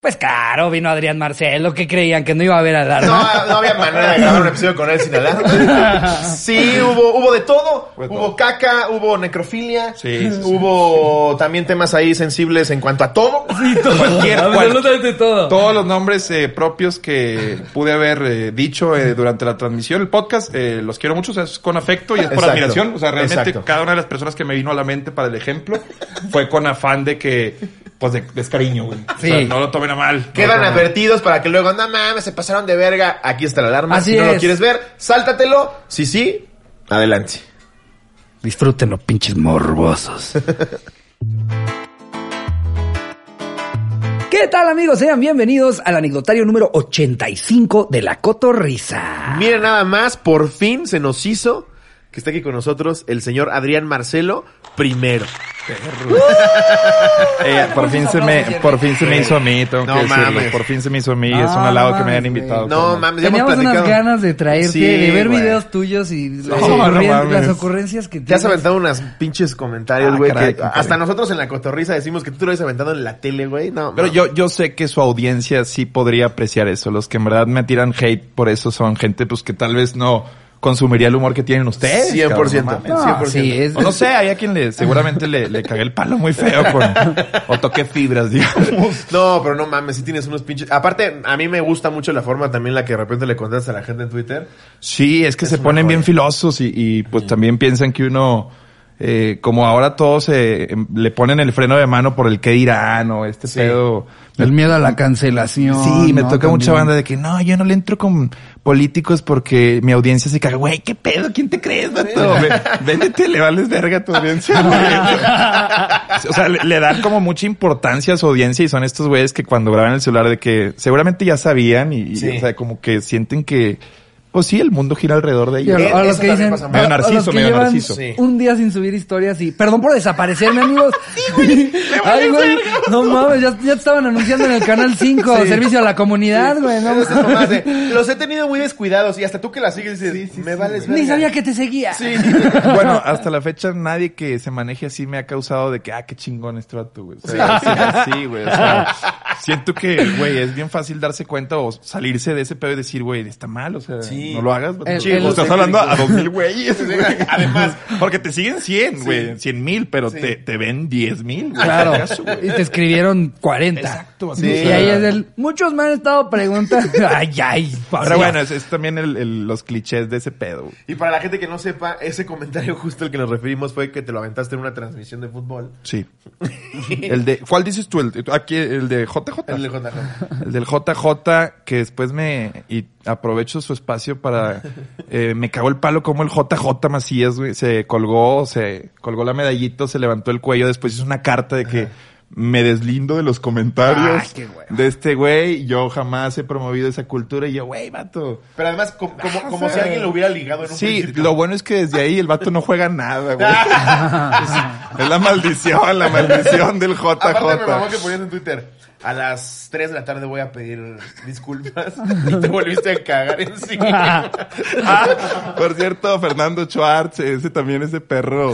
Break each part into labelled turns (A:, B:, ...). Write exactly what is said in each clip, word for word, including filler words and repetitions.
A: Pues claro, vino Adrián Marcelo, ¿qué creían? ¿Que no iba a haber alarma?
B: No, no había manera de grabar un episodio con él sin alarma. Sí, hubo, hubo de todo. Fue hubo todo. Caca, hubo necrofilia.
C: Sí, sí,
B: hubo sí. también temas ahí sensibles en cuanto a todo.
A: Sí, todo.
C: Cualquier,
A: Absolutamente todo.
C: Todos los nombres eh, propios que pude haber eh, dicho eh, durante la transmisión. El podcast, eh, los quiero mucho, o sea, es con afecto y es por Exacto. admiración. O sea, realmente Exacto. cada una de las personas que me vino a la mente para el ejemplo fue con afán de que... Pues de descariño, güey.
A: Sí.
C: O sea, no lo tomen a mal.
B: Quedan
C: no
B: advertidos para que luego, no mames, se pasaron de verga. Aquí está la alarma.
A: Así
B: si no
A: es.
B: lo quieres ver, sáltatelo. Si sí, adelante.
A: Disfrútenlo, pinches morbosos. ¿Qué tal, amigos? Sean bienvenidos al anecdotario número ochenta y cinco de La Cotorrisa.
B: Miren nada más, por fin se nos hizo que está aquí con nosotros el señor Adrián Marcelo primero.
C: Uh, eh, por fin se me, por fin se me hizo a mí, tengo
B: no
C: que decirlo.
B: Mames.
C: Por fin se me hizo a mí,
A: No,
C: es un halago
A: mames,
C: que me hayan invitado.
B: No mames, ya
A: Teníamos
B: hemos
A: unas
B: platicado.
A: ganas de traerte,
B: Sí,
A: de ver
B: güey.
A: videos tuyos y
B: Sí.
A: las,
B: No,
A: ocurren-
C: no mames.
A: las ocurrencias que
B: Te has
A: tienes.
B: aventado unas pinches comentarios,
C: Ah,
B: güey,
C: caray,
B: que
C: qué caray.
B: hasta nosotros en La Cotorrisa decimos que tú te lo habías aventado en la tele, güey. No,
C: Pero
B: no.
C: yo, yo sé que su audiencia sí podría apreciar eso. Los que en verdad me tiran hate por eso son gente pues que tal vez no consumiría el humor que tienen ustedes.
B: cien por ciento.
C: cabrón, no mames.
A: No,
B: cien por ciento.
A: sí, es-
C: O no sé, hay a quien le, seguramente le, le cagué el palo muy feo con, o toqué fibras, digamos.
B: No, pero no mames, sí tienes unos pinches... Aparte, a mí me gusta mucho la forma también la que de repente le contestas a la gente en Twitter.
C: Sí, es que
B: Es
C: se
B: una
C: ponen
B: joya.
C: bien filosos y, y pues también piensan que uno, eh, como ahora todos eh, le ponen el freno de mano por el qué dirán o este
B: Sí.
C: pedo.
A: El miedo a la cancelación.
C: Sí, me
A: ¿no?
C: toca mucha
A: También.
C: banda de que no, yo no le entro con políticos porque mi audiencia se caga. Güey, ¿qué pedo? ¿Quién te crees, vato? Vé- Véndete, le vales verga a tu audiencia, güey. O sea, le, le dan como mucha importancia a su audiencia y son estos güeyes que cuando graban el celular de que seguramente ya sabían y, y,
B: Sí.
C: o sea, como que sienten que, pues sí, el mundo gira alrededor de
A: Y a,
C: ellos.
A: a los
B: Eso
A: que
B: también
A: dicen,
B: pasa
A: a,
B: mucho.
C: Medio
A: a los
C: narciso,
A: que
C: medio
A: llevan
C: narciso.
B: Sí.
A: un día sin subir historias y, perdón por desaparecerme, amigos. Ay, güey, no mames, ya, ya te estaban anunciando en el canal cinco,
B: Sí.
A: servicio a la comunidad, güey, no
B: Esas mamadas de, los he tenido muy descuidados y hasta tú que la sigues dices, me vales
A: Ni
B: verga.
A: sabía que te seguía.
B: Sí.
C: Bueno, hasta la fecha nadie que se maneje así me ha causado de que, ah, qué chingón este vato, güey. O sea, sí, sí, güey. O sea, siento que, güey, es bien fácil darse cuenta o salirse de ese pedo y decir, güey, está mal, o sea,
B: Sí.
C: no lo hagas. vato.
A: El-
C: Sí,
A: el-
C: o estás hablando a dos mil güeyes,
B: Sí.
C: güey. Además, porque te siguen cien, güey,
B: Sí.
C: cien mil, pero
B: Sí.
C: te, te ven diez mil, güey.
A: Claro.
C: Acaso, güey.
A: Y te escribieron cuarenta.
C: Exacto.
B: Sí.
A: Y ahí es el, muchos me han estado preguntando. Ay, ay.
C: Pero bueno, es, es también el, el- los clichés de ese pedo, güey.
B: Y para la gente que no sepa, ese comentario justo al que nos referimos fue que te lo aventaste en una transmisión de fútbol.
C: Sí. El de, ¿cuál dices tú? El, aquí, el de J J.
B: El de J J.
C: El del J J, que después me... Y aprovecho su espacio para... Eh, me cagó el palo como el J J Macías, güey. Se colgó, se colgó la medallita, se levantó el cuello. Después hizo una carta de que me deslindo de los comentarios
A: Ay, qué güey.
C: de este güey. Yo jamás he promovido esa cultura. Y yo, güey, vato.
B: Pero además, como, como, como si alguien lo hubiera ligado en un
C: Sí,
B: principio.
C: lo bueno es que desde ahí el vato no juega nada, güey. es, es la maldición, la maldición del J
B: Aparte me mamó
C: J.
B: que ponías en Twitter, a las tres de la tarde voy a pedir disculpas y te volviste a cagar encima.
C: Ah, por cierto, Fernando Schwartz, ese también, ese perro.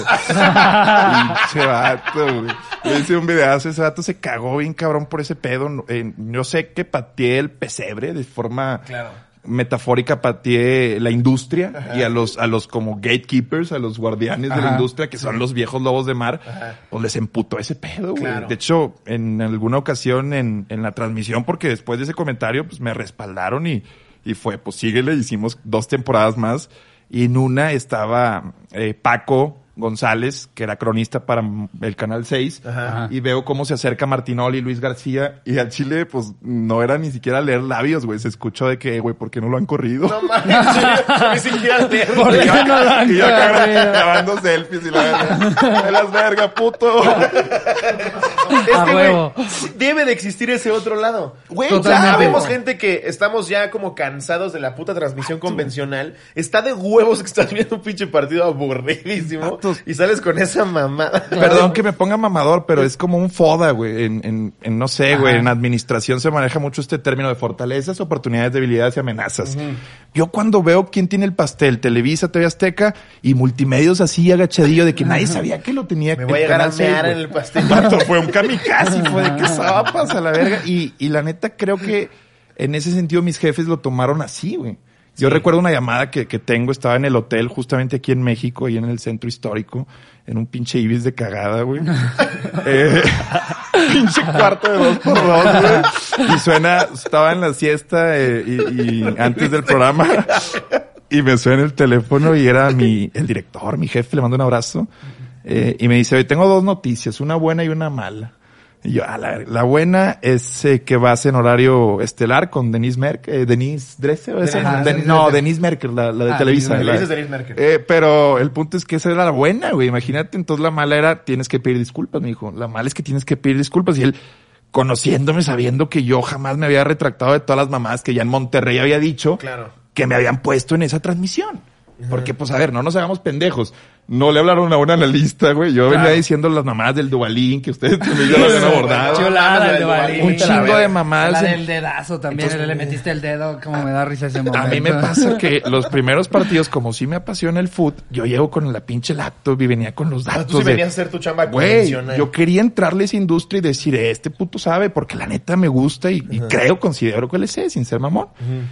C: Pinche vato, güey. Le hice un videazo, ese vato se cagó bien cabrón por ese pedo. Eh, yo sé que pateé el pesebre de forma
B: Claro.
C: metafórica, pateé la industria.
B: Ajá.
C: Y a los, a los como gatekeepers, a los guardianes de la
A: Ajá.
C: industria, que son los viejos lobos de mar,
B: Ajá.
C: pues les emputó ese pedo, güey.
B: Claro.
C: De hecho, en alguna ocasión en, en la transmisión, porque después de ese comentario, pues me respaldaron y, y fue, pues síguele, hicimos dos temporadas más. Y en una estaba eh, Paco González, que era cronista para el Canal seis,
B: Ajá.
C: y veo cómo se acerca Martinoli y Luis García, y al Chile, pues, no era ni siquiera leer labios, güey. Se escuchó de que, güey, ¿por qué no lo han corrido?
B: No mames, ni siquiera leer.
A: ¿Por
C: Y
A: qué
C: yo,
A: no lo han
C: y yo acá
A: corrido?
C: grabando selfies y la verga. ¡Me las verga, puto!
B: Es
A: A
B: que,
A: huevo.
B: güey, debe de existir ese otro lado. Güey,
A: Totalmente.
B: ya sabemos gente que estamos ya como cansados de la puta transmisión convencional. Está de huevos que estás viendo un pinche partido aburridísimo.
C: vatos.
B: Y sales con esa mamada.
C: Perdón que me ponga mamador, pero es como un foda, güey. En, en, en no sé, güey, en administración se maneja mucho este término de fortalezas, oportunidades, debilidades y amenazas. Uh-huh. Yo cuando veo quién tiene el pastel, Televisa, T V Azteca y multimedios así agachadillo de que nadie sabía que lo tenía.
B: Me voy a llegar a mear en el pastel.
C: Vato, fue un kamikaze, fue de que zapas a la verga. Y, y la neta creo que en ese sentido mis jefes lo tomaron así, güey. Yo sí. recuerdo una llamada que, que tengo, estaba en el hotel justamente aquí en México, ahí en el centro histórico, en un pinche Ibis de cagada, güey. eh, pinche cuarto de dos por dos, güey. Y suena, estaba en la siesta eh, y, y antes del programa y me suena el teléfono y era mi, el director, mi jefe, le mando un abrazo. Eh, y me dice, oye, tengo dos noticias, una buena y una mala. Y yo, ah, la, la buena es eh, que vas en horario estelar con Denise Merker, eh, Denise Dresser, ¿es
A: Ajá,
C: Den-
A: Denise
C: no,
A: Merker.
C: Denise Merker, la, la de
A: Ah,
C: Televisa.
B: Denise
C: la-
B: Merker. Denise Merker.
C: Eh, pero el punto es que esa era la buena, güey, imagínate, entonces la mala era, tienes que pedir disculpas, me dijo, la mala es que tienes que pedir disculpas, y él, conociéndome, sabiendo que yo jamás me había retractado de todas las mamadas que ya en Monterrey había dicho,
B: Claro.
C: que me habían puesto en esa transmisión. Porque, pues, a ver, no nos hagamos pendejos. No le hablaron a un analista, güey. Yo venía
A: Claro.
C: diciendo las mamadas del Duvalín, que ustedes también ya lo habían abordado.
A: Chulada, el
B: Un
A: Duvalín.
C: Un chingo de mamadas.
A: La
C: en-
A: del dedazo también,
C: Entonces,
A: le metiste el dedo, como me da risa ese momento.
C: A mí me pasa que los primeros partidos, como sí me apasiona el fútbol, yo llego con la pinche laptop y venía con los
B: Ah,
C: datos.
B: tú sí
C: de-
B: venías a hacer tu chamba
C: Güey,
B: convencional.
C: yo quería entrarle a esa industria y decir, este puto sabe, porque la neta me gusta y, y creo, considero que le sé, sin ser mamón.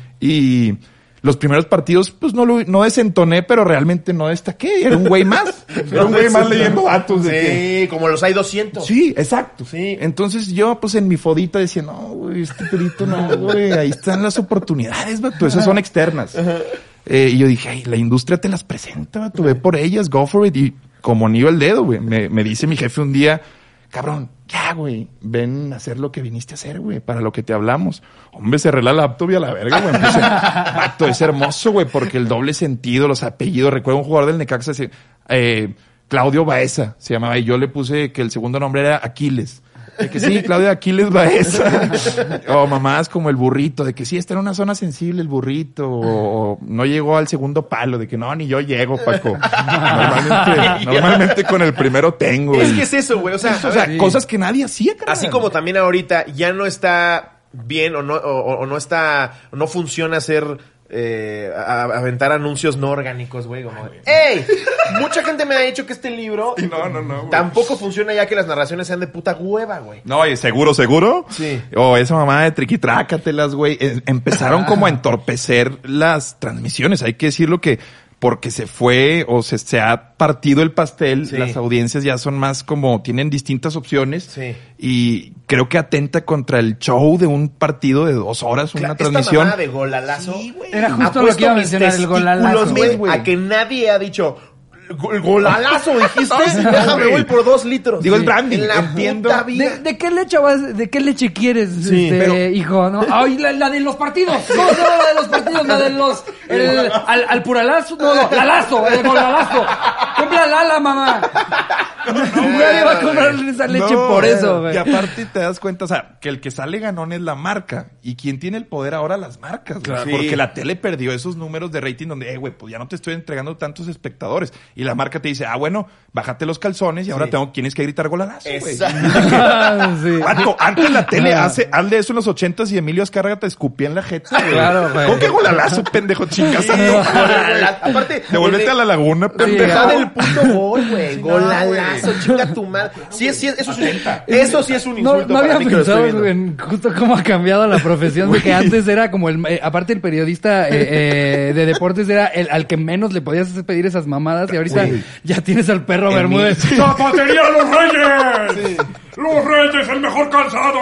C: Y los primeros partidos, pues no lo, no desentoné, pero realmente no destaqué. Era un güey más. Era un güey más leyendo datos.
B: Sí,
C: De que...
B: como los hay doscientos.
C: Sí, exacto.
B: Sí.
C: Entonces yo, pues en mi fodita decía, no, güey, este perito no, güey, ahí están las oportunidades, vato, esas son externas. Eh, y yo dije, ay, la industria te las presenta, vato, ve por ellas, go for it. Y como anillo al dedo, güey, me, me dice mi jefe un día, cabrón, ya, güey, ven a hacer lo que viniste a hacer, güey, para lo que te hablamos. Hombre, cerré la laptop y a la verga, güey. Empecé, vato, es hermoso, güey, porque el doble sentido, los apellidos. Recuerdo un jugador del Necaxa, eh, Claudio Baeza se llamaba, y yo le puse que el segundo nombre era Aquiles. De que sí, Claudio Aquiles Baeza. O mamás como el burrito, de que sí, está en una zona sensible el burrito. O, o no llegó al segundo palo, de que no, ni yo llego, Paco. Normalmente, normalmente con el primero tengo.
B: Es
C: y-
B: que es eso, güey. O sea,
C: o sea,
A: Sí.
C: cosas que nadie hacía, carnal.
B: así como también ahorita ya no está bien o no, o, o no está, o no funciona hacer, eh, a- a- aventar anuncios no orgánicos, güey. Como, ¡ey! Mucha gente me ha dicho que este libro
C: Y no, no, no, güey.
B: tampoco funciona ya que las narraciones sean de puta hueva, güey.
C: No, y seguro, seguro.
B: Sí.
C: O esa mamá de triquitrácatelas, güey. Eh, Empezaron como a entorpecer las transmisiones. Hay que decirlo que porque se fue o se, se ha partido el pastel,
B: Sí.
C: las audiencias ya son más como, tienen distintas opciones.
B: Sí.
C: Y creo que atenta contra el show de un partido de dos horas, una
B: Esta
C: transmisión.
B: mamada de golalazo.
C: Sí, güey.
A: Era
B: ha
A: justo lo
B: puesto
A: que iba a
B: mis
A: mencionar, el golalazo.
B: testículos,
C: güey.
B: A que nadie ha dicho, "Gol- golalazo, dijiste.
C: Sí,
B: Déjame,
C: güey.
B: voy por dos litros.
C: Digo, es
B: Sí.
C: branding,
B: En la
C: entiendo.
B: puta vida.
A: ¿De, de qué leche vas, de qué leche quieres,
B: Sí,
A: este,
C: pero-
A: hijo? ¿No? Ay, la, la de los partidos. No, no, la de los partidos, la de los, el, al, al puralazo, no, no, la lazo, el golalazo. Compra la la, mamá. Nadie va a comprar esa leche
C: No,
A: por eso, güey.
C: Y aparte te das cuenta, o sea, que el que sale ganón es la marca. ¿Y quién tiene el poder ahora? Las marcas. güey.
B: Claro.
C: Porque
B: Sí.
C: la tele perdió esos números de rating donde, eh, güey, pues ya no te estoy entregando tantos espectadores. Y la marca te dice, ah, bueno, bájate los calzones y ahora
B: Sí.
C: tengo, tienes que gritar goladazo, güey.
B: Exacto.
A: Sí.
C: Vato, antes la tele
A: Ah.
C: hace, hazle eso en los ochentas y Emilio Azcárraga te escupía en la jeta, güey.
A: Claro, güey.
C: ¿Con qué goladazo, pendejo, chingas?
B: La- aparte,
C: Devuélvete
B: de-
C: a la laguna,
B: Está
C: pendejo.
B: del puto gol, güey.
C: Sí, no,
B: Golalazo,
C: güey.
B: chinga tu madre. Sí, sí, eso sí, eso sí es un
A: No,
B: insulto
A: no
B: para
A: había
B: mí que lo estoy
A: pensado
B: viendo.
A: en justo cómo ha cambiado la profesión, de que antes era como el, eh, aparte el periodista eh, eh, de deportes era el al que menos le podías pedir esas mamadas y ahorita
C: Güey.
A: ya tienes al perro
C: En
A: Bermúdez.
C: mi-
D: ¡Zapatería Los Reyes! ¡Los Reyes, el mejor calzado!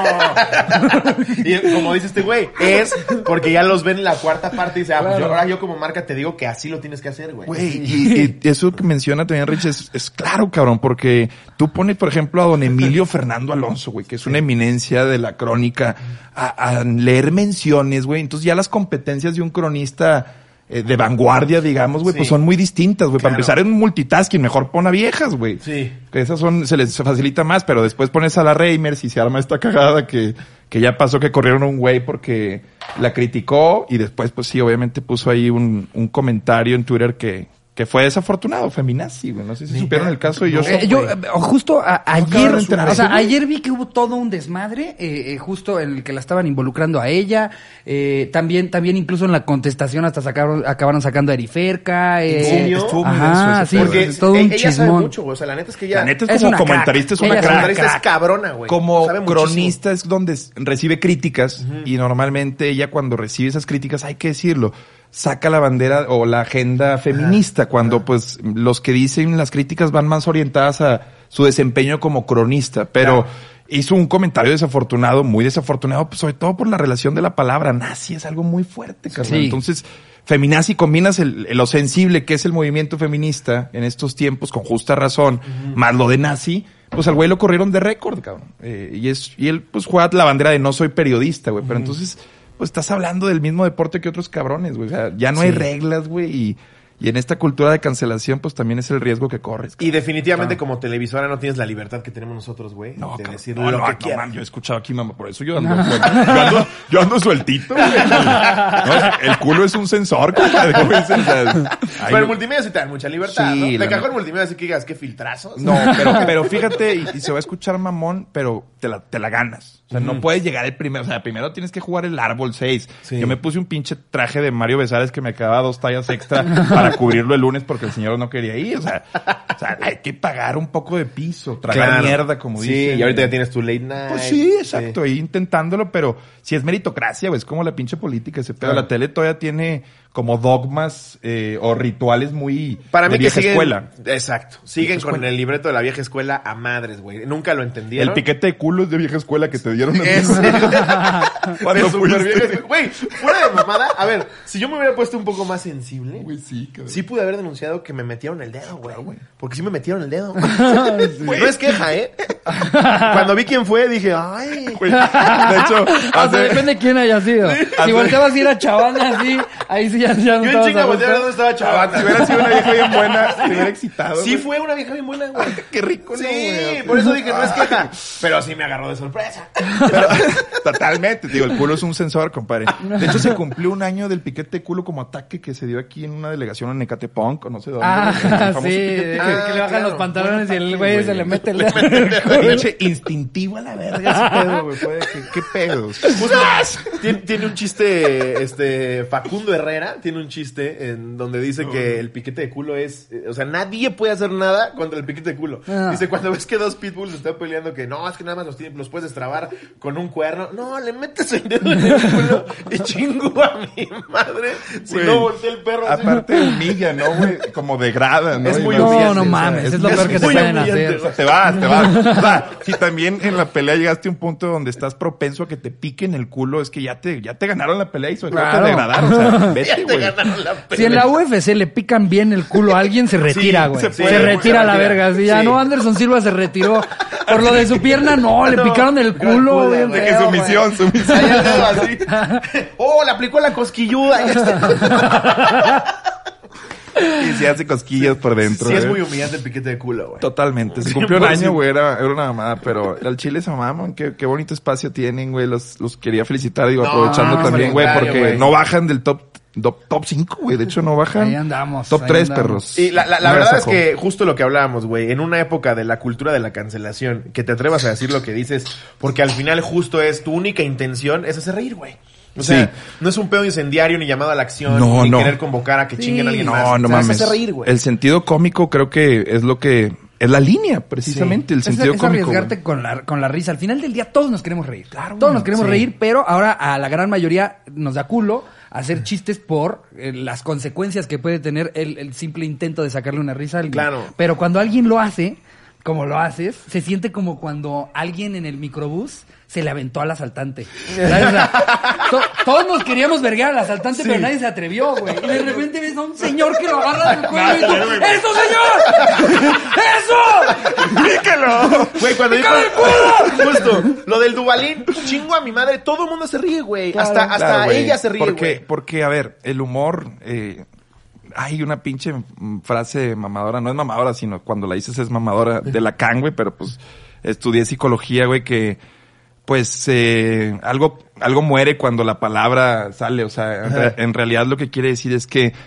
B: Y como dice este güey, es porque ya los ven en la cuarta parte y dice, ah, pues yo, ahora yo como marca te digo que así lo tienes que hacer, güey.
C: Güey, y, y eso que menciona también Rich es, es claro, cabrón, porque tú pones, por ejemplo, a don Emilio Fernando Alonso, güey, que es una eminencia de la crónica, a, a leer menciones, güey. Entonces ya las competencias de un cronista eh, de vanguardia, digamos, güey,
B: Sí.
C: pues son muy distintas, güey. Para
B: Claro.
C: empezar en un multitasking, mejor pon a viejas, güey.
B: Sí.
C: Que esas son, se les facilita más, pero después pones a la Reimers y se arma esta cagada que, que ya pasó que corrieron a un güey porque la criticó y después, pues sí, obviamente puso ahí un, un comentario en Twitter que, que fue desafortunado, feminazi, güey. No sé si supieron el caso y yo...
A: Eh, yo, eh, justo a- ayer,
C: de enterar
A: o sea,
C: eso, güey.
A: ayer vi que hubo todo un desmadre, eh, eh, justo en el que la estaban involucrando a ella, eh, también, también incluso en la contestación hasta sacaron, acabaron sacando a Eriferca, eh,
B: ¿En serio?
C: Estuvo muy
A: ajá,
C: denso ese
A: sí,
C: pedo.
B: Porque
A: es todo un
B: ella sabe
A: chismón.
B: mucho, güey. O sea, la neta es que ella...
C: La neta es,
A: Es
C: como
A: una
C: comentarista,
A: crack.
C: es una
A: Ella es
C: crack.
A: una
B: comentarista es
A: crack.
B: cabrona, güey.
C: Como
B: Sabe muchísimo.
C: cronista es donde s- recibe críticas y normalmente ella cuando recibe esas críticas, hay que decirlo, saca la bandera o la agenda feminista cuando pues los que dicen las críticas van más orientadas a su desempeño como cronista, pero
B: Claro.
C: hizo un comentario desafortunado, muy desafortunado, pues, sobre todo por la relación de la palabra nazi, es algo muy fuerte, carnal.
A: Sí.
C: Entonces, feminazi combinas el, lo sensible que es el movimiento feminista en estos tiempos, con justa razón, más lo de nazi, pues al güey lo corrieron de récord, cabrón. Eh, y es, y él pues juega la bandera de no soy periodista, güey, pero entonces, pues estás hablando del mismo deporte que otros cabrones, güey. O sea, ya no hay reglas, güey, y, y en esta cultura de cancelación, pues también es el riesgo que corres.
B: Y definitivamente como televisora no tienes la libertad que tenemos nosotros, güey.
C: No,
B: de
C: cabrón.
B: decir
C: no,
B: lo
C: no,
B: que
C: no,
B: quieras.
C: man, yo he escuchado aquí, mamá, por eso yo ando, yo ando, yo ando sueltito, güey. No, el culo es un sensor, compadre, como dicen, o sea, hay-
B: Pero en multimedia sí te dan mucha libertad,
C: Sí,
B: ¿no?
C: la
B: Te cajó
C: neta.
B: en multimedia así que digas, ¿qué filtrazos?
C: No, pero, pero fíjate, y, y se va a escuchar mamón, pero te la, te la ganas. O sea, no puedes llegar el primero. O sea, primero tienes que jugar el árbol seis.
B: Sí.
C: Yo me puse un pinche traje de Mario Besares que me quedaba dos tallas extra para cubrirlo el lunes porque el señor no quería ir. O sea, o sea hay que pagar un poco de piso, tragar
B: Claro.
C: mierda, como
B: sí,
C: dicen.
B: y ahorita ya tienes tu late night.
C: Pues sí, exacto, ahí intentándolo, pero si es meritocracia, güey, es como la pinche política, ese pedo.
B: Claro.
C: La tele todavía tiene como dogmas eh, o rituales muy
B: Para
C: de
B: mí que
C: vieja
B: siguen,
C: escuela.
B: Exacto. Siguen
C: Vieja
B: con
C: escuela.
B: el libreto de la vieja escuela a madres, güey. Nunca lo entendieron.
C: El piquete de culo es de vieja escuela que te dieron. a-
B: Es
C: Cuando
B: de super
C: fuiste.
B: vieja escuela. Güey, fuera de mamada. A ver, si yo me hubiera puesto un poco más sensible,
C: Güey, sí, cabrón.
B: sí pude haber denunciado que me metieron el dedo, güey. Porque sí me metieron el dedo. Güey, no es queja, ¿eh? Cuando vi quién fue, dije, ay.
C: Güey, de hecho,
A: O sea, depende de quién haya sido. Si
C: hace-
A: volteabas a ir a Chavana así, ahí sí ya, ya no
B: Yo en
A: estabas
B: chinga
A: a
B: volteé a ver
A: gusto.
B: dónde estaba Chavana.
C: si hubiera sido una vieja bien buena, te hubiera excitado.
B: Sí
C: güey.
B: fue una vieja bien buena, güey.
C: Qué rico, ¿no,
B: Sí,
C: güey?
B: por eso dije, no es queja. Pero sí me agarró de sorpresa.
C: Pero, totalmente, digo, el culo es un sensor, compadre. De hecho, se cumplió un año del piquete de culo como ataque que se dio aquí en una delegación en Ecatepunk, o no sé dónde.
A: Ah,
C: El famoso
A: sí,
C: piquete
A: que,
C: que-
B: Ah,
A: que le bajan
B: claro.
A: los pantalones y el
C: Buen
A: güey
C: ataque,
A: se
C: güey.
A: le mete el dedo en el culo.
C: Pinche instintivo a la verga ese pedo, güey. Fue de que, ¿qué pedos?
B: Justo, tiene, tiene un chiste, este, Facundo Herrera, tiene un chiste en donde dice que el piquete de culo es, eh, o sea, nadie puede hacer nada contra el piquete de culo.
A: Ah.
B: Dice, cuando ves que dos pitbulls se están peleando que no, es que nada más los, tienen- los puedes destrabar con un cuerno. No, le metes el dedo en el culo y chingo a mi madre si
C: Güey,
B: no voltea el perro. así.
C: Aparte humilla, ¿no, güey? Como degrada, ¿no?
B: Es
C: Y
B: muy
C: no-
B: humillante,
A: No, no
B: o sea,
A: mames, es, lo
C: es-
A: peor que
C: es
A: te
B: muy
A: pueden
B: humillante,
A: hacer.
B: güey.
C: Te vas, te vas. O sea, si también en la pelea llegaste a un punto donde estás propenso a que te piquen el culo, es que ya te, ya te ganaron la pelea y sobre todo
A: Claro.
C: te degradaron. O sea,
B: Ya
C: vete,
B: te
C: güey.
B: ganaron la pelea.
A: Si en la U F C le pican bien el culo a alguien, se retira,
B: Sí,
A: güey.
B: se
A: se,
B: puede,
A: retira
B: se
A: a la
B: retira.
A: verga. Si ya
B: Sí.
A: no, Anderson Silva se retiró. Por lo de su pierna, no, le
B: No,
A: picaron el
B: picaron el
A: culo,
B: culo,
A: bien
B: de
C: De que
A: feo,
C: sumisión,
A: güey.
C: sumisión.
B: Ahí el dedo así. Oh, le aplicó la cosquilluda.
C: Y se hace cosquillas por dentro.
B: Sí, es
C: ¿eh?
B: muy humillante el piquete de culo, güey.
C: Totalmente. Se cumplió un año, güey. Era, era una mamada, pero al Chile se mamaban. Qué, qué bonito espacio tienen, güey. Los, los quería felicitar, digo,
B: No,
C: aprovechando
B: al
C: también, güey,
B: contrario,
C: porque
B: güey.
C: no bajan del top, top, top cinco, güey. De hecho, no bajan.
A: Ahí andamos,
C: Top
A: ahí
C: tres,
A: andamos.
C: perros.
B: Y la, la, la
C: Me
B: verdad es
C: sacó.
B: que justo lo que hablábamos, güey, en una época de la cultura de la cancelación, que te atrevas a decir lo que dices, porque al final justo es tu única intención es hacer reír, güey. O sea,
C: Sí.
B: no es un pedo incendiario ni llamado a la acción,
C: No,
B: ni
C: no.
B: querer convocar a que chinguen a alguien más.
C: No, no
B: O sea, es
C: mames.
B: hacer reír, güey.
C: El sentido cómico creo que es lo que... Es la línea, precisamente. El
A: Es,
C: sentido
A: es
C: cómico.
A: arriesgarte
C: güey.
A: con la, con la risa. Al final del día todos nos queremos reír.
C: Claro,
A: todos nos queremos
B: sí.
A: reír, pero ahora a la gran mayoría nos da culo hacer chistes por eh, las consecuencias que puede tener el, el simple intento de sacarle una risa a alguien.
B: Claro.
A: Pero cuando alguien lo hace, como lo haces, se siente como cuando alguien en el microbús se le aventó al asaltante. ¿Sabes? O sea, to- todos nos queríamos verguear al asaltante, pero nadie se atrevió, güey. Y de repente ves a un señor que lo agarra del cuello y tú, ¡eso, señor! ¡Eso!
B: ¡Píquelo! Güey, cuando dijo...
A: ¡Pícale
B: Justo, lo del Dubalín, chingo a mi madre, todo el mundo se ríe, güey. hasta hasta
C: Claro, güey.
B: ella se ríe,
C: porque,
B: güey.
C: porque, a ver, el humor... Eh, hay una pinche mm, frase mamadora. No es mamadora, sino cuando la dices es mamadora de Lacan, güey. Pero pues estudié psicología, güey, que... Pues eh, algo, algo muere cuando la palabra sale. O sea, en, re- en realidad lo que quiere decir es que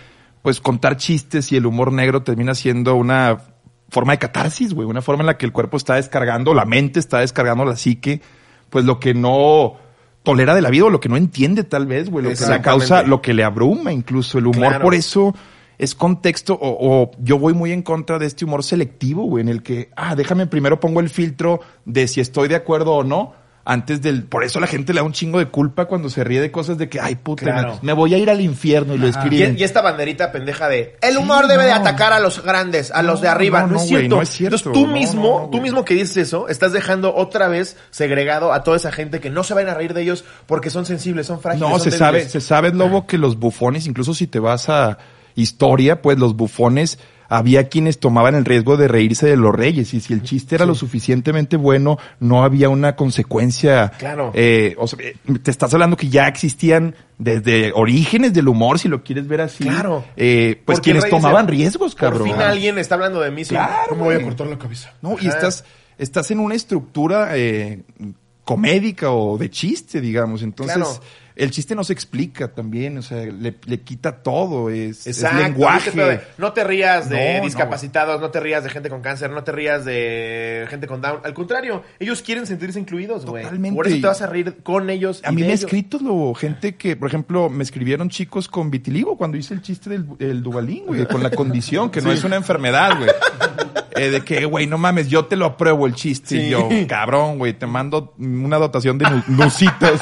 C: pues contar chistes y el humor negro termina siendo una forma de catarsis, güey, una forma en la que el cuerpo está descargando, la mente está descargando la psique, pues lo que no tolera de la vida o lo que no entiende tal vez, güey, lo que le causa, lo que le abruma incluso el humor. Claro. Por eso es contexto o, o yo voy muy en contra de este humor selectivo, güey, en el que, ah, déjame primero pongo el filtro de si estoy de acuerdo o no. Antes del... Por eso la gente le da un chingo de culpa cuando se ríe de cosas de que, ay, puta, claro. me, me voy a ir al infierno y lo escriben.
B: Y, y esta banderita pendeja de, el humor sí, debe no. de atacar a los grandes, a no, los de arriba. No, no, no, es cierto. Wey, no es cierto. Entonces tú no, mismo, no, tú mismo que dices eso, estás dejando otra vez segregado a toda esa gente que no se van a reír de ellos porque son sensibles, son frágiles. No,
C: son se débiles. sabe, se sabe, Lobo, que los bufones, incluso si te vas a historia, pues los bufones... Había quienes tomaban el riesgo de reírse de los reyes y si el chiste era sí. lo suficientemente bueno, no había una consecuencia.
B: Claro.
C: Eh, o sea, te estás hablando que ya existían desde orígenes del humor, si lo quieres ver así.
B: Claro.
C: Eh, pues Porque quienes tomaban dice, riesgos, cabrón.
B: Por fin alguien está hablando de mí.
C: Claro.
B: ¿Cómo voy a cortar la cabeza?
C: No, Ajá. y estás, estás en una estructura eh, comédica o de chiste, digamos. Entonces... Claro. El chiste no se explica también, o sea, le, le quita todo, es,
B: Exacto,
C: es lenguaje.
B: Te, no te rías de
C: no,
B: discapacitados, no. no te rías de gente con cáncer, no te rías de gente con Down. Al contrario, ellos quieren sentirse incluidos, güey. Totalmente. Por eso te vas a reír con ellos.
C: A mí me ha escrito lo, gente que, por ejemplo, me escribieron chicos con vitiligo cuando hice el chiste del el Duvalín, güey, con la condición, que sí. no es una enfermedad, güey. Eh, de que, güey, no mames, yo te lo apruebo el chiste. Sí. Y yo, cabrón, güey, te mando una dotación de nusitos.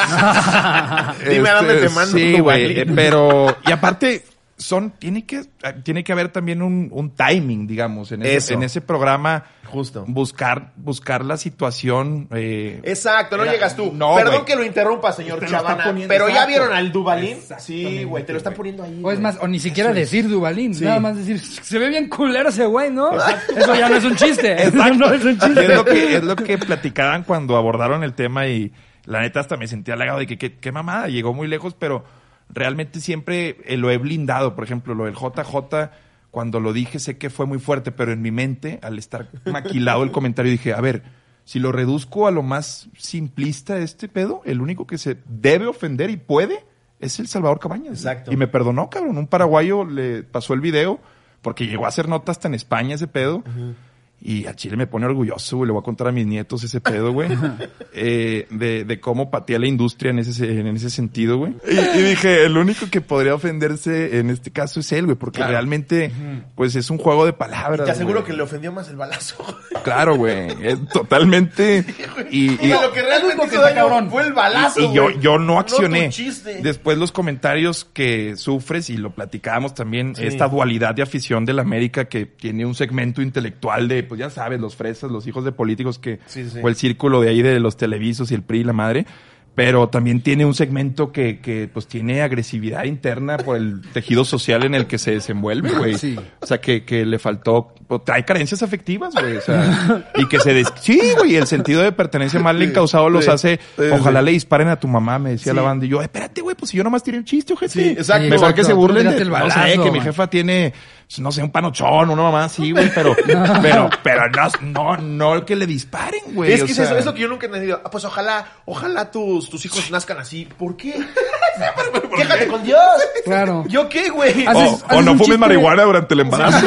B: Dime a dónde te mando.
C: Sí, güey, eh, pero... Y aparte, son... Tiene que, tiene que haber también un, un timing, digamos, en ese, en ese programa.
B: Justo.
C: Buscar, buscar la situación... Eh,
B: Exacto, no era, llegas tú.
C: No,
B: Perdón
C: güey.
B: que lo interrumpa, señor Chavana, pero ¿ya vieron al Duvalín? Sí, güey, te lo están poniendo ahí.
A: O es más, o ni siquiera Eso decir es. Duvalín, sí. nada más decir, se ve bien culero ese güey, ¿no? Eso ya no es un chiste. Eso no es un chiste.
C: Es lo que, es lo que platicaban cuando abordaron el tema y... La neta hasta me sentía halagado de que qué mamada, llegó muy lejos, pero realmente siempre eh, lo he blindado. Por ejemplo, lo del J J, cuando lo dije sé que fue muy fuerte, pero en mi mente, al estar maquilado el comentario, dije, a ver, si lo reduzco a lo más simplista de este pedo, el único que se debe ofender y puede es el Salvador Cabañas.
B: Exacto.
C: Y me perdonó, cabrón. Un paraguayo le pasó el video porque llegó a hacer nota hasta en España ese pedo. Uh-huh. Y a Chile me pone orgulloso, güey. Le voy a contar a mis nietos ese pedo, güey. eh, de, de cómo patea la industria en ese, en ese sentido, güey. Y, y dije, el único que podría ofenderse en este caso es él, güey. Porque claro. realmente, pues, es un juego de palabras, y
B: te aseguro
C: güey.
B: que le ofendió más el balazo.
C: Claro, güey. Es totalmente...
B: Sí,
C: y, y
B: lo que realmente hizo daño cabrón. fue el balazo,
C: Y, y yo, yo no accioné.
B: No
C: Después los comentarios que sufres, y lo platicábamos también, sí. esta dualidad de afición de la América que tiene un segmento intelectual de... Pues ya sabes, los fresas, los hijos de políticos que... Sí, sí. O el círculo de ahí de los televisos y el P R I y la madre. Pero también tiene un segmento que, que pues tiene agresividad interna por el tejido social en el que se desenvuelve, güey. Sí. O sea, que, que le faltó... Hay carencias afectivas, güey. O sea, y que se... Des... Sí, güey, el sentido de pertenencia mal encausado los sí, hace... Sí, ojalá sí. le disparen a tu mamá, me decía sí. la banda. Y yo, espérate, güey, pues si yo nomás tiré un chiste, ojete. Sí, exacto. Mejor exacto. que se burlen de... El balazo, no sé, que mi jefa tiene... no sé, un panochón, una mamá así, güey, pero, pero, pero no, no, no que le disparen, güey.
B: Es que es sea... eso, es lo que yo nunca he entendido. Ah, pues ojalá, ojalá tus, tus hijos nazcan así. ¿Por qué? Quéjate con Dios.
A: Claro.
B: ¿Yo qué, güey?
C: O, o no fumes marihuana de... durante el embarazo.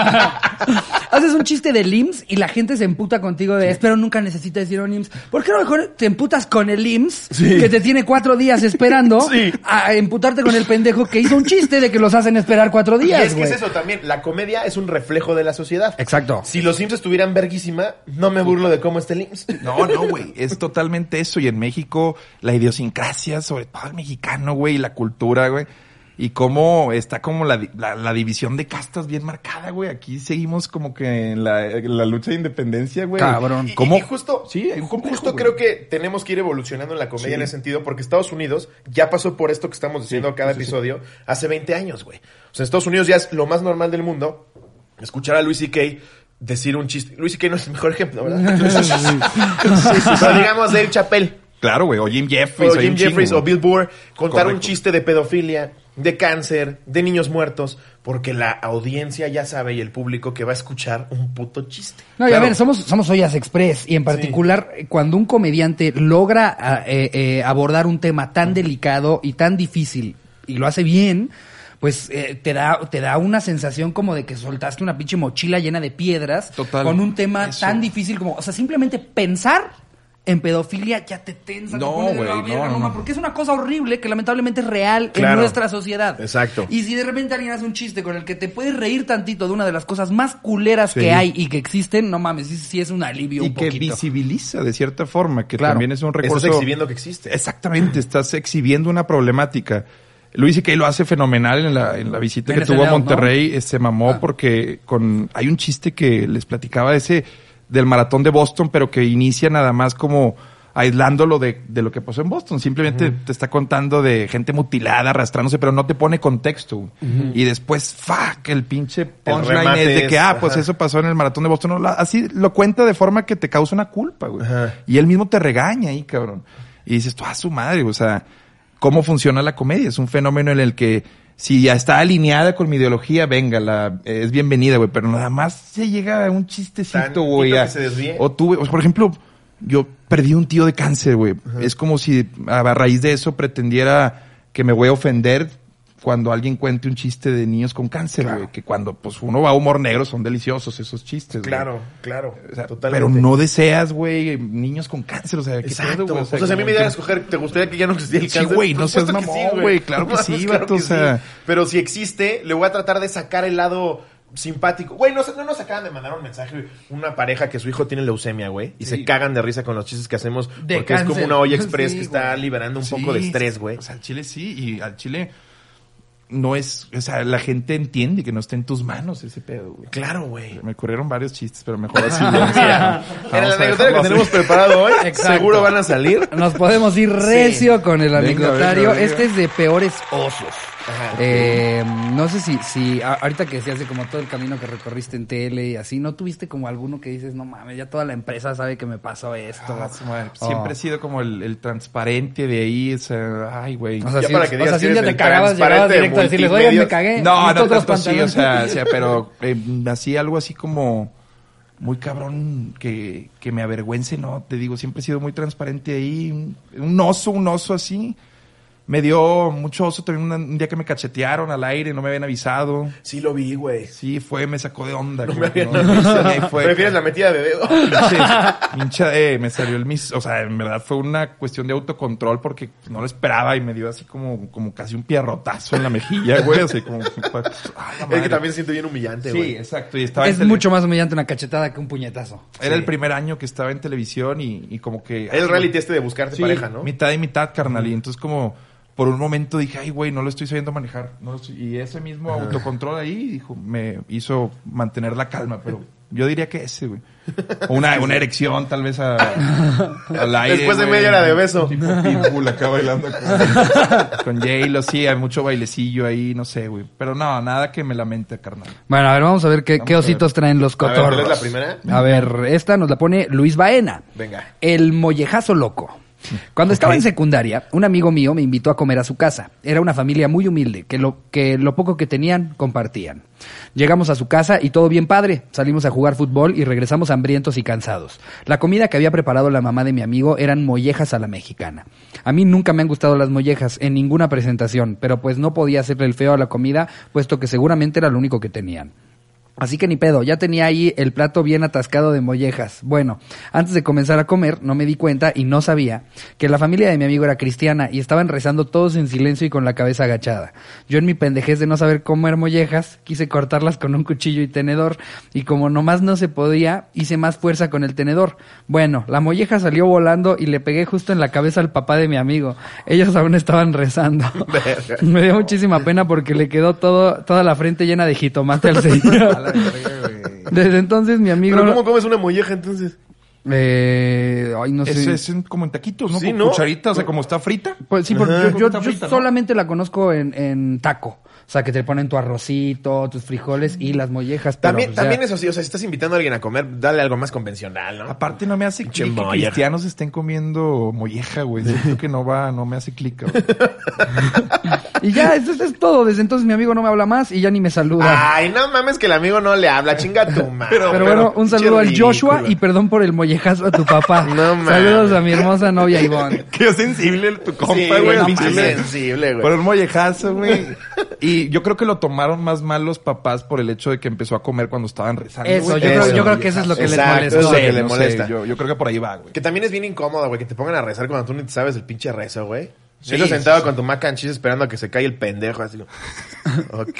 A: Haces un chiste del I M S S y la gente se emputa contigo de, espero nunca necesita decir un I M S S. ¿Por qué no mejor te emputas con el I M S S, sí. que te tiene cuatro días esperando, sí. a emputarte con el pendejo que hizo un chiste de que los hacen esperar cuatro días,
B: Y es que
A: güey.
B: es eso también. La comedia es un reflejo de la sociedad.
A: Exacto.
B: Si los Simpsons estuvieran verguísima, no me burlo de cómo está el I M S S.
C: No, no, güey. Es totalmente eso. Y en México, la idiosincrasia, sobre todo el mexicano, güey, y la cultura, güey. Y cómo está como la, la, la división de castas bien marcada, güey. Aquí seguimos como que en la, en la lucha de independencia, güey.
A: Cabrón.
B: Y, y, y justo,
C: sí, un complejo,
B: justo
C: güey.
B: creo que tenemos que ir evolucionando en la comedia sí. en ese sentido, porque Estados Unidos ya pasó por esto que estamos diciendo
C: sí,
B: cada
C: sí,
B: episodio
C: sí.
B: hace veinte años, güey. O sea, en Estados Unidos ya es lo más normal del mundo escuchar a Louis C K decir un chiste. Louis C K no es el mejor ejemplo, ¿verdad? sí, sí, sí. Pero digamos Dave Chappelle.
C: Claro, güey. O Jim Jeffries.
B: O Jim Jeffries chingo, o Bill Burr. Contar Correcto. un chiste de pedofilia, de cáncer, de niños muertos, porque la audiencia ya sabe y el público que va a escuchar un puto chiste.
A: No, y claro. a ver, somos, somos Ollas Express y en particular sí. cuando un comediante logra eh, eh, abordar un tema tan delicado y tan difícil y lo hace bien, pues eh, te da te da una sensación como de que soltaste una pinche mochila llena de piedras.
C: Total.
A: Con un tema
C: Eso.
A: tan difícil como, o sea, simplemente pensar en pedofilia ya te tensa.
C: No,
A: te pone de la
C: güey,
A: verga,
C: no, no,
A: mamá,
C: no.
A: porque es una cosa horrible que lamentablemente es real
B: Claro.
A: en nuestra sociedad.
B: Exacto.
A: Y si de repente alguien hace un chiste con el que te puedes reír tantito de una de las cosas más culeras
C: Sí.
A: que hay y que existen, no mames, sí, sí es un alivio
C: Y
A: un
C: que
A: poquito.
C: visibiliza de cierta forma, que
A: Claro.
C: también es un recurso.
B: Estás exhibiendo que existe.
C: Exactamente, estás exhibiendo una problemática. Luis C K lo hace fenomenal en la, en la visita
A: En
C: que
A: ese
C: tuvo a
A: lado,
C: Monterrey. eh, Se mamó
A: Ah.
C: porque con hay un chiste que les platicaba de ese del maratón de Boston, pero que inicia nada más como aislándolo de, de lo que pasó en Boston. Simplemente te está contando de gente mutilada, arrastrándose, pero no te pone contexto. Y después, fuck, el pinche punchline
B: remate
C: es de que,
B: es,
C: ah, pues
B: ajá.
C: eso pasó en el maratón de Boston. No, la- así lo cuenta de forma que te causa una culpa, güey.
B: Ajá.
C: Y él mismo te regaña ahí, cabrón. Y dices, tú, ah, su madre, o sea, ¿cómo funciona la comedia? Es un fenómeno en el que si ya está alineada con mi ideología, venga, la, eh, es bienvenida, güey, pero nada más se llega a un chistecito,
B: Tantito
C: güey.
B: que
C: a-
B: se desvíe.
C: O tuve, o, por ejemplo, yo perdí un tío de cáncer, güey. Es como si a, a raíz de eso pretendiera que me voy a ofender cuando alguien cuente un chiste de niños con cáncer, güey. Que cuando pues uno va a humor negro son deliciosos esos chistes, güey.
B: Claro, claro.
C: O sea,
B: totalmente.
C: pero no deseas, güey, niños con cáncer, o sea, ¿qué
B: Exacto.
C: pedo, güey?
B: O sea, si a mí me
C: como
B: dieran a
C: que-
B: escoger, ¿te gustaría que ya no existiera el
C: Sí,
B: cáncer?
C: güey, no
B: Por
C: seas
B: supuesto que
C: mamón, güey, claro que
B: No
C: sí,
B: mames,
C: vato, o
B: sí.
C: sea.
B: Pero si existe, le voy a tratar de sacar el lado simpático. Güey, no, no nos acaban de mandar un mensaje, güey. Una pareja que su hijo tiene leucemia, güey. Y se cagan de risa con los chistes que hacemos.
A: De
B: porque es como
A: cáncer.
B: una olla express
A: Sí,
B: que está
A: güey.
B: liberando un
C: Sí,
B: poco de estrés, güey.
C: O sea, al chile sí, y al chile no es, o sea, la gente entiende que no está en tus manos ese pedo, güey.
B: Claro, güey.
C: Me ocurrieron varios chistes, pero mejor así. ya.
B: Mira,
C: Vamos
B: en el
C: a
B: anecdotario que
C: dejarlo
B: tenemos
C: así.
B: preparado hoy,
A: Exacto.
B: seguro van a salir.
A: Nos podemos ir recio con el
C: Venga,
A: anecdotario.
C: venga, venga.
A: Este es de peores osos.
B: Ajá.
A: Eh, no sé si, si a- ahorita que se hace como todo el camino que recorriste en tele y así, ¿no tuviste como alguno que dices, no mames, ya toda la empresa sabe que me pasó esto?
C: Ah, su madre.
A: Oh.
C: Siempre he sido como el, el transparente de ahí, o sea, ay, güey.
A: O sea,
B: Ya
A: si,
B: para que
A: o
B: digas
A: sea,
B: que
A: si un día
B: eres
A: te
B: el
A: cagabas, llegabas
B: transparente de
A: directo a decirles, oye, me
B: multimedios.
A: cagué.
C: No,
A: necesito
C: no
A: otros
C: tanto sí, o sea,
A: pantalones.
C: o sea, pero eh, así algo así como muy cabrón que, que me avergüence, no, te digo, siempre he sido muy transparente ahí, un, un oso, un oso así. Me dio mucho oso también una- un día que me cachetearon al aire, no me habían avisado.
B: Sí lo vi, güey.
C: Sí, fue, me sacó de onda.
B: No
C: como
B: me
C: que
B: habían
C: no-
B: avisado.
C: ahí fue.
B: ¿Prefieres la metida de dedo?
C: Pinche, hincha, eh, me salió el mis, o sea, en verdad fue una cuestión de autocontrol porque no lo esperaba y me dio así como, como casi un pierrotazo en la mejilla, güey, así como, ay, la
B: Es que
C: madre.
B: también se siente bien humillante,
C: Sí,
B: güey.
C: exacto, y estaba en
A: Es
C: tele-
A: mucho más humillante una cachetada que un puñetazo.
C: Era
B: Sí.
C: el primer año que estaba en televisión y, y como que...
B: El reality este de buscarte
C: Sí,
B: pareja, ¿no?
C: mitad y mitad, carnal, y entonces como... Por un momento dije, ay, güey, no lo estoy sabiendo manejar. No lo estoy- Y ese mismo autocontrol ahí dijo, me hizo mantener la calma, pero yo diría que ese, güey. O una, una erección, tal vez, a, al aire.
B: Después de
C: güey.
B: media hora de beso.
C: Tipo Pitbull acá bailando con, con J-Lo, sí, hay mucho bailecillo ahí, no sé, güey. Pero no, nada que me lamente, carnal.
A: Bueno, a ver, vamos a ver qué,
C: Vamos
A: qué
C: a ver.
A: ositos traen los
B: A ver,
A: cotorros.
B: ¿cuál es la primera?
A: A ver, esta nos la pone Luis Baena.
B: Venga.
A: El mollejazo loco. Cuando estaba en secundaria, un amigo mío me invitó a comer a su casa. Era una familia muy humilde, que lo, que lo poco que tenían, compartían. Llegamos a su casa y todo bien padre. Salimos a jugar fútbol y regresamos hambrientos y cansados. La comida que había preparado la mamá de mi amigo eran mollejas a la mexicana. A mí nunca me han gustado las mollejas en ninguna presentación, pero pues no podía hacerle el feo a la comida, puesto que seguramente era lo único que tenían. Así que ni pedo, ya tenía ahí el plato bien atascado de mollejas. Bueno, antes de comenzar a comer, no me di cuenta y no sabía que la familia de mi amigo era cristiana y estaban rezando todos en silencio y con la cabeza agachada. Yo en mi pendejez de no saber comer mollejas, quise cortarlas con un cuchillo y tenedor y como nomás no se podía, hice más fuerza con el tenedor. Bueno, la molleja salió volando y le pegué justo en la cabeza al papá de mi amigo. Ellos aún estaban rezando. Me dio muchísima pena porque le quedó todo, toda la frente llena de jitomate al señor. Desde entonces mi amigo...
B: ¿Pero cómo comes una molleja entonces?
A: Eh, ay, no sé.
C: Eso es en- como en taquitos, ¿no?
B: Sí,
C: Con
B: ¿no?
C: cucharita, o sea, como está frita.
A: Pues sí, porque
B: Ajá.
A: yo, yo,
C: Está
A: yo
C: frita, ¿no?
A: solamente la conozco en, en taco. O sea, que te ponen tu arrocito, tus frijoles y las mollejas. pero,
B: También,
A: pues, ya-
B: también eso sí, o sea, si estás invitando a alguien a comer, dale algo más convencional, ¿no?
C: Aparte no me hace
B: Pinche
C: clic que
B: molleja.
C: cristianos estén comiendo molleja, güey. Siento que no va, no me hace clic, güey.
A: Y ya, eso, eso es todo. Desde entonces mi amigo no me habla más y ya ni me saluda.
B: Ay, no mames que el amigo no le habla, chinga a tu madre.
A: pero, bueno, un saludo al
B: pinche
A: Joshua
B: ridículo.
A: y perdón por el mollejazo a tu papá.
B: No mames.
A: Saludos a mi hermosa novia Ivonne.
C: Qué sensible el- tu compa,
B: Sí,
C: güey.
B: güey,
C: al
B: pinche
C: chile.
B: sensible, güey.
C: Por un mollejazo, güey. Y, Y yo creo que lo tomaron más mal los papás por el hecho de que empezó a comer cuando estaban rezando.
A: Eso,
C: güey.
A: yo, creo,
B: Eso.
A: yo creo que eso es lo que
B: Exacto,
A: les molestó.
B: eso es lo que le
C: no
B: molesta.
C: sé, yo, yo creo que por ahí va, güey.
B: Que también es bien incómodo, güey, que te pongan a rezar cuando tú ni te sabes el pinche rezo, güey.
C: Sí,
B: Eso sentado
C: sí,
B: con tu mac and cheese esperando a que se caiga el pendejo, así. Ok.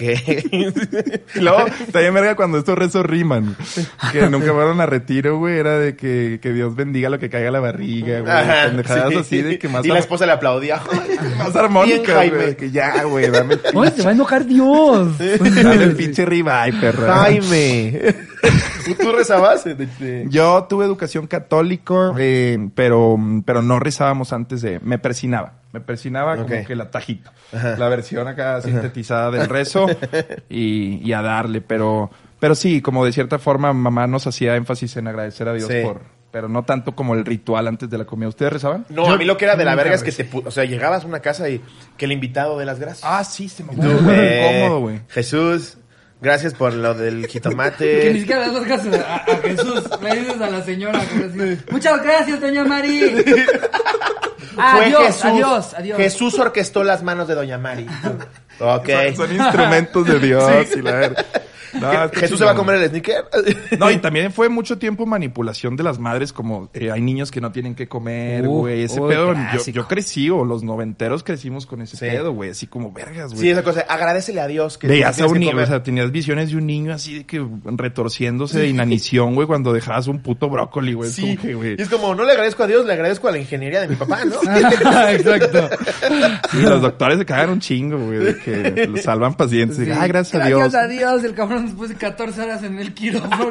C: Y luego, también verga cuando estos rezos riman. Que nunca fueron a retiro, güey. Era de que, que Dios bendiga lo que caiga a la barriga, güey.
B: Ajá,
C: Pendejadas
B: sí.
C: así de que más,
B: Y la
C: ar-
B: esposa le aplaudía.
C: más armónica,
B: Bien, Jaime.
C: güey. Que ya, güey, dame el
A: Oye, se va a enojar Dios.
C: Dame el pinche ribeye, perro.
B: Jaime. ¿Tú rezabas? De- de-
C: Yo tuve educación católico, eh, pero, pero no rezábamos antes de... Me persinaba. Me persinaba
B: Ok.
C: como que el atajito.
B: Ajá.
C: La versión acá sintetizada del rezo y, y a darle. Pero, pero sí, como de cierta forma mamá nos hacía énfasis en agradecer a Dios
B: Sí.
C: por... Pero no tanto como el ritual antes de la comida. ¿Ustedes rezaban?
B: No, a mí lo que era de la
A: nunca
B: verga es que
A: recé.
B: te... pu- O sea, llegabas a una casa y que el invitado de las gracias.
C: Ah, sí, se me
B: Tú,
C: fue
B: eh,
C: incómodo, güey.
B: Jesús, gracias por lo del
A: Que ni
B: jitomate.
A: siquiera le das las gracias a, a Jesús. Le dices a la señora. Que así, muchas gracias, doña Mari.
B: Fue
A: Adiós,
B: Jesús.
A: adiós, adiós.
B: Jesús orquestó las manos de Doña Mari. Ok.
C: Son, son instrumentos de Dios y la verga. No,
B: ¿Qué-
C: está
B: ¿Jesús se va a
C: chingón.
B: comer el sneaker?
C: No, y también fue mucho tiempo manipulación de las madres, como eh, hay niños que no tienen que comer,
A: Uh,
C: güey. Ese
A: uy,
C: pedo, yo,
A: clásico.
C: yo crecí, o los noventeros crecimos con ese
B: Sí.
C: pedo, güey. Así como vergas, güey.
B: Sí, esa cosa. Agradecele a Dios que
C: Veías a
B: tienes
C: un
B: que
C: niño,
B: comer.
C: o sea, tenías visiones de un niño así de que retorciéndose de inanición, güey, cuando dejabas un puto brócoli, güey. Es
B: Sí,
C: como que, güey.
B: y es como, no le agradezco a Dios, le agradezco a la ingeniería de mi papá, ¿no?
A: Exacto.
C: Sí, los doctores se cagan un chingo, güey, de que los salvan pacientes.
A: Sí.
C: Ay, gracias a
A: Gracias
C: Dios.
A: a Dios, el cabrón después de catorce horas en el quirófano.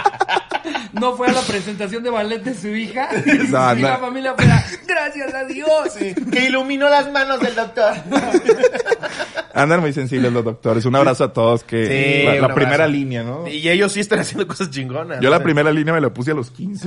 A: No fue a la presentación de ballet de su hija.
C: No,
A: y
C: no.
A: la familia fuera, gracias a Dios.
B: Sí, que iluminó las manos del doctor.
C: Andan muy sensibles los doctores. Un abrazo a todos que
B: Sí,
C: la, la
B: un
C: primera
B: abrazo.
C: línea, ¿no?
B: Y ellos sí están haciendo cosas chingonas.
C: Yo la
B: O sea,
C: primera línea me la puse a los quince.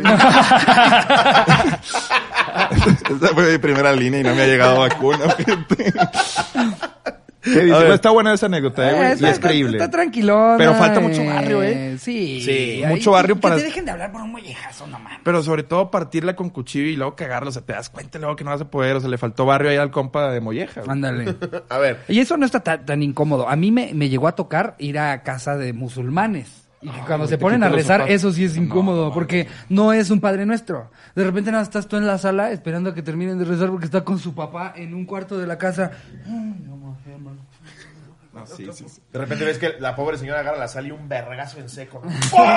C: Esa fue mi primera línea y no me ha llegado vacuna, fíjate. ¿Qué dice?
B: A ver.
C: Pues está buena esa anécdota, eh, güey.
A: Eh,
C: Y
A: está,
C: es creíble.
A: Está tranquilón.
C: Pero falta mucho barrio, ¿eh?
A: Sí.
B: Sí,
A: Ahí-
C: mucho barrio
A: que
C: para-
A: te dejen de hablar por un mollejazo, no mames.
C: Pero sobre todo partirla con cuchillo y luego cagarla. O sea, te das cuenta luego que no vas a poder. O sea, le faltó barrio ahí al compa de Molleja, güey.
A: Ándale.
B: A ver.
A: Y eso no está tan, tan incómodo. A mí me, me llegó a tocar ir a casa de musulmanes. Y que cuando
C: güey,
A: se
C: te
A: ponen a
C: quitan los
A: rezar,
C: zapatos.
A: eso sí es
C: No,
A: incómodo,
C: no,
A: porque no es un Padre Nuestro. De repente nada, estás tú en la sala esperando a que terminen de rezar porque está con su papá en un cuarto de la casa. Ay, no, mujer, hermano.
C: No, sí, sí, sí.
B: De repente ves que la pobre señora agarra la sal y un vergazo en seco. ¿No?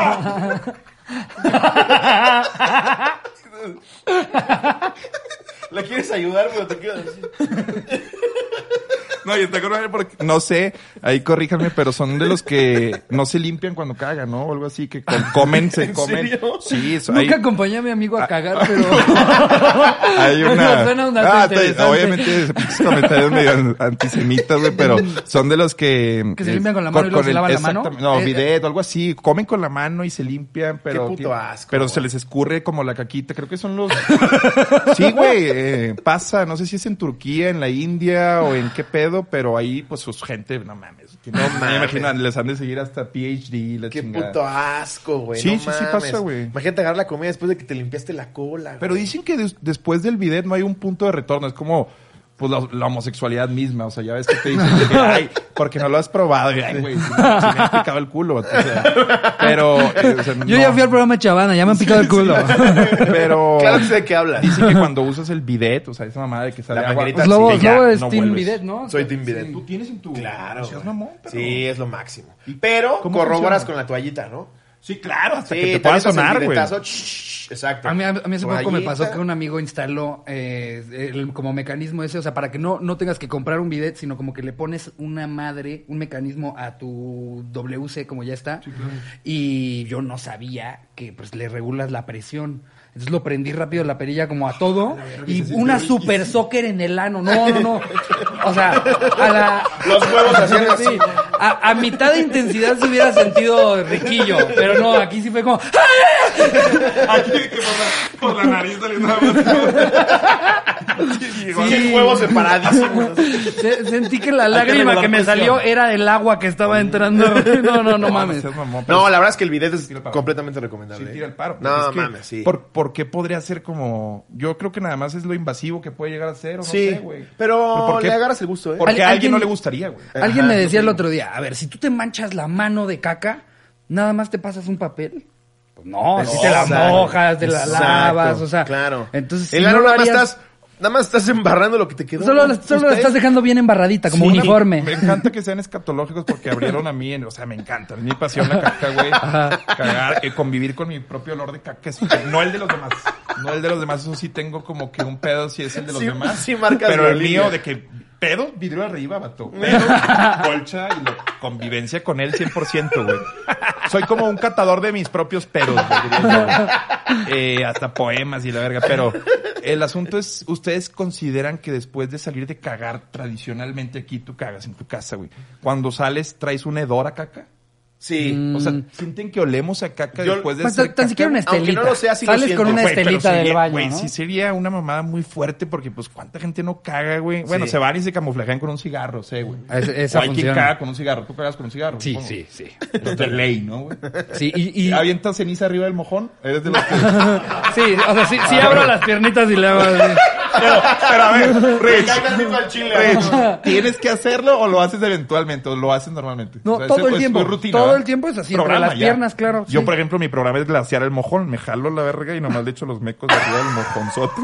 B: ¿La quieres ayudar, pero te quiero decir?
C: No, y está con porque no sé, ahí corríjanme, pero son de los que no se limpian cuando cagan, ¿no? O algo así, que con- comen, se
B: ¿En
C: comen.
B: serio?
C: Sí, eso, hay,
A: Nunca acompañé a mi amigo a cagar, pero...
C: hay
A: Bueno,
C: una...
A: suena un
C: Ah,
A: dato
C: estoy-
A: interesante.
C: obviamente, pinches comentarios medio antisemitas, güey, pero son de los que...
A: Que se limpian con la mano y luego se lavan la mano.
C: exactamente, No,
A: Eh,
C: bidet o algo así. Comen con la mano y se limpian, pero...
B: Qué puto
C: tiene-
B: asco,
C: Pero
B: güey.
C: se les escurre como la caquita. Creo que son los... Sí, güey, eh, pasa. No sé si es en Turquía, en la India o en qué pedo, pero ahí, pues, sus gente, no mames. tiene-
B: No
C: me
B: mames.
C: imagino, les han de seguir hasta P H D, la
B: Qué
C: chingada.
B: puto asco, güey.
C: Sí,
B: no
C: sí, sí
B: mames.
C: pasa, güey.
B: Imagínate agarrar la comida después de que te limpiaste la cola.
C: Pero
B: güey.
C: dicen que des- después del bidet no hay un punto de retorno. Es como pues la, la homosexualidad misma. O sea, ya ves que te dicen que, ay, porque no lo has probado. Y, ay, güey, si, me- si me ha picado el culo. O sea, pero... eh, o sea,
A: Yo
C: no.
A: ya fui al programa de Chavana, ya me han picado el culo.
C: Pero...
B: Claro que sé de qué hablas.
C: Dicen que cuando usas el bidet, o sea, esa mamada de que sale
B: La
C: agua...
B: manguerita,
A: Pues Lobo,
B: sí,
C: que ya
A: Lobo es
C: no
A: Team
C: vuelves.
A: Bidet, ¿no?
B: Soy Team Bidet.
C: Tú tienes en tu...
B: Claro.
C: ¿Seas
B: güey.
C: mamón? Pero-
B: Sí, es lo máximo. Pero
C: ¿Cómo
B: corroboras
C: funciona?
B: con la toallita, ¿no?
C: Sí, claro, hasta
B: Sí,
C: que te
B: te
C: pueda
B: avientas el
C: sonar, güey.
B: bidetazo, shh, exacto.
A: A mí, a mí hace poco me
B: Toallita.
A: pasó que un amigo instaló eh, el, como mecanismo ese, o sea, para que no, no tengas que comprar un bidet, sino como que le pones una madre, un mecanismo a tu W C como ya está. Y yo no sabía que pues le regulas la presión. Entonces lo prendí rápido la perilla como a todo y una super soccer en el ano. No, no, no. O sea, a la...
B: Los huevos hacían así.
A: Sí. A, a mitad de intensidad se hubiera sentido riquillo, pero no, aquí sí fue como...
C: Aquí que por la, por la nariz saliendo la mano.
B: Sí, sí, huevos separadísimos.
A: Se- sentí que la lágrima que, que me salió era el agua que estaba entrando. No, no, no mames.
C: No, mamón, pero
B: No, la verdad es que el bidet es
C: tira el paro.
B: completamente
C: sí
B: recomendable.
C: tira el paro.
B: No,
C: Es que,
B: mames, sí.
C: ¿por, ¿Por qué podría ser como...? Yo creo que nada más es lo invasivo que puede llegar a ser, o no
B: Sí,
C: sé, güey.
B: pero
C: ¿por qué?
B: le agarras el gusto, ¿eh?
C: Porque
A: Al-
C: a alguien no
A: alguien-
C: le gustaría, güey.
A: Alguien
B: Ajá,
A: me decía
B: no
A: el
B: sé.
A: otro día, a ver, si tú te manchas la mano de caca, nada más te pasas un papel. Pues no, si te la
B: Exacto,
A: mojas, te la
B: exacto,
A: lavas, o sea.
B: Claro.
A: Entonces,
B: el
A: si
B: ano
A: no lo
B: nada más
A: harías-
B: estás, nada más estás embarrando lo que te quedó.
A: Solo,
B: ¿no?
A: la- solo la
B: ¿Ustedes?
A: estás dejando bien embarradita, como
C: Sí,
A: uniforme.
C: Me encanta que sean escatológicos porque abrieron a mí, en- o sea, me encanta. Es mi pasión la caca, güey. Cagar, eh, convivir con mi propio olor de caca. Es, no el de los demás. No el de los demás. Eso sí tengo como que un pedo si es el de los
B: Sí,
C: demás.
B: sí marcas
C: Pero
B: la
C: el
B: línea.
C: mío de que pedo, vidrio arriba, vato. Pedo, colcha y la convivencia con él cien por ciento, güey. Soy como un catador de mis propios pedos, güey, diría yo. Eh, hasta poemas y la verga. Pero el asunto es, ¿ustedes consideran que después de salir de cagar, tradicionalmente aquí tú cagas en tu casa, güey? Cuando sales, ¿traes un hedor a caca?
B: Sí.
C: O sea, ¿sienten que olemos a caca
B: Yo-
C: después de
A: Pues,
C: hacer
A: tan, tan
C: caca?
A: siquiera una
B: Aunque
A: estelita.
B: no lo sea, sí lo
A: Sales
B: siento.
A: con una
C: Güey, pero
A: estelita del
C: sería-
A: baño,
C: güey,
A: ¿no?
C: sí sería una mamada muy fuerte porque, pues, ¿cuánta gente no caga, güey? Bueno,
B: Sí.
C: se van y se camuflajean con un cigarro, sé, güey.
A: Es- esa
C: O hay quien
A: funciona.
C: caga con un cigarro. ¿Tú cagas con un cigarro?
A: Sí,
C: supongo?
A: sí, sí.
C: Es de ley, ¿no, güey?
A: Sí, y... y-
C: ¿Avientas ceniza arriba del mojón? Eres de los que...
A: sí, o sea, sí, sí abro las piernitas y le hago así.
C: Pero, pero a ver, Rich,
B: Cagas mismo al chile.
C: Rich, ¿tienes que hacerlo o lo haces eventualmente o lo haces normalmente?
A: No,
C: O sea,
A: todo
C: es-
A: el
C: es
A: tiempo.
C: tu rutina,
A: Todo
C: ¿verdad?
A: el tiempo es así, entre
C: Programa,
A: las
C: ya.
A: piernas, claro,
C: Yo,
A: sí.
C: por ejemplo, mi programa es glaciar el mojón. Me jalo la verga y nomás le echo los mecos de arriba del mojonzote.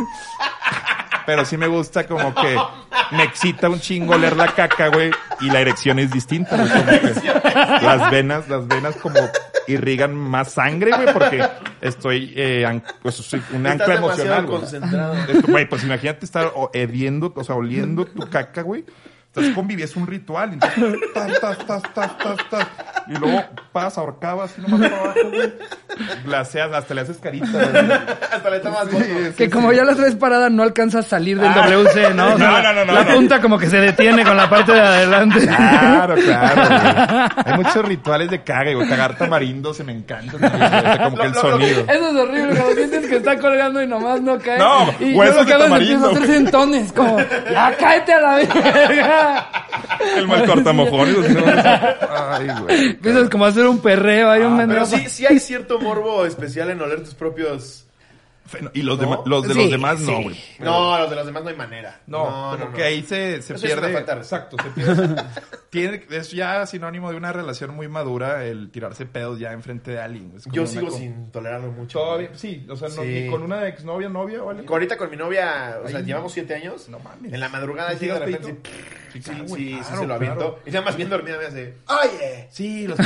C: Pero sí me gusta como que me excita un chingo leer la caca, güey, y la erección es distinta, güey. Como que las venas, las venas como irrigan más sangre, güey, porque estoy, eh, an- pues, soy un
B: Estás
C: ancla
B: demasiado
C: emocional, güey.
B: concentrado.
C: Esto, Güey, pues imagínate estar o- hediendo, o sea, oliendo tu caca, güey. Entonces convivir es un ritual. Entonces, tas, tas, tas, tas, tas, tas. Y luego pasas, ahorcabas así nomás para abajo, güey. Glaseas, hasta le haces carita, güey.
B: Hasta le tomas foto.
A: Que como ya la traes parada, no alcanzas a salir del
C: Ah.
A: W C, ¿no? O sea,
C: No, no, no, no,
A: la
C: no.
A: punta como que se detiene con la parte de adelante.
C: Claro, claro, güey. Hay muchos rituales de caga, güey. Cagar tamarindo se me encanta también, güey. O sea, como que el
B: Lo- lo- lo que-
C: sonido.
A: Eso es horrible, cuando sientes que está colgando y nomás no cae.
C: No,
A: y yo
C: huesos
A: lo que
C: de
A: hago es
C: tamarindo.
A: empiezo a hacer sentones, como, ya cáete a la verga.
C: El mal cortamojones. así, ¿no? Ay, güey.
A: Empiezas como a hacer un perreo, hay un
B: Pero
A: meneo.
B: sí, sí hay cierto morbo especial en oler tus propios...
C: Y los,
B: ¿No?
C: dema- los de
A: Sí,
C: los demás no,
A: sí.
C: güey.
B: No, los de los demás no hay manera.
C: No, como
B: no,
C: que
B: no.
C: ahí se, se
B: Eso es una
C: pierde.
B: falta de respeto.
C: Exacto, se pierde. Tiene, es ya sinónimo de una relación muy madura el tirarse pedos ya enfrente de alguien. Es como
B: Yo
C: una
B: sigo
C: co-
B: sin tolerarlo mucho.
C: Todavía, sí, o sea, no,
B: Sí.
C: ni con una exnovia, novia o algo.
B: Ahorita con mi novia, o sea,
C: Ay,
B: llevamos siete años.
C: no mames.
B: En la madrugada
C: ¿Sí
B: llega de
C: sigues
B: repente.
C: pedito?
B: Sí, sí,
C: claro,
B: sí,
C: güey,
B: sí,
C: claro,
B: se lo aviento.
C: claro.
B: Y nada más bien dormida me hace. ¡Oye!
C: Sí, los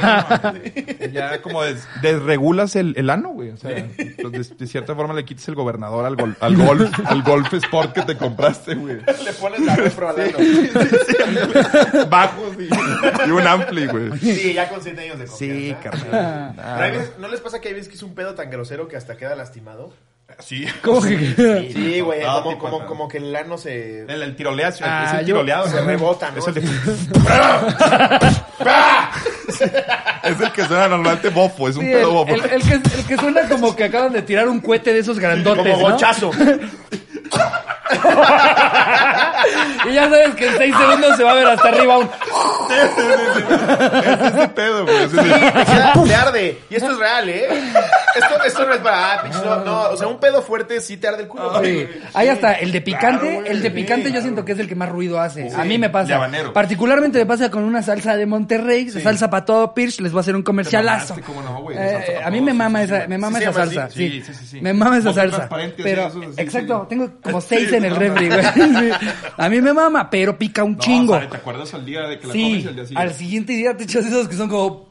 C: pedos. Ya como des- desregulas el, el ano, güey. O sea, pues, de, de cierta forma le quitas el gobernador al, gol, al golf, al golf sport que te compraste, güey.
B: Le pones la repro al ano.
C: Bajos y, y un ampli, güey.
B: Sí, ya con siete años de
C: Sí,
B: confianza.
C: carnal.
B: Pero hay veces- ¿no les pasa que hay veces que es un pedo tan grosero que hasta queda lastimado?
C: Sí.
A: ¿Cómo que?
B: Sí, güey,
C: No,
B: como,
C: tipo,
B: como,
C: ajá.
B: como que el ano se...
C: El, el tiroleazo,
A: Ah,
C: es el
A: yo-
C: tiroleado.
B: se
C: ¿no?
B: rebota, ¿no?
C: Es el de... Es el que suena normalmente bofo, es un
A: Sí,
C: pedo
A: el,
C: bofo.
A: el- el que, el que suena como que acaban de tirar un cohete de esos grandotes,
B: Como
A: ¿no?
B: gochazo.
C: Ah,
A: Y ya sabes que en seis segundos se va a ver hasta arriba un...
C: Es ese pedo, güey. es ese-
B: Te queda- te arde. Y esto es real, ¿eh? Esto, esto no es para... Ah, pinche, no, no, o sea, un pedo fuerte sí te arde el culo. güey.
A: Sí. Hay hasta el de picante,
B: Claro, güey,
A: el de
B: sí,
A: picante yo
B: claro.
A: siento que es el que más ruido hace.
C: Sí,
A: A mí me
C: de
A: pasa.
C: habanero.
A: Particularmente me pasa con una salsa de Monterrey, salsa para todo Pirch, les voy a hacer un comercialazo.
C: mamaste, cómo no, güey,
A: Eh,
C: salsa pa'
A: a mí
C: todo,
A: me
C: sí,
A: mama
C: sí,
A: esa,
C: sí.
A: me mama
B: Sí,
A: esa
B: se llama
A: salsa.
B: así.
C: Sí, sí, sí, sí.
A: Me mama esa
C: Bote
A: salsa.
C: transparente,
A: Pero,
C: así, eso, sí,
A: exacto,
C: sí.
A: tengo como seis
C: Sí,
A: en el
C: no,
A: refri,
C: no.
A: güey. Sí. A mí me mama, pero pica un
C: No,
A: chingo.
C: sale, ¿te acuerdas al día de que la comes y
A: Sí,
C: al día siguiente?
A: al siguiente día te echas esos que son como...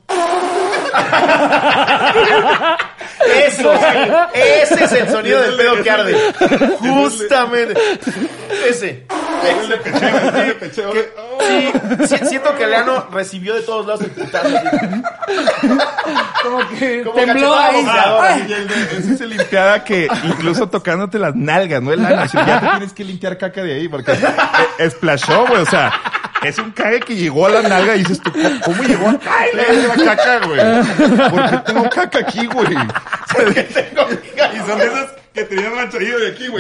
B: Eso, sí. Ese es el sonido del pedo que arde. Justamente. Ese.
C: El pecheo, el pecheo.
B: Sí, sí, siento que el ano recibió de todos lados el putazo. así.
A: Como que
B: Como
A: tembló
B: cachetada
A: ahí.
B: boxeadora.
A: Ay.
C: Y el de- ese es el limpiada que incluso tocándote las nalgas, ¿no? El ano. Si ya te tienes que limpiar caca de ahí porque eh, splashó, güey. O sea, es un cague que llegó a la nalga y dices tú, ¿cómo, cómo llegó acá la caca, güey? ¿Por qué tengo caca aquí, güey?
B: Porque tengo
C: Y son de esas que tenía ranchadillo de aquí, güey.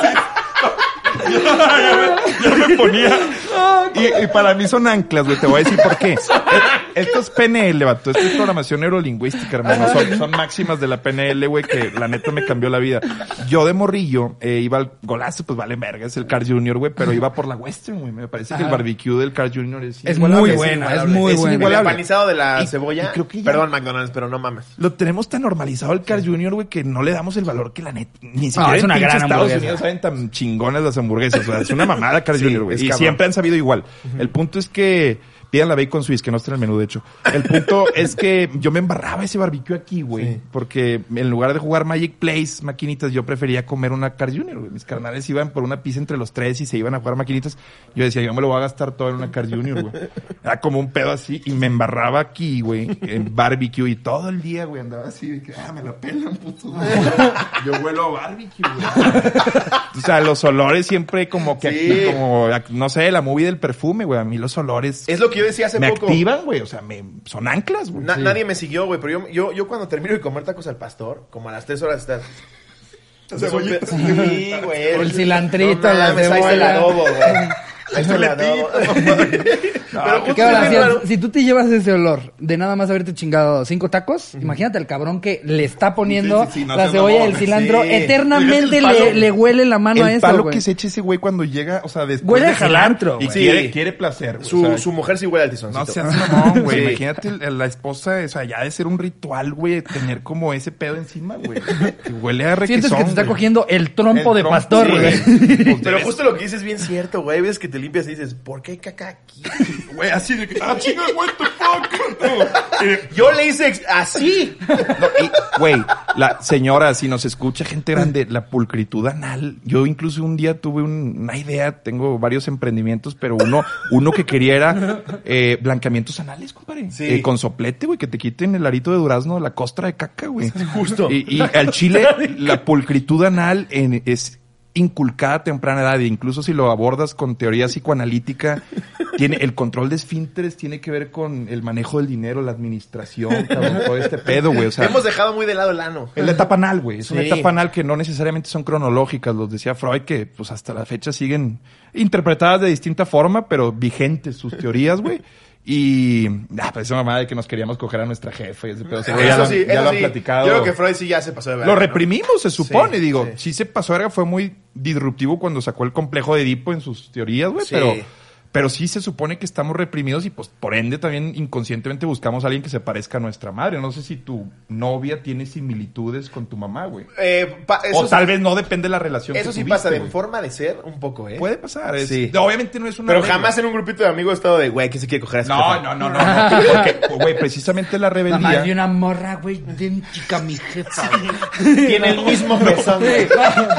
C: Yo, yo me ponía. Y, y para mí son anclas, güey. Te voy a decir por qué. Esto es P N L, vato. Esto es programación neurolingüística, hermano. Son, son máximas de la P N L, güey, que la neta me cambió la vida. Yo de morrillo eh, iba al golazo, pues vale verga, es el Carl Junior, güey, pero iba por la Western, güey. Me parece Ajá. que el barbecue del Carl Junior es
A: Es muy buena, es muy
B: es
A: buena.
B: El empanizado de la
C: Y-
B: cebolla.
C: y creo que ya-
B: Perdón, McDonald's, pero no mames.
C: Lo tenemos tan normalizado el Carl Junior, güey, que no le damos el valor que la neta. Ni
A: No,
C: siquiera
A: es
C: en
A: una
C: pinches
A: gran
C: Estados
A: hamburguesa.
C: Unidos saben tan chingonas las hamburguesas. O sea, es una mamada Carl
B: Sí,
C: Junior, güey.
B: es
C: Y
B: cabrón.
C: siempre han sabido igual. Uh-huh. El punto es que pidan la Bacon Swiss, que no está en el menú, de hecho. El punto es que yo me embarraba ese barbecue aquí, güey. Sí. Porque en lugar de jugar Magic Place, maquinitas, yo prefería comer una Carl Junior, güey. Mis carnales iban por una pizza entre los tres y se iban a jugar maquinitas. Yo decía, yo me lo voy a gastar todo en una Carl Junior, güey. Era como un pedo así y me embarraba aquí, güey, en barbecue y todo el día, güey, andaba así de que, ah, me la pelan, puto. Yo huelo a barbecue, güey. O sea, los olores siempre como que,
B: Sí.
C: aquí, como, no sé, la movie del perfume, güey. A mí los olores
B: Es lo que yo decía hace
C: me
B: poco.
C: activan, güey. O sea, me, son anclas, güey.
B: Na-
C: Sí.
B: Nadie me siguió, güey, pero yo, yo, yo cuando termino de comer tacos al pastor, como a las tres horas estás...
C: Cebollita.
B: Sí, güey.
A: El cilantrito,
B: No
A: la
B: mames, ahí está el
A: cebolla.
B: adobo, güey. Ahí está el adobo. Pero justo
A: ¿Qué ahora,
B: es
A: si,
B: bien raro.
A: si tú te llevas ese olor de nada más haberte chingado cinco tacos, uh-huh. imagínate al cabrón que le está poniendo
C: Sí, sí, sí, no
A: la
C: seas
A: cebolla y
C: mamón.
A: el cilantro,
B: Sí.
A: eternamente
C: El palo-
A: le, le huele la mano a
C: El
A: eso,
C: palo
A: güey.
C: que se echa ese güey cuando llega, o sea, después
A: Huele
C: de
A: a
C: jalar
A: cilantro,
C: y
A: güey.
C: quiere,
B: Sí.
C: quiere placer. güey.
B: Su,
C: O sea,
B: su mujer sí huele al
C: no
B: tizoncito.
C: seas mamón, güey.
B: Sí.
C: Imagínate el- la esposa, o sea, ya de ser un ritual, güey, tener como ese pedo encima, güey. Que huele a requesón,
A: Sientes que te está
C: güey.
A: cogiendo el trompo
C: El
A: de
C: trompo,
A: pastor,
C: sí,
A: güey.
C: Pues
B: Pero
C: debes-
B: justo lo que dices es bien cierto, güey. Ves que te limpias y dices, ¿por qué hay caca aquí?
C: Güey, así de que, ah, chinga, what the fuck. No, eh,
B: Yo le hice ex- así.
C: No, y, güey, la señora, si nos escucha gente grande, la pulcritud anal. Yo incluso un día tuve un- una idea, tengo varios emprendimientos, pero uno, uno que quería era eh, blanqueamientos anales, compadre.
B: Sí.
C: Eh, con soplete, güey, que te quiten el arito de durazno, la costra de caca, güey.
B: Justo.
C: Y, y al chile, la pulcritud anal en, es inculcada a temprana edad, e incluso si lo abordas con teoría psicoanalítica, tiene el control de esfínteres tiene que ver con el manejo del dinero, la administración, cabrón, todo este pedo, güey. O sea,
B: Hemos dejado muy de lado el ano.
C: es la etapa anal, güey. Es una
B: Sí.
C: etapa anal que no necesariamente son cronológicas. Los decía Freud que, pues, hasta la fecha siguen interpretadas de distinta forma, pero vigentes sus teorías, güey. Y, ah, pues esa mamada de que nos queríamos coger a nuestra jefa y ese pedo. O sea, ya
B: Eso
C: lo-
B: sí,
C: ya
B: eso
C: lo han
B: sí.
C: platicado.
B: Yo creo que Freud sí ya se pasó de verga,
C: Lo
B: ¿no?
C: reprimimos, se supone,
B: Sí,
C: digo.
B: sí.
C: Sí se pasó de verga, fue muy disruptivo cuando sacó el complejo de Edipo en sus teorías, güey,
B: Sí.
C: pero... Pero sí se supone que estamos reprimidos y pues por ende también inconscientemente buscamos a alguien que se parezca a nuestra madre. No sé si tu novia tiene similitudes con tu mamá, güey.
B: Eh, pa- eso
C: O
B: sí-
C: tal vez no depende de la relación
B: Eso
C: que
B: sí
C: tuviste,
B: pasa de
C: güey.
B: forma de ser un poco, ¿eh?
C: Puede pasar. Es,
B: Sí.
C: no, obviamente no es una
B: Pero
C: regla.
B: jamás en un grupito de amigos he estado de, güey, que se quiere coger a esa
C: No,
B: jefa.
C: no, no, no. no. Porque, güey, precisamente la
A: Nada más
C: rebeldía...
A: vi una morra, güey, idéntica a mi jefa.
B: Tiene el mismo pezón, güey.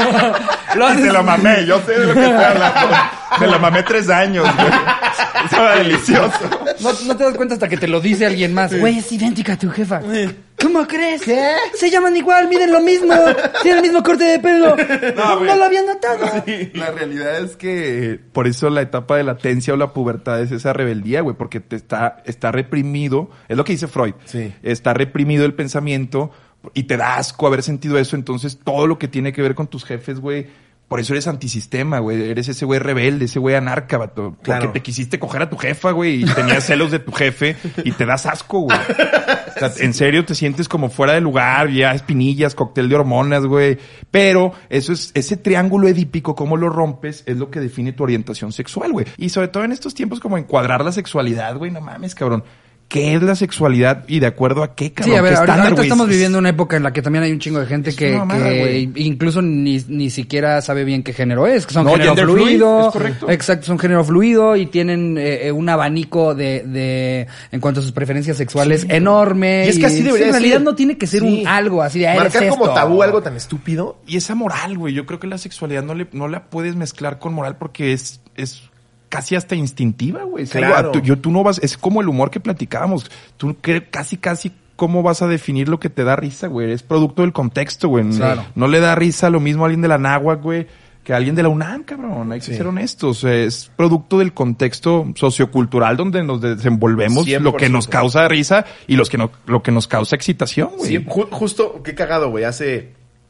A: Lo haces-
C: Te lo mamé, yo sé de lo que estoy hablando. Me lo mamé tres años, güey. Estaba delicioso.
A: No, no te das cuenta hasta que te lo dice alguien más. Güey, es idéntica a tu jefa. ¿Cómo crees? ¿Qué? Se llaman igual, miden lo mismo. Tienen el mismo corte de pelo. No,
C: güey.
A: lo habían notado.
C: La realidad es que por eso la etapa de latencia o la pubertad es esa rebeldía, güey, porque te está, está reprimido, es lo que dice Freud,
B: Sí.
C: está reprimido el pensamiento y te da asco haber sentido eso, entonces todo lo que tiene que ver con tus jefes, güey, por eso eres antisistema, güey, eres ese güey rebelde, ese güey anarca, vato, porque
B: Claro.
C: te quisiste coger a tu jefa, güey, y tenías celos de tu jefe y te das asco, güey. O sea, en serio te sientes como fuera de lugar, ya espinillas, cóctel de hormonas, güey. Pero eso es, ese triángulo edípico, cómo lo rompes, es lo que define tu orientación sexual, güey. Y sobre todo en estos tiempos como encuadrar la sexualidad, güey, no mames, cabrón. ¿Qué es la sexualidad y de acuerdo a qué, cabrón?
A: Sí, a ver,
C: ¿Qué
A: ahorita,
C: estándar,
A: ahorita
C: güey?
A: estamos
C: Es-
A: viviendo una época en la que también hay un chingo de gente
C: Es
A: que,
C: una mamada,
A: que
C: güey.
A: incluso ni, ni siquiera sabe bien qué género es, que son
C: No,
A: género
C: gender fluid,
A: fluido.
C: es correcto.
A: Exacto, son género fluido y tienen eh, eh, un abanico de, de, en cuanto a sus preferencias sexuales, enorme.
B: Y es que así debería
A: en realidad
B: ser.
A: no tiene que ser
B: Sí.
A: un algo así de, ah, eres
B: Marcar como
A: esto.
B: tabú algo tan estúpido.
C: Y esa moral, güey. Yo creo que la sexualidad no, le, no la puedes mezclar con moral porque es, es casi hasta instintiva, güey. Es algo-
B: Claro.
C: tú, yo, tú no vas, es como el humor que platicábamos. Tú cre- casi, casi, ¿cómo vas a definir lo que te da risa, güey? Es producto del contexto, güey.
A: Claro.
C: No le da risa lo mismo a alguien de la Náhuac, güey, que a alguien de la UNAM, cabrón. Hay que
B: Sí.
C: ser honestos. Es producto del contexto sociocultural donde nos desenvolvemos,
B: cien
C: lo
B: por
C: que
B: ciento.
C: nos causa risa y los que no, lo que nos causa excitación, güey.
B: Sí, ju- justo, qué cagado, güey. Hace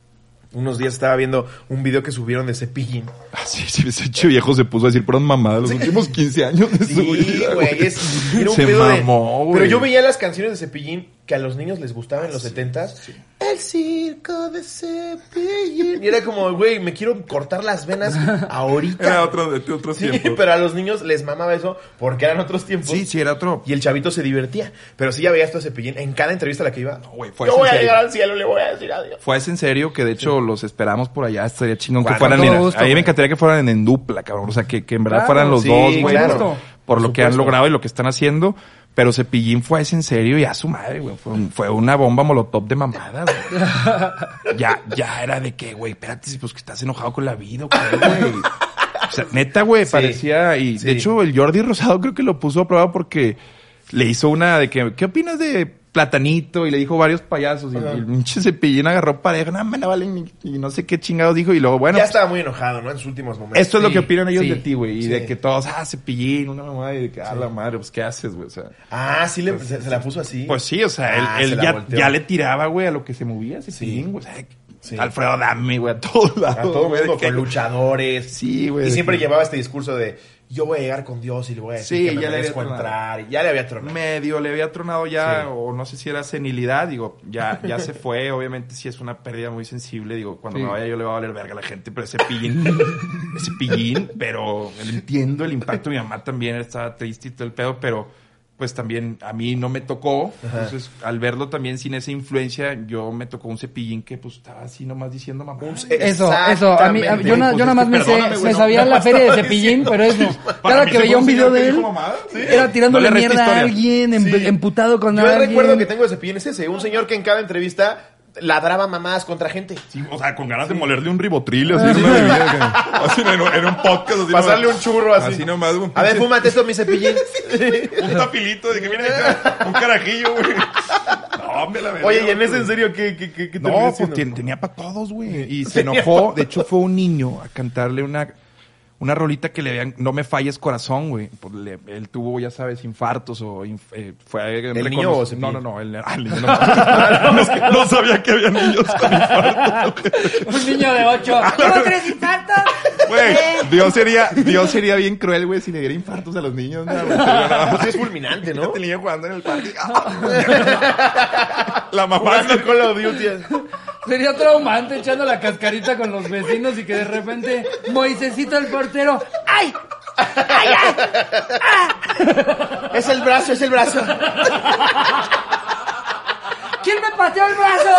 B: unos días estaba viendo un video que subieron de Cepillín.
C: Ah, sí, sí, ese viejo se puso a decir puras mamadas los últimos quince años de su vida.
B: Sí, güey, es, era un
C: se
B: pedo
C: mamó,
B: de...
C: güey.
B: Pero yo veía las canciones de Cepillín que a los niños les gustaban en los setentas. Sí. El circo de Cepillín. Y era como, güey, me quiero cortar las venas ahorita.
C: Era otro, de otros
B: sí,
C: tiempos.
B: pero a los niños les mamaba eso porque eran otros tiempos.
C: Sí, sí, era otro.
B: Y el chavito se divertía. Pero sí ya veía esto de Cepillín en cada entrevista a la que iba.
C: No, güey, fue
B: yo voy a
C: serio.
B: llegar al cielo, le voy a decir adiós.
C: Fue en serio que de hecho sí. los esperamos por allá. Estaría chingón que
B: Bueno,
C: fueran.
A: todo
C: Mira,
A: gusto,
C: a mí
A: güey.
C: me encantaría que fueran en, en dupla, cabrón. O sea, que, que en verdad
A: Claro,
C: fueran los
B: sí,
C: dos, güey.
B: claro.
C: Por, por lo que han
B: supuesto.
C: logrado y lo que están haciendo. Pero Cepillín fue ese en serio y a su madre, güey. Fue, un- fue una bomba molotov de mamada, güey. ya, ya era de que, güey, espérate, pues que estás enojado con la vida, o qué, güey. O sea, neta, güey,
B: Sí.
C: parecía... Y
B: Sí.
C: de hecho, el Jordi Rosado creo que lo puso a prueba porque le hizo una de que, ¿qué opinas de Platanito? Y le dijo varios payasos. Y,
B: Ajá.
C: y el pinche Cepillín agarró pareja. No, me la valen. Y, y no sé qué chingados dijo. Y luego, bueno,
B: Ya
C: pues,
B: estaba muy enojado, ¿no? En sus últimos momentos.
C: esto es lo
A: Sí,
C: que opinan ellos
A: sí,
C: de ti, güey. Y
B: sí.
C: de que todos, ah, Cepillín, una mamá. Y de que, ah, la madre, pues, ¿qué haces, güey? O sea...
B: Ah, sí, le, se, se la puso así.
C: Pues sí, o sea, él,
B: Ah,
C: él
B: se la
C: ya,
B: volteó.
C: ya le tiraba, güey, a lo que se movía Cepillín, güey. O sea,
B: Sí.
C: Alfredo Adame, güey, a todos lados.
B: A todo
C: güey,
B: mundo
C: de que-
B: con luchadores.
C: Sí, güey.
B: Y
C: de
B: siempre
C: que
B: llevaba este discurso de yo voy a llegar con Dios y le voy a decir
C: Sí,
B: que me
C: ya le había
B: merezco
C: tronado.
B: entrar. Y ya le había tronado.
C: Medio le había tronado ya,
B: Sí.
C: o no sé si era senilidad, digo, ya, ya se fue, obviamente sí es una pérdida muy sensible, digo, cuando
A: Sí.
C: me vaya yo le va a valer verga a la gente, pero ese pillín, ese pillín, pero entiendo el impacto, mi mamá también estaba triste y todo el pedo, pero pues también a mí no me tocó, entonces al verlo también sin esa influencia, yo me tocó un Cepillín que pues estaba así nomás diciendo mamá.
B: Un-
A: Eso, eso. A mí, a- yo, na-
C: Pues
A: yo
C: es
A: nada más
C: que
A: me, sé,
C: perdóname, güey,
A: me
C: no-
A: sabía
C: no
A: la feria de
C: estaba
A: Cepillín,
C: diciendo.
A: pero eso.
C: Para
A: Cada
C: mí
A: que
C: se
A: veía
C: fue
A: un
C: un
A: video
C: señor
A: de
C: que
A: él,
C: dijo mamada. Sí.
A: era tirándole
C: No le resta
A: mierda a
C: historia.
A: alguien, em-
B: Sí.
A: emputado con
B: Yo
A: alguien.
B: el recuerdo que tengo de Cepillín es ese. Un señor que en cada entrevista ladraba mamadas contra gente.
C: Sí, o sea, con ganas de molerle un ribotril, así en una bebida, que- así en, en un podcast, así
B: Pasarle
C: nomás-
B: un churro así.
C: Así nomás, un,
B: A ver, fúmate esto, mi Cepillín.
C: un tapilito de que viene un carajillo, güey. No, hombre, la verdad.
B: Oye, ¿y en ese en serio qué, qué, qué, qué
C: No,
B: terminó
C: pues
B: siendo?
C: ten- tenía para todos, güey. Y se enojó. De hecho, fue un niño a cantarle una, una rolita que le habían, no me falles corazón, güey. Pues le- él tuvo, ya sabes, infartos o inf- eh, fue
B: ¿El
C: reconoc-
B: niño o Cepillín?
C: No, no, no. El, ah, el niño no. no, es que no sabía que había niños con infartos.
A: Un niño de ocho. ¿Tengo tres infartos?
C: Güey, Dios sería, Dios sería bien cruel, güey, si le diera infartos a los niños, ¿no? güey?
B: Pues sí es fulminante, ¿no?
C: Yo tenía jugando en el parque. La mamá
B: Jugando Call of Duty.
A: Sería traumante echando la cascarita con los vecinos y que de repente Moisésito el portero. ¡Ay! ¡Ay, ay!
B: Es el brazo, es el brazo.
A: ¿Quién me pateó el brazo?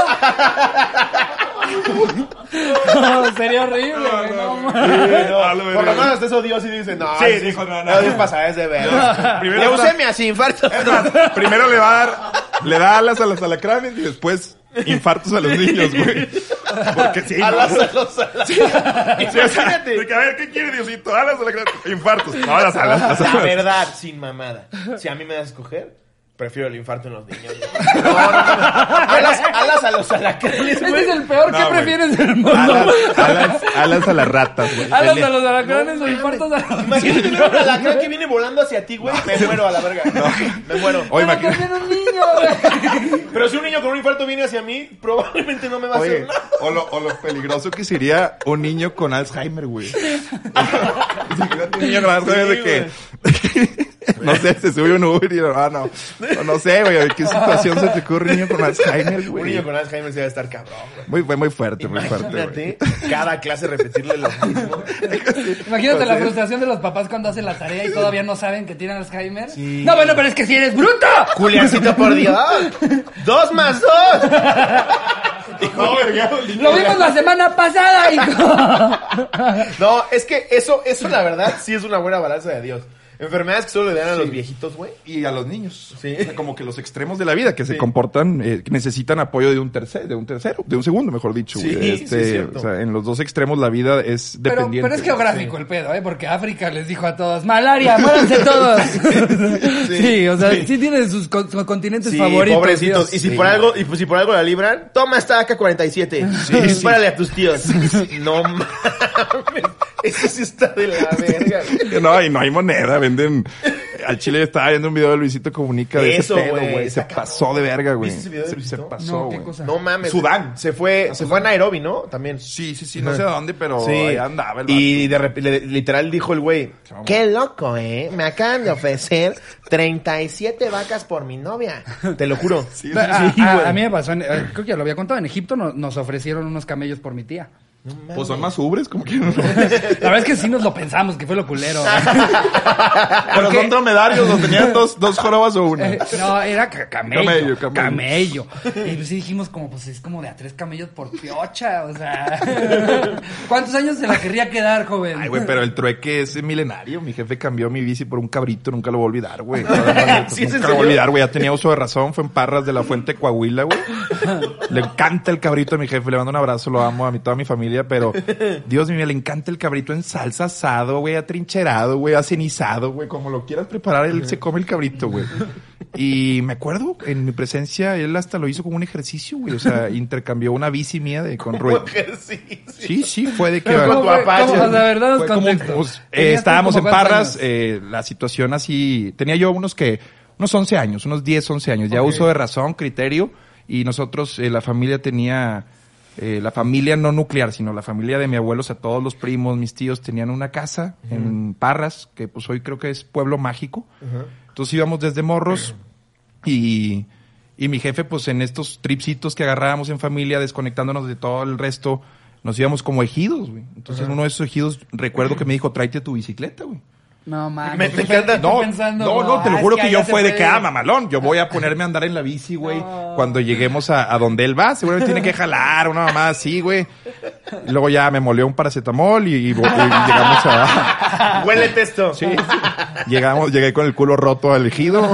A: No, sería horrible, güey. No, man.
C: Ah, lo
B: Por
C: veré.
B: lo menos hasta eso Dios sí dice, no.
C: Sí, dijo, no, no.
B: No, Dios pasa, es de ver.
C: Primero
B: Leucemia, sin infarto.
C: Es más, primero le va a dar, le da alas a los alacranes y después infartos a los niños, güey. Porque sí,
B: Alas
C: no.
B: a los alas.
C: Sí, o sea,
B: Imagínate.
C: de que, a ver, ¿qué quiere Diosito? Alas a alacranes, infartos. No, las alas, las
B: La
C: alas.
B: verdad, sin mamada. Si a mí me das a escoger, prefiero el infarto en los niños. No, no, no. Alas, alas a los alacranes,
A: Este
B: güey.
A: es el peor.
C: No,
A: ¿Qué
C: güey.
A: prefieres del mundo?
C: Alas, alas, alas a las ratas, güey.
A: Alas
C: El-
A: a los alacranes o infartos a los
B: Imagínate tener un alacrán que viene volando hacia ti, güey. Me muero a la verga. Me muero.
C: Oye,
A: Pero
C: imagínate-
A: también un niño, güey.
B: Pero si un niño con un infarto viene hacia mí, probablemente no me va a hacer
C: Oye,
B: nada.
C: o lo, o lo peligroso que sería un niño con Alzheimer, güey. Imagínate un niño con Alzheimer de que... No sé, se sube un Uber y ah, no. No, no sé, güey, ¿en qué situación se te ocurre un niño con Alzheimer,
B: Un
C: güey?
B: niño con Alzheimer se va a estar cabrón, güey.
C: Muy, fue muy fuerte, muy fuerte, güey.
B: Imagínate cada clase repetirle lo mismo.
A: Imagínate la
C: Pues,
A: frustración de los papás cuando hacen la tarea y todavía no saben que tienen Alzheimer. No, bueno, pero es que si eres bruto.
B: Juliancito, por Dios. Dos más dos.
C: No, verga,
A: Lo vimos la semana pasada, hijo.
B: No, es que eso, eso la verdad sí es una buena balanza de Dios. Enfermedades que solo le dan a los viejitos, güey.
C: Y a los niños.
B: Sí.
C: O sea, como que los extremos de la vida, que se
B: Sí.
C: comportan, eh, que necesitan apoyo de un tercero, de un tercero, de un segundo, mejor dicho.
B: Sí,
C: güey.
B: sí,
C: Este,
B: es cierto.
C: o sea, en los dos extremos la vida es
A: Pero,
C: dependiente.
A: pero es geográfico el pedo, ¿eh? Porque África les dijo a todos, malaria, muéranse todos. Sí, o sea, sí,
B: Sí.
A: tienen sus, con- sus continentes
B: Sí,
A: favoritos.
B: pobrecitos.
A: Dios.
B: Y si
A: Sí.
B: por algo, y pues si por algo la libran, toma esta A K cuarenta y siete. Dispárale a tus tíos. No mames. Eso sí está de la verga.
C: No, y no hay moneda, venden al chile estaba viendo un video de Luisito Comunica de
B: Eso,
C: ese pedo,
B: güey,
C: güey. Se
B: está
C: pasó de verga, güey.
B: ¿Viste ese video de
C: Se,
B: Luisito?
C: se pasó,
A: No, ¿qué
C: güey.
A: cosa?
B: No mames.
C: Sudán.
B: Se fue, se fue a Nairobi, ¿no? También.
C: Sí, sí, sí. No sé a dónde, pero
B: Sí.
C: ahí andaba el vato.
B: Y de repente, literal dijo el güey, qué loco, ¿eh? Me acaban de ofrecer treinta y siete vacas por mi novia. Te lo juro.
C: Sí,
A: A, a-
B: sí, güey.
A: a mí me pasó, en- eh, creo que ya lo había contado, en Egipto no- nos ofrecieron unos camellos por mi tía.
C: Pues son más ubres, como que no.
A: La verdad es que sí nos lo pensamos, que fue lo culero.
C: Pero son dromedarios, ¿no? ¿Tenían dos, dos jorobas o una?
A: Eh, no, era ca- camello,
C: Camello,
A: camello.
C: camello.
A: Y pues sí dijimos como, pues es como de a tres camellos por piocha, o sea. ¿Cuántos años se la querría quedar, joven?
C: Ay, güey, pero el trueque es milenario. Mi jefe cambió mi bici por un cabrito, nunca lo voy a olvidar, güey.
B: ¿Sí, es en
C: Nunca lo voy a
B: serio?
C: olvidar, güey. Ya tenía uso de razón, fue en Parras de la Fuente Coahuila, güey. Le encanta el cabrito a mi jefe, le mando un abrazo, lo amo a mi, toda mi familia, pero Dios mío, le encanta el cabrito en salsa asado, güey, atrincherado, güey, acenizado, güey, como lo quieras preparar, él se come el cabrito, güey. Y me acuerdo, en mi presencia, él hasta lo hizo como un ejercicio, güey, o sea, intercambió una bici mía de, con Rui. Sí, sí, fue de que...
B: Pero con tu
A: ¿Cómo fue?
B: Apache.
A: ¿Cómo? O sea, verdad,
C: Fue como,
A: contexto.
C: pues, eh,
A: ¿Tenías tú
C: estábamos
A: como
C: en
A: cuántos
C: Parras,
A: años?
C: eh, la situación así, tenía yo unos que, unos once años, unos diez, once años, ya
A: Ok.
C: uso de razón, criterio, y nosotros, eh, la familia tenía, eh, la familia no nuclear, sino la familia de mi abuelo, o sea, todos los primos, mis tíos tenían una casa en Parras, que pues hoy creo que es pueblo mágico. Entonces íbamos desde morros y, y mi jefe, pues en estos tripsitos que agarrábamos en familia, desconectándonos de todo el resto, nos íbamos como ejidos, güey. Entonces uno de esos ejidos, recuerdo que me dijo, tráete tu bicicleta, güey.
A: No, mames.
B: Me- me encanta.
A: Estoy
C: No,
A: pensando,
C: no, no, te lo
A: ah,
C: juro
A: es
C: que, yo
A: allá se
C: fue de
A: puede.
C: que, ah, mamalón, yo voy a ponerme a andar en la bici, güey, cuando lleguemos a, a donde él va, seguramente tiene que jalar, una mamá así, güey. Y luego ya me molió un paracetamol y, y- y llegamos a...
B: Huélete esto.
C: Sí, llegamos, llegué con el culo roto al ejido.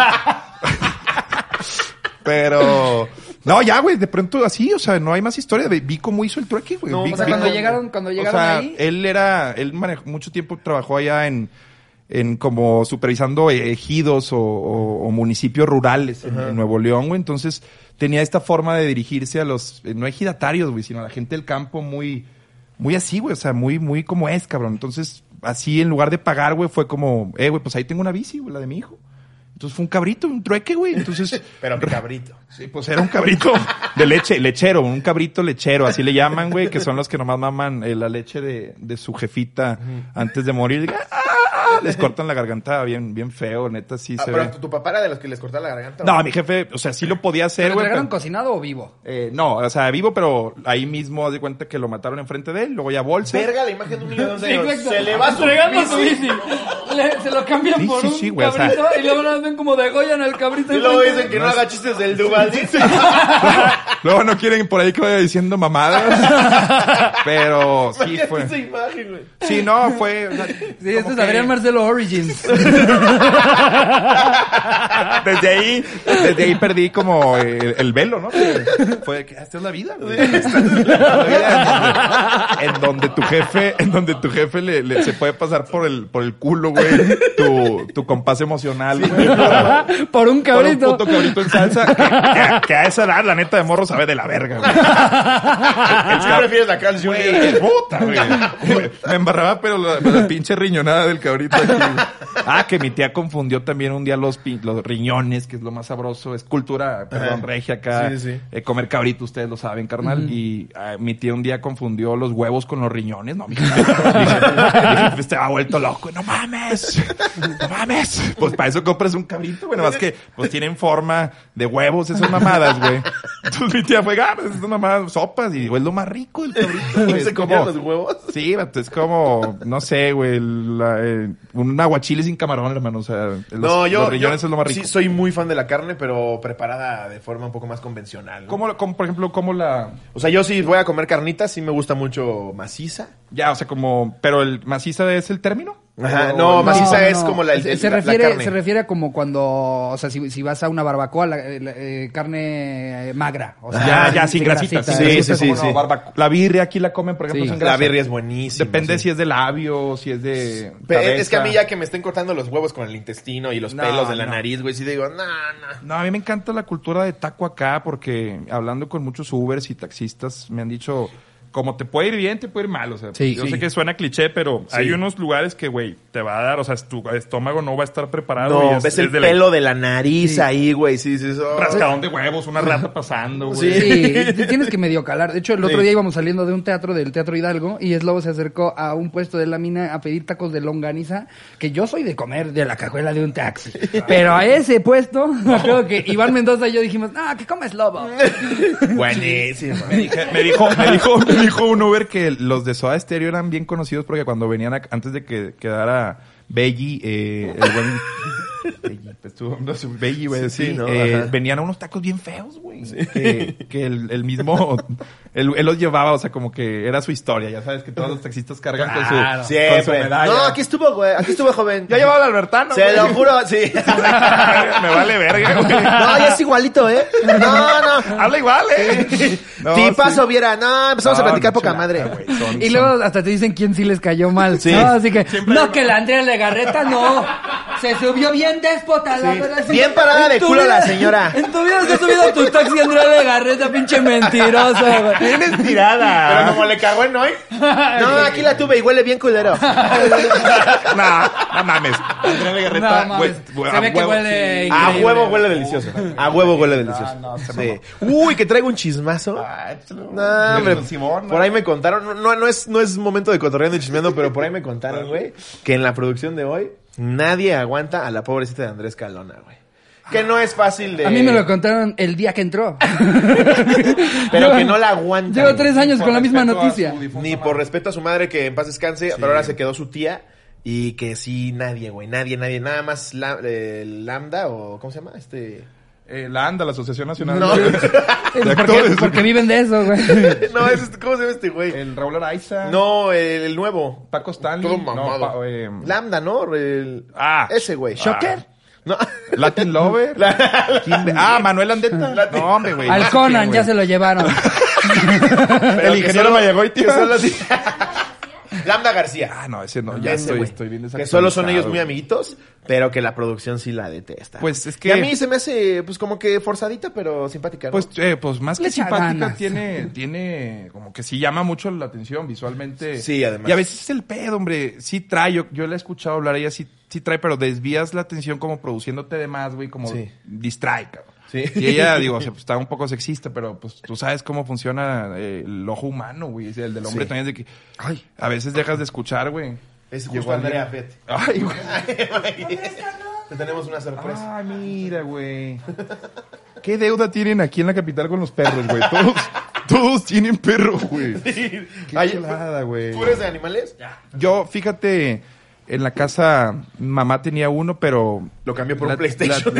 C: Pero... No, ya, güey, de pronto así, o sea, no hay más historia. De, vi cómo hizo el trueque, güey.
B: No,
C: Vi-
B: o
A: O sea,
C: vi
A: cuando
C: cómo-
A: llegaron, cuando llegaron
C: o sea,
A: ahí.
C: él era, él manejó, mucho tiempo trabajó allá en, en como supervisando ejidos o, o- o municipios rurales en, en Nuevo León, güey. Entonces, tenía esta forma de dirigirse a los, eh, no ejidatarios, güey, sino a la gente del campo muy, muy así, güey. O sea, muy, muy como es, cabrón. Entonces, así, en lugar de pagar, güey, fue como, eh, güey, pues ahí tengo una bici, güey, la de mi hijo. Entonces fue un cabrito, un trueque, güey. Entonces,
B: Pero qué cabrito.
C: sí, pues era un cabrito de leche, lechero, un cabrito lechero, así le llaman, güey, que son los que nomás maman eh, la leche de, de su jefita antes de morir. ¡Ah! Les cortan la garganta bien, bien feo, neta, sí
B: Ah,
C: se
B: pero
C: ve.
B: tu, tu papá era de los que les cortaba la garganta.
C: No,
B: ¿o?
C: a mi jefe, o sea, sí lo podía
A: ¿Te
C: hacer,
A: lo
C: güey.
A: entregaron
C: pero-
A: cocinado o vivo?
C: eh, no, o sea, vivo, pero ahí mismo haz de cuenta que lo mataron enfrente de él, luego ya bolsa.
B: Verga, la imagen de un niño de once
A: Sí,
B: años.
A: exacto.
B: Se le va su
A: Entregando su
B: bici.
A: bici. Le- se lo cambian
C: Sí,
A: por
C: sí,
A: un
C: sí, güey, o sea-
A: cabrito y luego nos ven como degollan al cabrito.
B: Y luego
A: enfrente.
B: dicen que no haga chistes del Duvalín.
C: Luego no quieren por ahí que vaya diciendo mamadas. Pero sí
B: Imagínate
C: fue.
B: esa imagen, güey.
C: Sí, no, fue. o sea,
A: Sí,
C: como
A: este es
C: que-
A: Adrián Marcelo Origins.
C: Desde ahí, desde ahí perdí como el, el velo, ¿no? Que fue que esta es la vida, güey. Esta es la vida en donde, en donde tu jefe, en donde tu jefe le, le- se puede pasar por el, por el culo, güey, tu, tu compás emocional, güey. Por,
A: Por un
C: por un
A: cabrito.
C: puto cabrito en salsa. Que, que- que a esa edad, la neta de morro sabe de la verga, güey. El
B: ¿Sí
C: cab-
B: prefieres la Carl
C: Güey,
B: Junior?
C: puta, güey. Me embarraba, pero la, la pinche riñonada del cabrito aquí, güey. Ah, que mi tía confundió también un día los, pin- los riñones, que es lo más sabroso. Es cultura, perdón,
B: Ajá.
C: regia acá.
B: Sí, sí.
C: Eh, comer cabrito, ustedes lo saben, carnal. Y ah, mi tía un día confundió los huevos con los riñones. No, mi jefe, mi jefe este va vuelto loco. No mames, no mames. Pues para eso compras un cabrito, güey. Nada más que pues tienen forma de huevos esas mamadas, güey. Entonces mi tía fue, ah, pues esas mamadas, sopas. Y güey, es lo más rico el cabrito, güey.
B: ¿Se
C: Es
B: comían
C: como-
B: los huevos?
C: Sí, vato, es como, no sé, güey, la, eh, un aguachile sin camarón, hermano. O sea, los,
B: No, yo,
C: los riñones
B: yo
C: es lo más rico.
B: sí soy muy fan de la carne, pero preparada de forma un poco más convencional. ¿no?
C: ¿Cómo, cómo, por ejemplo, cómo la...
B: O sea, yo sí voy a comer carnitas, sí me gusta mucho maciza.
C: Ya, o sea, como... ¿Pero el maciza es el término?
B: Ajá,
C: O-
B: no, maciza
A: no,
B: es
A: no.
B: como la, el-
A: se,
B: el-
A: se
B: la- la
A: refiere
B: carne.
A: se refiere a como cuando, o sea, si, si vas a una barbacoa, la, la- eh, carne eh, magra, o sea,
C: Ya, ya, sin grasita.
B: Sí,
C: sin grasita,
B: sí, sí,
C: como
B: sí.
C: no, barbaco- La birria aquí la comen, por ejemplo,
A: Sí.
C: sin
B: La
C: grasa.
B: birria es buenísima.
C: Depende
B: sí.
C: si es de labio, si es de
B: Pe-
C: cabeza.
B: Es que a mí ya que me estén cortando los huevos con el intestino y los
C: No,
B: pelos de la
C: no.
B: nariz, güey, sí digo, no, no.
C: No, a mí me encanta la cultura de taco acá porque hablando con muchos Ubers y taxistas me han dicho como te puede ir bien, te puede ir mal. O sea,
A: Sí,
C: yo
A: sí.
C: sé que suena cliché, pero
B: Sí.
C: hay unos lugares que, güey, te va a dar, o sea, tu estómago no va a estar preparado.
B: No,
C: y es,
B: ves
C: es
B: el
C: de la-
B: pelo de la nariz
A: Sí.
B: ahí, güey. Sí, sí, eso.
C: rascadón de huevos, una rata pasando, güey.
A: Sí, t- tienes que medio calar. De hecho, el otro
B: Sí.
A: día íbamos saliendo de un teatro, del Teatro Hidalgo, y Slobo se acercó a un puesto de la mina a pedir tacos de longaniza, que yo soy de comer de la cajuela de un taxi. Pero a ese puesto, creo que Iván Mendoza y yo dijimos, ah, que come Slobo.
B: Buenísimo.
C: Me, dije- me dijo, me dijo, me dijo un Uber que los de Soda Stereo eran bien conocidos porque cuando venían a- antes de que quedara Beggy, eh, el buen Beggy, pues tú, no sé, Beggy, güey,
B: Sí,
C: sí,
B: sí, ¿no?
C: eh,
B: Ajá.
C: venían a unos tacos bien feos, güey, que, que el, el mismo, él, él los llevaba, o sea, como que era su historia, ya sabes que todos los taxistas cargan con su,
A: Claro.
C: con su
B: Siempre.
C: medalla.
B: No, aquí estuvo, güey. Aquí estuvo, joven.
C: Ya llevaba el Albertano,
B: Se
C: güey.
B: lo juro, sí.
C: Me vale verga, güey.
B: No, ya es igualito, ¿eh? No, no.
C: Habla igual, eh. No,
B: Tipazo,
C: sí.
B: viera. No, empezamos a
C: No,
B: platicar
C: no,
B: poca
C: chulada,
B: madre.
C: güey. Son-
A: Y luego hasta te dicen quién sí les cayó mal.
B: Sí.
A: ¿No? Así que,
C: Siempre
A: no,
C: hay-
A: que la Andrea Legarreta no. Se subió bien déspota, la
B: Sí.
A: verdad. sí.
B: Bien parada
A: En
B: de
A: tu
B: culo
A: vida-
B: la señora.
A: En tu vida se ha subido a tu taxi Andrea Legarreta, pinche mentiroso, güey.
C: Tienes tirada.
B: Pero como le cagó en hoy. No, aquí la tuve y huele bien culero.
C: No, no mames. Andrea Legarreta,
A: No,
C: güey,
A: mames.
C: güey,
A: Se
C: a
A: ve que
C: huevo,
A: huele
C: sí.
B: A
A: increíble.
B: huevo huele delicioso. A huevo huele delicioso.
C: No, no, se
B: Sí. Uy, que traigo un chismazo.
C: Ah, échalo.
B: No, hombre,
C: Con Simón, ¿no?
B: por ahí me contaron, no, no, no es, no es momento de cotorreando y chismeando, pero por ahí me contaron, güey, que en la producción de hoy nadie aguanta a la pobrecita de Andrés Calona, güey. Que no es fácil de...
A: A mí me lo contaron el día que entró.
B: Pero que no la aguanta.
A: Llevo
B: güey.
A: tres años
C: Por
A: con la misma
C: respeto a
A: noticia.
C: su difunta
B: Ni
C: madre.
B: por respeto a su madre, que en paz descanse, pero ahora se quedó su tía. Y que sí, nadie, güey, nadie, nadie. Nada más la, eh, Lambda o... ¿Cómo se llama? Este...
C: Eh, la ANDA, la Asociación Nacional
B: No.
C: de, de
A: Porque,
C: Actores.
A: porque viven de eso, güey.
B: No, es este- ¿cómo se llama este güey?
C: El Raúl Araiza.
B: No, el, el nuevo.
C: Paco Stanley.
B: Todo
C: No,
B: mamado.
C: pa- eh,
B: Lambda, ¿no? El-
C: Ah.
B: Ese güey.
A: ¿Shocker?
B: No.
C: Latin Lover. ¿Quién ve- ah, Manuel Andeta.
B: Latin-
C: No, hombre, güey.
A: Al
C: no sé
A: Conan
C: quién,
A: ya
C: güey.
A: se lo llevaron.
B: Pero
C: El
B: que
C: ingeniero
B: solo-
C: Mayagoiti.
B: que solo sí- Lambda García.
C: Ah, no, ese no. Ya
B: Ese
C: estoy,
B: güey.
C: estoy bien
B: Que solo son
C: desactualizado,
B: ellos muy
C: güey.
B: amiguitos, pero que la producción sí la detesta.
C: Pues es
B: Y
C: que-
B: a mí se me hace, pues como que forzadita, pero simpática, ¿no?
C: Pues, eh, pues más
A: Le
C: que
A: echa
C: simpática
A: ganas.
C: tiene, tiene como que sí llama mucho la atención visualmente.
B: Sí, además.
C: Y a veces es el pedo, hombre. Sí trae, yo, yo le he escuchado hablar, ella sí, sí trae, pero desvías la atención como produciéndote de más, güey, como
B: Sí.
C: distrae, cabrón.
B: Sí.
C: Y ella, digo, o sea, pues, está un poco sexista, pero pues tú sabes cómo funciona eh, el ojo humano, güey. O sea, el del hombre
B: Sí.
C: también es de que
B: Ay.
C: a veces dejas de escuchar, güey.
B: Es
C: Llegó
B: justo Andrea,
C: alguien.
B: fíjate.
C: Ay, güey.
B: Te tenemos una sorpresa.
C: Ah, mira, güey. ¿Qué deuda tienen aquí en la capital con los perros, güey? Todos, todos tienen perro, güey. Qué
B: Ay,
C: chulada, güey.
B: ¿Tú eres de animales?
C: Yo, fíjate, en la casa, mamá tenía uno, pero...
B: Lo cambió por
C: La-
B: un PlayStation.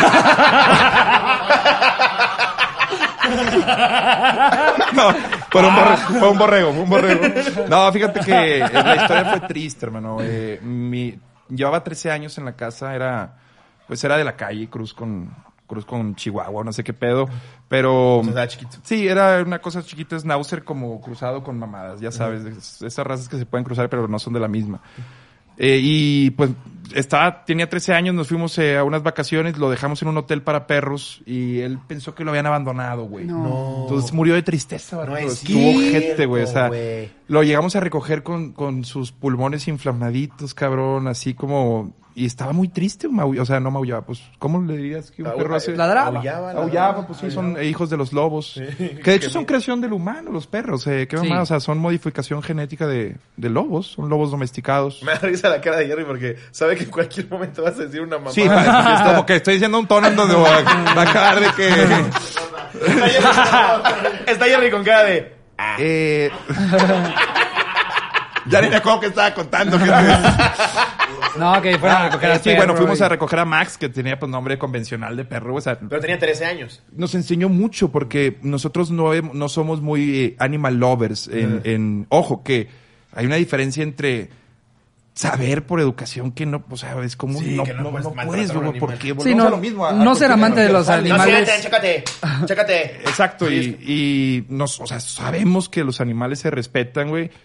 C: No, fue un, borrego, fue un borrego, fue un borrego. No, fíjate que eh, la historia fue triste, hermano. Eh, mi, llevaba trece años en la casa, era, pues era de la calle, cruz con, cruz con Chihuahua, no sé qué pedo, pero...
B: O sea, estaba chiquito.
C: Sí, era una cosa chiquita, schnauzer como cruzado con mamadas, ya sabes, es- esas razas que se pueden cruzar pero no son de la misma. Eh, y pues estaba, tenía trece años, nos fuimos eh, a unas vacaciones, lo dejamos en un hotel para perros y él pensó que lo habían abandonado, güey.
A: No.
C: Entonces murió de tristeza,
B: No
C: vato.
B: es
C: Estuvo
B: cierto,
C: ojete, güey. O sea,
B: güey.
C: lo llegamos a recoger con, con sus pulmones inflamaditos, cabrón, así como... Y estaba muy triste, mau- o sea, no maullaba. Pues, ¿cómo le dirías que un
B: Au-
C: perro hace?
A: Ladraba.
B: Aullaba,
C: Aullaba, pues sí, son hijos de los lobos. Que de hecho son creación del humano, los perros. Eh, qué
A: Sí.
C: mamada, o sea, son modificación genética de, de lobos. Son lobos domesticados.
B: Me da risa la cara de Jerry porque sabe que en cualquier momento vas a decir una mamá.
C: Sí, pa- es como que estoy diciendo un tono en donde va a, va a acabar de que...
B: Está Jerry, está Jerry con cara de... Ah.
C: Eh... ya ni me acuerdo que estaba contando. Que...
A: No, que fueron a
C: Ah,
A: recoger
C: eh,
A: al
C: sí, bueno,
A: perro
C: fuimos
A: y-
C: a recoger a Max, que tenía pues nombre convencional de perro. O sea,
B: Pero tenía trece años.
C: nos enseñó mucho porque nosotros no, hem- no somos muy eh, animal lovers. En, en, ojo, que hay una diferencia entre saber por educación que no, o sea, es como
B: Sí,
C: no,
B: que no
C: no,
B: puedes
C: no
B: maltratar
C: puedes,
B: a un
C: luego,
B: animal.
C: porque
A: Sí,
C: volvemos
A: no,
C: a lo mismo. a-
A: no
C: a
A: ser
C: cualquier
A: amante de los
C: animal.
B: No,
A: animales.
B: siéntate, chécate. Chécate.
C: Exacto,
B: Sí,
C: y, y nos, o sea, sabemos que los animales se respetan, güey.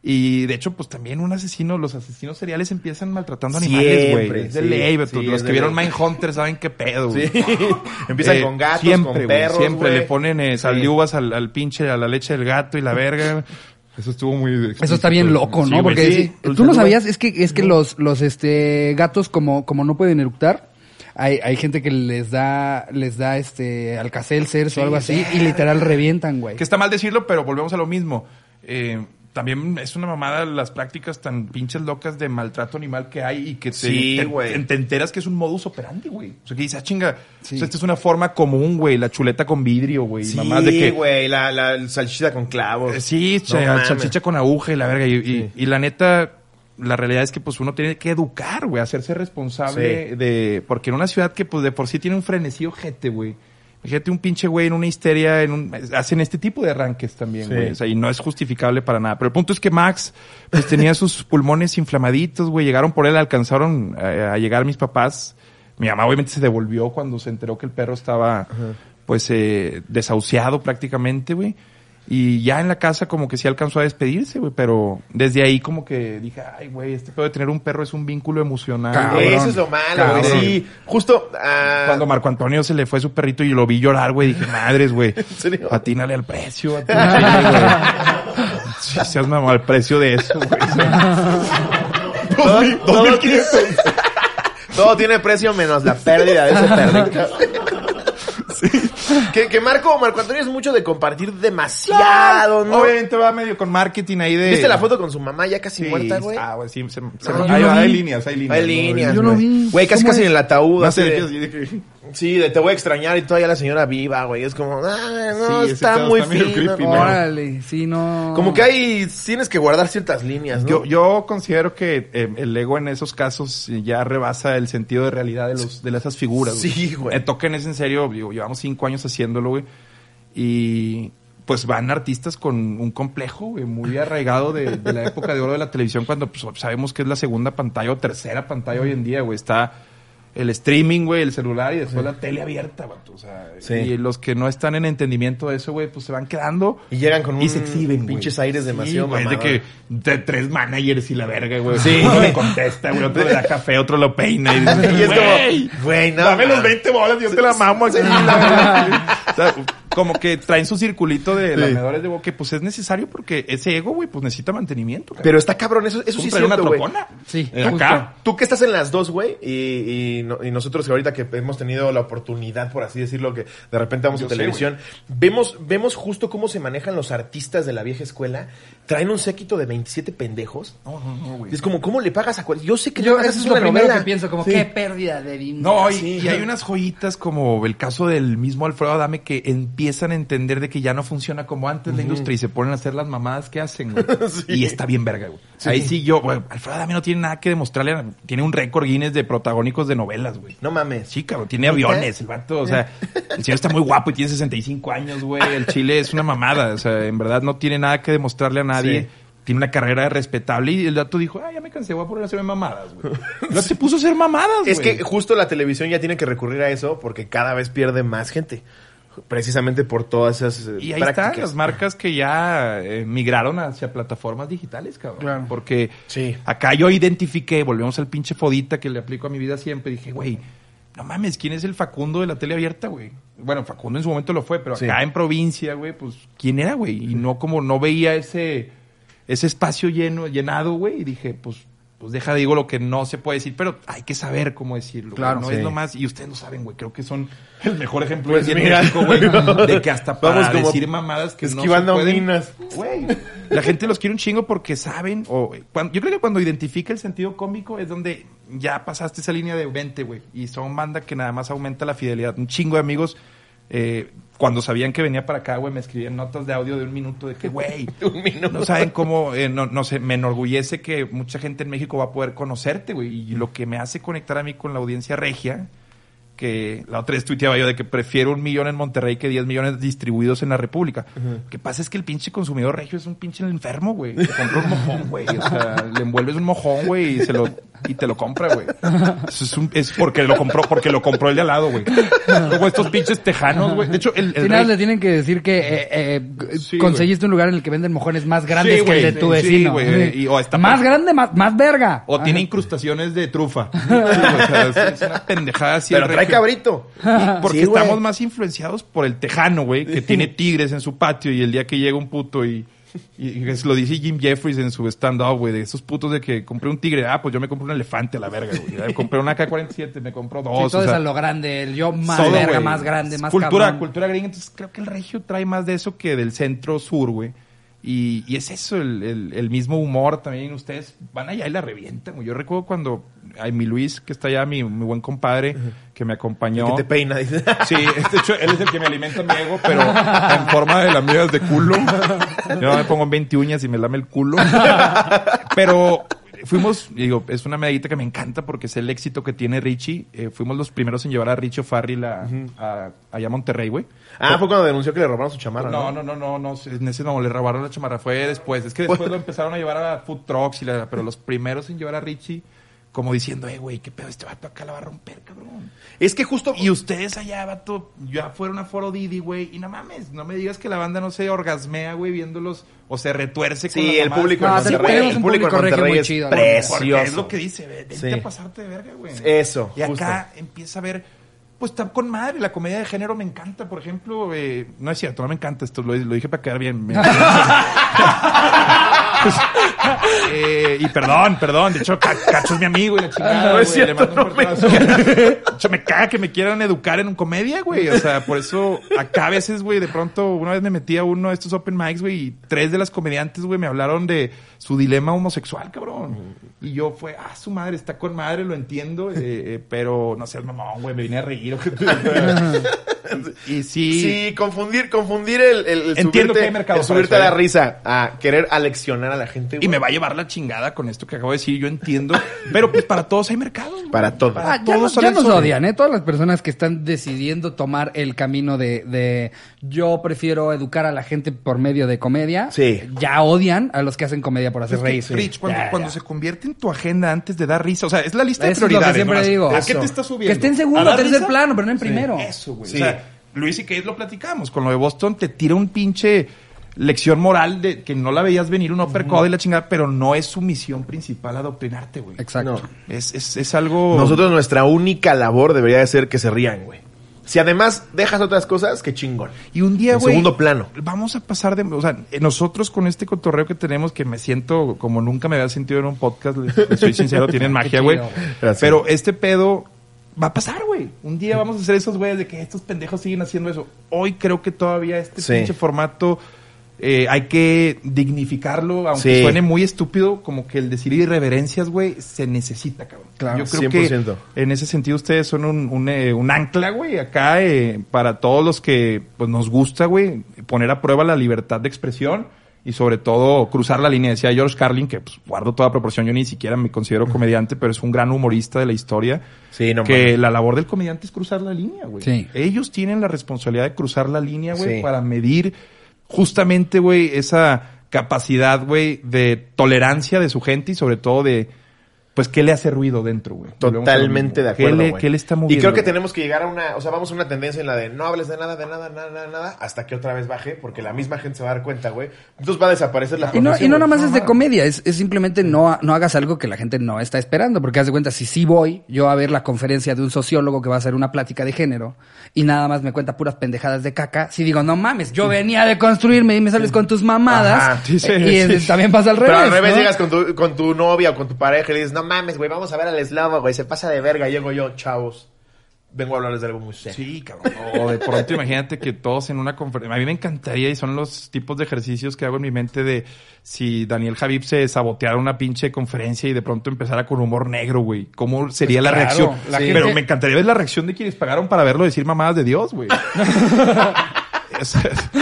C: Y de hecho, pues también un asesino, los asesinos seriales empiezan maltratando animales, güey. Es de
B: sí,
C: ley,
B: sí,
C: los
B: es
C: que
B: de
C: vieron
B: ley.
C: Mindhunter saben qué pedo, güey.
B: Sí. Empiezan
C: Eh,
B: con gatos,
C: siempre,
B: con
C: güey,
B: perros,
C: siempre
B: güey.
C: le ponen eh, saliuvas al, al pinche, a la leche del gato y la verga. Eso estuvo muy...
A: Eso está bien loco, ¿no?
C: Sí, güey,
A: Porque
C: sí.
A: si- tú no sabías, es que es que los los este gatos como como no pueden eructar, hay hay gente que les da les da este Alka-Seltzer o algo así y literal revientan, güey.
C: Que está mal decirlo, pero volvemos a lo mismo. Eh, también es una mamada las prácticas tan pinches locas de maltrato animal que hay y que te,
B: Sí,
C: te,
B: güey.
C: te- te enteras que es un modus operandi, güey. O sea, que dices, ah, chinga,
A: Sí.
C: o sea, esta es una forma común, güey, la chuleta con vidrio, güey.
B: Sí,
C: Mamás de que...
B: güey, la, la salchicha con clavos.
C: Eh, Sí,
B: No
C: cha-
B: mames.
C: salchicha con aguja y la verga. Y, y-
B: Sí.
C: y la neta, la realidad es que pues uno tiene que educar, güey, hacerse responsable
B: Sí.
C: de... Porque en una ciudad que pues de por sí tiene un frenesí ojete, güey. Fíjate un pinche güey en una histeria, en un, hacen este tipo de arranques también,
B: Sí.
C: güey. O sea, y no es justificable para nada. Pero el punto es que Max, pues tenía sus pulmones inflamaditos, güey. Llegaron por él, alcanzaron a, a llegar mis papás. Mi mamá obviamente se devolvió cuando se enteró que el perro estaba, pues, eh, desahuciado prácticamente, güey. Y ya en la casa como que sí alcanzó a despedirse, güey. Pero desde ahí como que dije, ay, güey, este pedo de tener un perro es un vínculo emocional.
A: Cabrón.
C: güey.
B: Eso es lo malo, güey.
C: Cabrón.
B: Sí, justo... ah,
C: Cuando Marco Antonio se le fue su perrito y yo lo vi llorar, güey, dije, madres, güey.
B: serio?
C: Atínale al precio, atínale, güey. Sí, seas mamá, al precio de eso, güey.
B: todo, todo, todo tiene precio menos la pérdida de ese perrito. Que, que Marco, Marco Antonio es mucho de compartir demasiado, ¿no?
C: Obviamente va medio con marketing ahí de...
B: ¿Viste la foto con su mamá ya casi
C: Sí,
B: muerta, güey?
C: Ah, güey, sí. Se, se-
B: No,
C: hay,
A: yo no
C: hay
A: vi.
C: líneas, hay líneas.
B: Hay
C: ¿no?
B: líneas,
A: Yo no
B: güey.
A: vi.
B: Güey, casi
A: ¿Cómo
B: casi
A: es?
B: en el ataúd.
C: No
B: así
C: sé,
B: de-
C: de- de que-
B: Sí, de te voy a extrañar y todavía la señora viva, güey. Es como, ah, no,
C: Sí, ese
B: está
C: pedo
B: muy
C: está medio
B: fino.
C: creepy,
B: ¿no?
C: ¿no?
A: Órale, sí, no.
B: Como que hay, tienes que guardar ciertas líneas, ¿no?
C: Yo, yo considero que eh, el ego en esos casos ya rebasa el sentido de realidad de los de esas figuras.
B: Sí, güey.
C: Eh, Token es en serio, digo, llevamos cinco años haciéndolo, güey. Y pues van artistas con un complejo, güey, muy arraigado de, de la época de oro de la televisión, cuando pues, sabemos que es la segunda pantalla o tercera pantalla hoy en día, güey. Está el streaming, güey, el celular y después la tele abierta, güey. O sea,
B: Sí.
C: y los que no están en entendimiento de eso, güey, pues se van quedando.
B: Y llegan con
C: Y
B: un
C: se exhiben, güey.
B: pinches aires demasiado
C: Sí, güey, de
B: mamadores.
C: que de tres managers y la verga, güey.
B: Sí.
C: Uno le contesta, güey, otro le da café, otro lo peina. Y, dices,
B: Y es
C: güey,
B: como, güey, no.
C: dame los
B: mames.
C: veinte bolas, yo te la mamo aquí. la verga. O sea, como que traen su circulito de lamedores de boca, que pues es necesario porque ese ego, güey, pues necesita mantenimiento.
B: Pero está cabrón, eso, eso sí es
C: Comprar una
B: cierto, güey.
C: tropona.
A: Sí,
C: Eh,
A: justo.
C: acá.
B: Tú que estás en las dos, güey, y, y, no- y nosotros ahorita que hemos tenido la oportunidad, por así decirlo, que de repente vamos
C: Yo
B: a
C: sé,
B: televisión, vemos, vemos justo cómo se manejan los artistas de la vieja escuela. Traen un séquito de veintisiete pendejos.
C: No, no, no, güey.
B: Y es como, ¿cómo le pagas a cual? Yo sé que
A: Yo,
B: no
A: eso es lo primero que pienso, como
B: Sí.
A: qué pérdida de dinero.
C: No, y,
B: Sí.
C: y hay unas joyitas como el caso del mismo Alfredo Adame que empiezan a entender de que ya no funciona como antes la industria y se ponen a hacer las mamadas que hacen, güey.
B: Sí.
C: Y está bien verga, güey. Ahí sí yo, güey, Alfredo Adame no tiene nada que demostrarle, a- tiene un récord Guinness de protagónicos de novelas, güey.
B: No mames.
C: Sí, cabrón, tiene aviones, el vato, o sea, el señor está muy guapo y tiene sesenta y cinco años, güey. El Chile es una mamada, o sea, en verdad no tiene nada que demostrarle a nadie.
B: Sí.
C: Tiene una carrera respetable y el dato dijo, ah, ya me cansé, voy a poner a hacerme mamadas, güey. No se puso a hacer mamadas, güey.
B: Es que justo la televisión ya tiene que recurrir a eso porque cada vez pierde más gente. Precisamente por todas esas eh,
C: Y ahí
B: prácticas.
C: están las marcas que ya eh, migraron hacia plataformas digitales, cabrón.
A: Claro.
C: Porque
B: Sí.
C: acá yo identifiqué, volvemos al pinche fodita que le aplico a mi vida siempre, dije, güey, no mames, ¿quién es el Facundo de la tele abierta, güey? Bueno, Facundo en su momento lo fue, pero
B: Sí.
C: acá en provincia, güey, pues, ¿quién era, güey? Y no como, no veía ese, ese espacio lleno, llenado, güey, y dije, pues, pues deja, digo lo que no se puede decir, pero hay que saber cómo decirlo. güey.
A: Claro,
C: no
B: sí.
C: es nomás, y ustedes lo saben, güey, creo que son el mejor ejemplo
B: Pues
C: de
B: mira.
C: México, güey, de que hasta para
B: Vamos como
C: decir mamadas que no se
B: esquivando
C: pueden.
B: minas.
C: Güey, la gente los quiere un chingo porque saben, o cuando, yo creo que cuando identifica el sentido cómico es donde ya pasaste esa línea de veinte, güey, y son banda que nada más aumenta la fidelidad. Un chingo de amigos, eh, cuando sabían que venía para acá, güey, me escribían notas de audio de un minuto de que, güey,
B: Un minuto.
C: no saben cómo, eh, no, no sé, me enorgullece que mucha gente en México va a poder conocerte, güey, y lo que me hace conectar a mí con la audiencia regia, que la otra vez tuiteaba yo de que prefiero un millón en Monterrey que diez millones distribuidos en la República. Lo que pasa es que el pinche consumidor regio es un pinche enfermo, güey. Se compra un mojón, güey. O sea, le envuelves un mojón, güey, y se lo y te lo compra, güey. Eso es, un, es porque lo compró, porque lo compró el de al lado, güey. Como estos pinches tejanos, güey. De hecho, el, el
A: Si nada,
C: rey...
A: le tienen que decir que eh, eh,
C: Sí,
A: conseguiste un lugar en el que venden mojones más grandes
C: Sí,
A: que el de
C: güey.
A: tu
C: Sí,
A: vecino.
C: güey.
A: Sí.
C: Y- o está-
A: más grande, más, más verga.
C: O tiene incrustaciones de trufa. Sí, o sea, es, es una pendejada así.
B: Pero
C: el
B: trae
C: regio.
B: cabrito.
C: Y porque
B: Sí, güey.
C: estamos más influenciados por el tejano, güey, que tiene tigres en su patio y el día que llega un puto y, y, y es- lo dice Jim Jeffries en su stand-up, güey, de esos putos de que compré un tigre, ah, pues yo me compré un elefante a la verga, güey. Ya compré una K cuarenta y siete, me compró dos.
A: Sí, todo
C: o
A: es
C: sea,
A: a lo grande, el yo más
C: solo,
A: verga,
C: güey.
A: más grande, más
C: cultura,
A: cabrón.
C: cultura gringa, entonces creo que el regio trae más de eso que del centro sur, güey. Y, y es eso, el, el, el mismo humor también. Ustedes van allá y la revientan, güey. Yo recuerdo cuando a mi Luis, que está allá, mi, mi buen compadre, que me acompañó.
B: Que te peina, dice.
C: Sí, de hecho, él es el que me alimenta mi ego, pero en forma de lamidas de culo. Yo me pongo veinte uñas y me lame el culo. Pero fuimos, digo, es una medallita que me encanta porque es el éxito que tiene Richie. Eh, fuimos los primeros en llevar a Richie O'Farrill a, a- allá a Monterrey, güey.
B: Ah, fue cuando denunció que le robaron su chamarra,
C: No,
B: ¿no?
C: no, no, no, no, en ese no, le robaron la chamarra, fue después. Es que después lo empezaron a llevar a food trucks, y la, pero los primeros en llevar a Richie, como diciendo, eh, güey, qué pedo, este vato acá la va a romper, cabrón.
B: Es que justo...
C: Y ustedes allá, vato, ya fueron a Foro Didi, güey, y no mames, no me digas que la banda no se orgasmea, güey, viéndolos, o se retuerce con
B: Sí,
C: las
B: el
C: mamadas.
B: público
A: No,
B: en
A: sí,
B: Monterrey,
A: tenemos
B: el
A: un
B: público en
A: público regio
B: Monterrey
A: muy
B: es
A: chido, ¿no?
C: Porque
B: precioso.
C: es lo que dice, ve, vente
B: Sí.
C: a pasarte de verga, güey.
B: Eso,
C: Y acá empieza a ver, pues está con madre, la comedia de género me encanta, por ejemplo, eh, no es cierto, no me encanta esto, lo, lo dije para quedar bien. Me- Eh, y perdón, perdón, de hecho, Ca- Cacho es mi amigo y la chingada,
B: No es
C: güey, le
B: cierto,
C: mando un
B: no me-
C: fuerte abrazo. De hecho, me caga que me quieran educar en comedia, güey, o sea, por eso acá a veces, güey, de pronto, una vez me metí a uno de estos open mics, güey, y tres de las comediantes, güey, me hablaron de su dilema homosexual, cabrón. Y yo fue, ah, su madre, está con madre, lo entiendo, eh, eh, pero no seas mamón, güey, me vine a reír. y, y sí,
B: Sí, confundir, confundir el, el, el
C: Entiendo
B: subirte,
C: que hay mercado
B: el
C: para
B: subirte
C: eso,
B: a la
C: ¿eh?
B: risa, a querer aleccionar a la gente,
C: y
B: güey.
C: me va a llevar la chingada con esto que acabo de decir, yo entiendo, pero pues para todos hay mercados. güey.
B: Para todo.
A: Ah, ya
C: todos
A: nos,
C: sale
A: ya
C: el
A: nos
C: sol.
A: odian, ¿eh? Todas las personas que están decidiendo tomar el camino de, de yo prefiero educar a la gente por medio de comedia.
B: Sí.
A: Ya odian a los que hacen comedia por hacer
C: Es que,
A: reír.
C: Rich, cuando,
A: Ya,
C: cuando
A: ya.
C: se convierte en tu agenda antes de dar risa, o sea, es la lista de
A: Eso es lo que
C: prioridades.
A: siempre
C: nomás.
A: digo.
C: ¿A qué
B: Eso.
C: te estás subiendo?
A: Que esté en
C: ¿A
A: segundo
C: dar
A: o tercer
C: risa?
A: plano, pero no en primero.
C: Eso, güey.
B: Sí.
C: O sea, Luis y Kate lo platicamos. Con lo de Boston te tira un pinche lección moral de que no la veías venir, un uppercut y la chingada, pero no es su misión principal adoctrinarte, güey.
A: Exacto.
B: No.
C: Es, es, es algo...
B: Nosotros nuestra única labor debería de ser que se rían, güey. Si además dejas otras cosas, qué chingón.
C: Y un día,
B: En
C: güey...
B: segundo plano.
C: Vamos a pasar de... O sea, eh, nosotros con este cotorreo que tenemos, que me siento como nunca me había sentido en un podcast, les, les soy sincero, tienen magia, güey.
A: chido, güey.
B: Gracias.
C: Pero este pedo va a pasar, güey. Un día vamos a hacer esos güeyes de que estos pendejos siguen haciendo eso. Hoy creo que todavía este
B: Sí.
C: pinche formato... eh, hay que dignificarlo, aunque
B: Sí.
C: suene muy estúpido, como que el decir irreverencias, güey, se necesita, cabrón.
A: Claro,
C: Yo creo
B: cien por ciento.
C: que en ese sentido ustedes son un, un, eh, un ancla, güey, acá eh, para todos los que pues nos gusta, güey, poner a prueba la libertad de expresión y sobre todo cruzar la línea. Decía George Carlin, que pues guardo toda proporción, yo ni siquiera me considero comediante, pero es un gran humorista de la historia.
B: Sí, no
C: que
B: mames.
C: la labor del comediante es cruzar la línea, güey.
A: Sí.
C: Ellos tienen la responsabilidad de cruzar la línea, güey,
B: Sí.
C: para medir justamente, güey, esa capacidad, güey, de tolerancia de su gente y sobre todo de, pues, ¿qué le hace ruido dentro, güey? Volvemos a lo
B: Totalmente
C: mismo.
B: de acuerdo,
C: ¿Qué le,
B: güey.
C: qué le está
B: Y
C: moviendo?
B: creo que
C: güey?
B: tenemos que llegar a una, o sea, vamos a una tendencia en la de no hables de nada, de nada, nada, nada, nada, hasta que otra vez baje, porque la misma gente se va a dar cuenta, güey. Entonces va a desaparecer la
A: Y no,
B: profesión,
A: y no
B: güey.
A: nada más es de
B: mames.
A: comedia, es, es simplemente no, no hagas algo que la gente no está esperando, porque haz de cuenta, si sí voy yo a ver la conferencia de un sociólogo que va a hacer una plática de género y nada más me cuenta puras pendejadas de caca, si digo, no mames, yo venía de construirme y me sales con tus mamadas,
B: Ajá,
C: sí, sí,
A: y
C: sí.
A: es- también pasa al revés.
B: Pero al revés
A: ¿no?
B: llegas con tu, con tu novia o con tu pareja y le dices, no mames, güey, vamos a ver al eslavo, güey, se pasa de verga. Llego yo, chavos, vengo a hablarles de algo muy serio.
C: Sí, cabrón. O de pronto imagínate que todos en una conferencia... A mí me encantaría y son los tipos de ejercicios que hago en mi mente de si Daniel Javib se saboteara una pinche conferencia y de pronto empezara con humor negro, güey. ¿Cómo sería
A: Pues
C: la
A: claro,
C: reacción?
A: la
C: Sí.
A: gente-
C: Pero me encantaría ver la reacción de quienes pagaron para verlo decir mamadas de Dios, güey. O sea,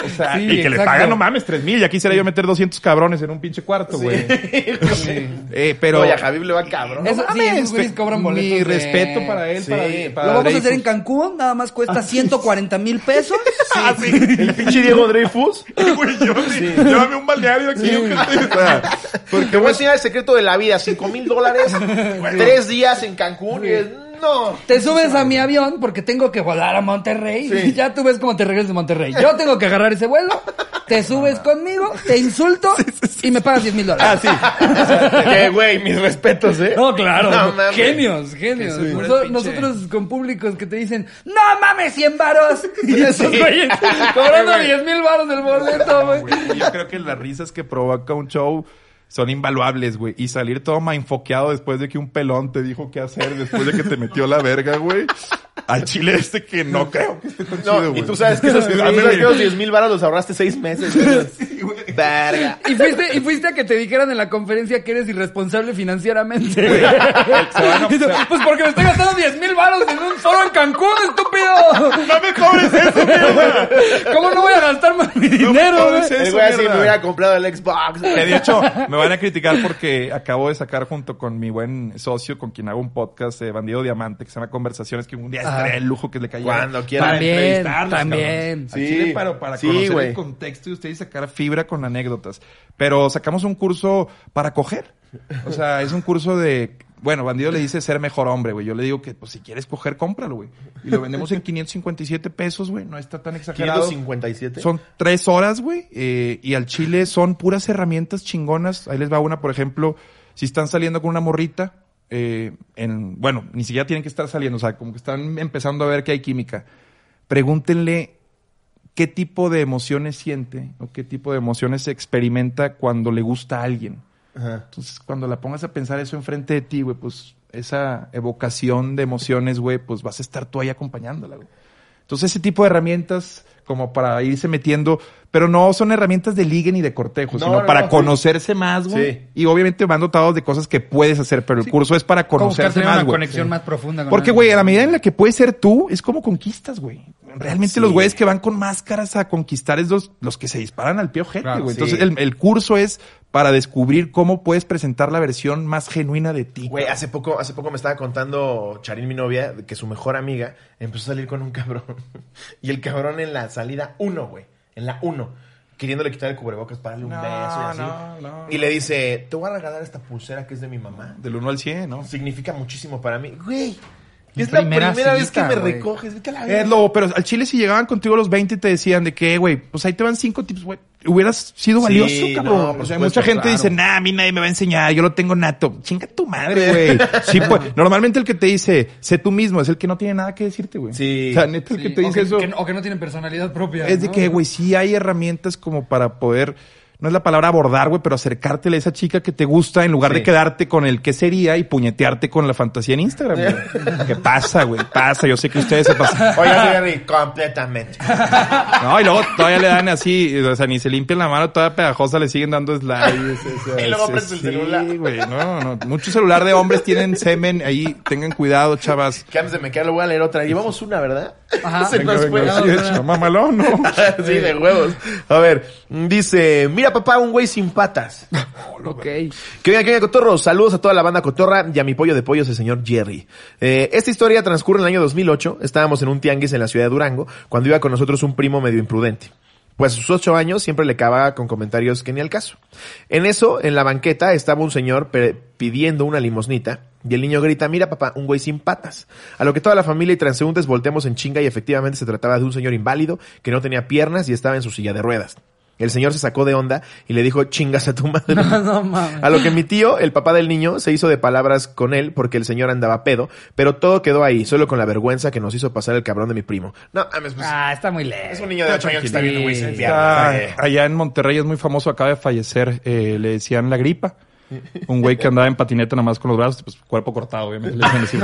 C: O sea,
A: Sí,
C: y que
A: exacto.
C: le pagan, no mames, tres mil. Y aquí sería yo meter doscientos cabrones en un pinche cuarto, güey.
B: Sí.
C: Eh, pero...
B: Oye, a Javib le va cabrón.
A: Eso, sí,
C: mames,
A: esos güeyes cobran boletos.
C: Mi
A: de-
C: respeto para él,
B: Sí.
C: para,
A: Lo
C: para
A: vamos a
C: Dreyfus.
A: hacer en Cancún, nada más cuesta ciento cuarenta mil pesos.
B: Ah, sí. El pinche Diego Dreyfus.
C: Güey, yo sí. Llévame un balneario aquí. o sea,
B: Porque te voy a enseñar el secreto de la vida. Cinco mil dólares, tres días en Cancún. Y es, no.
A: Te subes a mi avión porque tengo que volar a Monterrey.
B: Sí.
A: Y ya tú ves cómo te regresas de Monterrey. Yo tengo que agarrar ese vuelo. Te subes conmigo, te insulto y me pagas diez mil dólares.
B: Ah, sí. Que, güey, mis respetos, ¿eh?
A: No, claro.
B: No mames.
A: Genios, genios.
C: Sí.
A: Noso-
C: Pinche-
A: nosotros con públicos que te dicen, no mames, cien varos. Y esos
B: Sí.
A: güeyes cobrando
B: Güey.
A: diez mil varos del boleto, güey.
C: güey, yo creo que las risas que provoca un show son invaluables, güey. Y salir todo enfoqueado después de que un pelón te dijo qué hacer, después de que te metió la verga, güey. Al chile este que no creo que esté tan
B: No,
C: chido,
B: y
C: güey.
B: tú sabes que esos,
C: Sí,
B: tú
C: dame,
B: sabes
C: güey.
B: que esos diez mil baros los ahorraste seis meses. Sí, güey. Verga.
A: Y fuiste, y fuiste a que te dijeran en la conferencia que eres irresponsable financieramente.
C: Se van a-
A: Y tú, pues porque me estoy gastando diez mil varos en un foro en Cancún, estúpido.
C: ¡No me cobres eso, mierda!
A: ¿Cómo no voy a gastar más mi dinero,
C: cobres
A: güey?
C: eso.
B: El güey así
C: mierda.
B: me hubiera comprado el Xbox.
C: Que de hecho, me van a criticar porque acabo de sacar junto con mi buen socio, con quien hago un podcast de Bandido Diamante, que se llama Conversaciones, que un día
A: Ajá.
C: estaría el lujo que le cayera.
B: Cuando quiera.
C: Para
A: También,
C: entrevistarlos,
A: también.
C: cabrón. Al
B: Sí.
C: Chile, para, para
B: Sí,
C: conocer
B: güey.
C: el contexto de ustedes y sacar fibra con anécdotas. Pero sacamos un curso para coger. O sea, es un curso de... Bueno, Bandido le dice ser mejor hombre, güey. Yo le digo que, pues, si quieres coger, cómpralo, güey. Y lo vendemos en quinientos cincuenta y siete pesos, güey. No está tan exagerado.
B: ¿quinientos cincuenta y siete?
C: Son tres horas, güey. Eh, y al chile son puras herramientas chingonas. Ahí les va una, por ejemplo, si están saliendo con una morrita, eh, en, bueno, ni siquiera tienen que estar saliendo, o sea, como que están empezando a ver que hay química. Pregúntenle qué tipo de emociones siente o qué tipo de emociones experimenta cuando le gusta a alguien.
B: Ajá.
C: Entonces, cuando la pongas a pensar eso enfrente de ti, güey, pues esa evocación de emociones, güey, pues vas a estar tú ahí acompañándola, güey. Entonces, ese tipo de herramientas como para irse metiendo, pero no son herramientas de ligue ni de cortejo,
B: No,
C: sino
B: no,
C: para
B: no,
C: conocerse más, güey.
B: Sí.
C: Y obviamente van dotados de cosas que puedes hacer, pero el curso es para
A: Como
C: conocerse
A: tener
C: más,
A: una
C: güey.
A: conexión más profunda con
C: Porque,
A: alguien.
C: güey, a la medida en la que puedes ser tú, es como conquistas, güey. Realmente
B: Sí.
C: los güeyes que van con máscaras a conquistar es los, los que se disparan al pie ojete,
A: Claro,
C: güey.
B: sí.
C: Entonces, el, el curso es para descubrir cómo puedes presentar la versión más genuina de ti.
B: Güey, hace poco, hace poco me estaba contando Charín, mi novia, que su mejor amiga empezó a salir con un cabrón. Y el cabrón en la salida uno, güey. En la uno. Queriéndole quitar el cubrebocas para darle un
C: No,
B: beso y así.
C: no, no,
B: y le dice, te voy a regalar esta pulsera que es de mi mamá.
C: Del uno al cien, ¿no?
B: Significa muchísimo para mí. Güey,
A: Mi
B: es la
A: primera
B: primera vez que
A: cita,
B: me
A: güey.
B: recoges. Vete a la
C: Es
B: verga.
C: lo, pero al chile si llegaban contigo a los veinte y te decían de que, güey, pues ahí te van cinco tips, güey. Hubieras sido
B: Sí,
C: valioso,
B: no,
C: cabrón.
B: por
C: o sea,
B: supuesto,
C: mucha gente
B: claro.
C: dice, nah, a mí nadie me va a enseñar, yo lo tengo nato. Chinga tu madre, güey. Sí, pues, normalmente el que te dice, sé tú mismo, es el que no tiene nada que decirte, güey.
B: Sí.
C: O sea, neta, el
A: Sí,
C: que te
A: o
C: dice
A: que,
C: eso
A: que no- o que no tienen personalidad propia.
C: es de
A: ¿no?
C: que, güey, sí hay herramientas como para poder, no es la palabra abordar, güey, pero acercártele a esa chica que te gusta en lugar
B: Sí.
C: de quedarte con el que sería y puñetearte con la fantasía en Instagram, güey. ¿Qué pasa, güey? Pasa, yo sé que ustedes se pasan.
B: Oiga, Jerry, completamente.
C: No, y luego todavía le dan así, o sea, ni se limpian la mano, toda pegajosa, le siguen dando slides. o sea,
B: Y luego
C: sí,
B: prende el
C: sí,
B: celular.
C: güey, no, no. Mucho celular de hombres tienen semen ahí, tengan cuidado, chavas.
B: Que antes de me quedar, lo voy a leer otra. Llevamos una, ¿verdad?
A: Ajá.
B: Se
C: Venga,
B: nos
C: venga,
B: fue.
C: sí, hecho, mamalón, ¿no?
B: Sí, de huevos. A ver, dice, mira papá, un güey sin patas.
A: Ok.
B: Que venga, que venga, cotorro. Saludos a toda la banda cotorra y a mi pollo de pollos, el señor Jerry. Eh, esta historia transcurre en el año dos mil ocho. Estábamos en un tianguis en la ciudad de Durango, cuando iba con nosotros un primo medio imprudente. Pues a sus ocho años siempre le cavaba con comentarios que ni al caso. En eso, en la banqueta, estaba un señor pe- pidiendo una limosnita y el niño grita, mira papá, un güey sin patas. A lo que toda la familia y transeúntes volteamos en chinga y efectivamente se trataba de un señor inválido que no tenía piernas y estaba en su silla de ruedas. El señor se sacó de onda y le dijo, chingas a tu madre.
A: No, no mames.
B: A lo que mi tío, el papá del niño, se hizo de palabras con él porque el señor andaba pedo, pero todo quedó ahí, solo con la vergüenza que nos hizo pasar el cabrón de mi primo. No, mames, pues,
A: Ah, está muy lejos.
B: es un niño de ocho años que está viendo güey sin
C: Está-
B: piernas. eh.
C: allá en Monterrey es muy famoso, acaba de fallecer, eh, le decían la gripa. Un güey que andaba en patineta nada más con los brazos, pues cuerpo cortado, obviamente. Le decían así.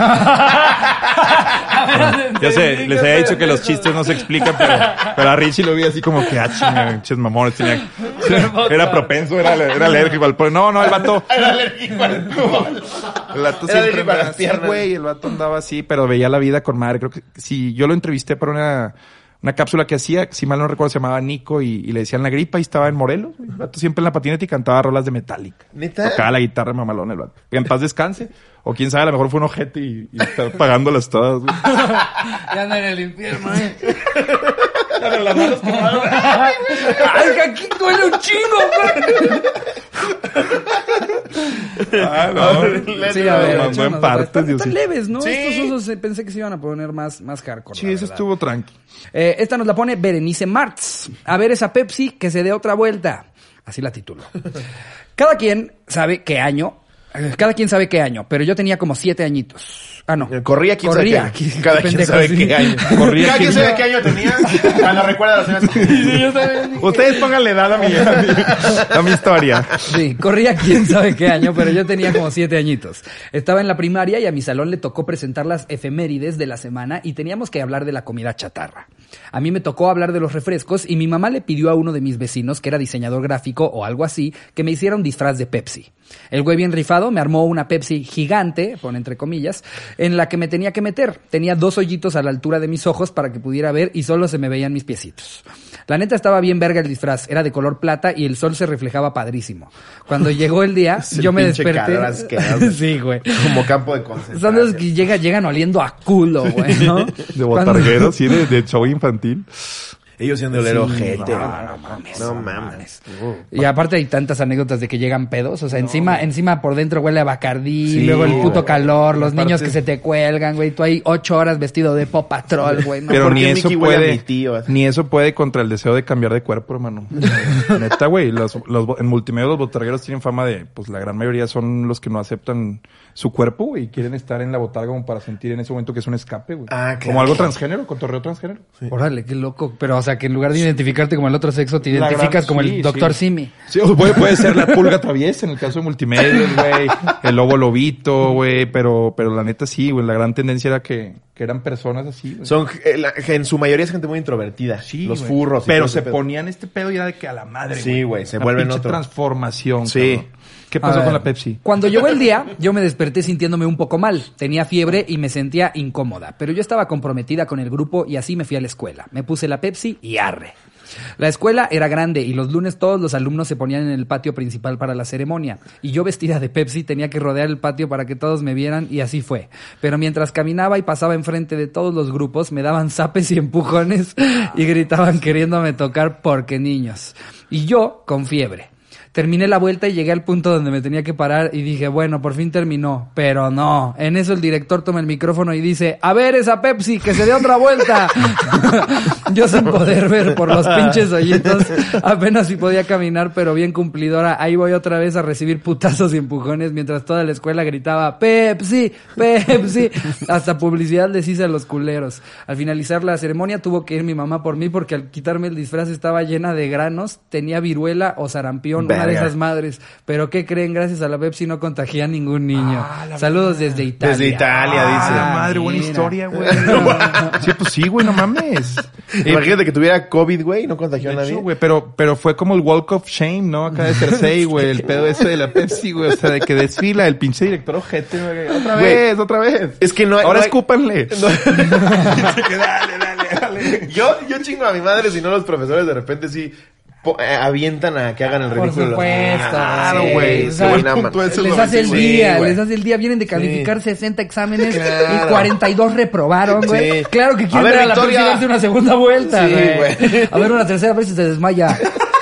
C: Ya sé, les había dicho que los chistes no se explican, pero, pero a Richie lo vi así como que, ah, chinga, pinches mamones, tenía, era propenso, era, era alérgico al polvo. No, no, el vato,
B: Era alérgico al fútbol.
C: el vato
B: Era
C: siempre
B: alérgico a las
C: andaba así,
B: piernas.
C: güey, el vato andaba así, pero veía la vida con madre. Creo que si yo lo entrevisté para una, una cápsula que hacía, si mal no recuerdo, se llamaba Nico y, y le decían La Gripa y estaba en Morelos. El vato siempre en la patineta y cantaba rolas de Metallica.
B: ¿Neta?
C: Tocaba la guitarra mamalón el vato. Que en paz descanse. O quién sabe, a lo mejor fue un ojete y, y está pagándolas todas, güey.
A: Ya anda en el infierno, ¿eh?
C: Con las manos quemadas.
A: ¡Ay, que aquí duele un chingo, güey!
C: Ah, no.
A: Sí, a ver,
C: Lo mandó en
A: échanos,
C: partes,
A: están,
C: Diosito.
A: están leves, ¿no?
B: Sí.
A: Estos usos eh, pensé que se iban a poner más, más hardcore.
C: Sí,
A: la
C: eso
A: verdad.
C: estuvo tranqui.
A: Eh, esta nos la pone Berenice Martz. A ver esa Pepsi que se dé otra vuelta. Así la titulo. Cada quien sabe qué año. eh, Cada quien sabe qué año, pero yo tenía como siete añitos. Ah, no.
B: Corría quién
A: Corría.
B: sabe qué
A: Qué-
B: año. Cada
A: qué
B: quien
A: pendejo,
B: sabe
A: sí.
B: qué año.
C: Corría
B: Cada quien
C: quién-
B: sabe qué año tenía. Cuando recuerda la señora.
A: Sí, yo también dije-
C: Ustedes pónganle edad a mi, a mi, a mi historia.
A: Sí, corría quién sabe qué año, pero yo tenía como siete añitos. Estaba en la primaria y a mi salón le tocó presentar las efemérides de la semana y teníamos que hablar de la comida chatarra. A mí me tocó hablar de los refrescos y mi mamá le pidió a uno de mis vecinos, que era diseñador gráfico o algo así, que me hiciera un disfraz de Pepsi. El güey bien rifado me armó una Pepsi gigante, pone entre comillas, en la que me tenía que meter. Tenía dos hoyitos a la altura de mis ojos para que pudiera ver y solo se me veían mis piecitos. La neta estaba bien verga el disfraz, era de color plata y el sol se reflejaba padrísimo. Cuando llegó el día,
B: Es el
A: yo me
B: pinche
A: desperté.
B: calor asqueroso.
A: Sí, güey.
B: Como campo de
A: Son los
B: concentración.
A: que llega, llegan oliendo a culo, güey, ¿no?
C: De botarguero, sí, de, de show infantil.
B: Ellos siendo el ojete.
A: No, no mames.
B: No mames.
A: Y aparte hay tantas anécdotas de que llegan pedos, o sea, encima encima por dentro huele a Bacardí,
C: Sí,
A: luego el puto
C: güey.
A: calor, los
C: Aparte-
A: niños que se te cuelgan, güey, tú ahí ocho horas vestido de Paw Patrol, güey, ¿no?
C: Pero
B: ¿por
C: ni
B: qué
C: eso
B: Mickey huele a
C: puede,
B: mi tío?
C: ni eso puede contra el deseo de cambiar de cuerpo, hermano. Neta, güey, los, los, en multimedia los botargueros tienen fama de, pues la gran mayoría son los que no aceptan su cuerpo, güey, y quieren estar en la botarga como para sentir en ese momento que es un escape, güey.
B: Ah, claro.
C: Como algo transgénero, cotorreo transgénero.
A: Órale, qué loco. Pero, o sea, que en lugar de identificarte como el otro sexo, te
C: La
A: identificas
C: gran-
A: como
C: sí,
A: el doctor
C: sí.
A: Simi.
C: Sí, o puede, puede ser la pulga traviesa en el caso de multimedios, güey. El lobo lobito, güey. Pero, pero la neta sí, güey. La gran tendencia era que, que eran personas así, güey.
B: Son, eh, la- en su mayoría es gente muy introvertida.
C: Sí,
B: los
C: güey.
B: furros. y
C: Pero
B: todo
C: se
B: ese pedo.
C: ponían este pedo y era de que a la madre,
B: Sí, güey, se
C: Una
B: vuelven
C: pinche
B: otro.
C: transformación,
B: Sí.
C: cabrón. ¿Qué
A: A
C: pasó
A: ver,
C: con la Pepsi?
A: Cuando llegó el día, yo me desperté sintiéndome un poco mal. Tenía fiebre y me sentía incómoda. Pero yo estaba comprometida con el grupo y así me fui a la escuela. Me puse la Pepsi y arre. La escuela era grande y los lunes todos los alumnos se ponían en el patio principal para la ceremonia. Y yo vestida de Pepsi tenía que rodear el patio para que todos me vieran y así fue. Pero mientras caminaba y pasaba enfrente de todos los grupos, me daban zapes y empujones y gritaban queriéndome tocar porque niños. Y yo con fiebre. Terminé la vuelta y llegué al punto donde me tenía que parar y dije, bueno, por fin terminó. Pero no. En eso el director toma el micrófono y dice, a ver esa Pepsi, que se dé otra vuelta. Yo sin poder ver por los pinches hoyitos, apenas si podía caminar, pero bien cumplidora. Ahí voy otra vez a recibir putazos y empujones mientras toda la escuela gritaba, Pepsi, Pepsi. Hasta publicidad les hice a los culeros. Al finalizar la ceremonia tuvo que ir mi mamá por mí porque al quitarme el disfraz estaba llena de granos, tenía viruela o sarampión, una de
B: Verga.
A: esas madres. Pero ¿qué creen? Gracias a la Pepsi no contagié a ningún niño.
C: Ah, la
A: Saludos desde Italia.
B: Desde Italia,
C: Ah,
B: dice.
C: la madre, buena
A: mira.
C: historia, güey. Sí, pues sí, güey, no mames.
B: Imagínate que tuviera COVID, güey, y no contagió a
C: De
B: nadie.
C: hecho, güey, pero, pero fue como el Walk of Shame, ¿no? Acá de Cersei, güey, el pedo ese de la Pepsi, güey, o sea, de que desfila el pinche director ojete, güey. Otra
B: Güey,
C: vez, otra vez.
B: es que no hay-
C: Ahora
B: no hay-
C: escúpanle.
B: No.
C: Que dale, dale, dale.
B: Yo, yo chingo a mi madre si no los profesores de repente sí po- eh, avientan a que hagan el
A: Por
B: ridículo.
A: supuesto,
B: Claro,
A: sí,
B: güey.
A: o
B: Sí,
A: sea,
B: güey,
C: el
B: nada
C: punto
B: más.
C: es- Eso
A: Les
C: lo
A: hace el
B: sí,
A: día,
B: güey.
A: les hace el día, vienen de calificar
B: Sí.
A: sesenta exámenes
B: Claro.
A: y cuarenta y dos reprobaron, güey.
B: Sí.
A: Claro que
B: A
A: quieren
B: ver,
A: ver a la Pepsi
B: Victoria.
A: darse una segunda vuelta,
B: Sí,
A: güey.
B: güey.
A: A ver una tercera, a ver si se desmaya.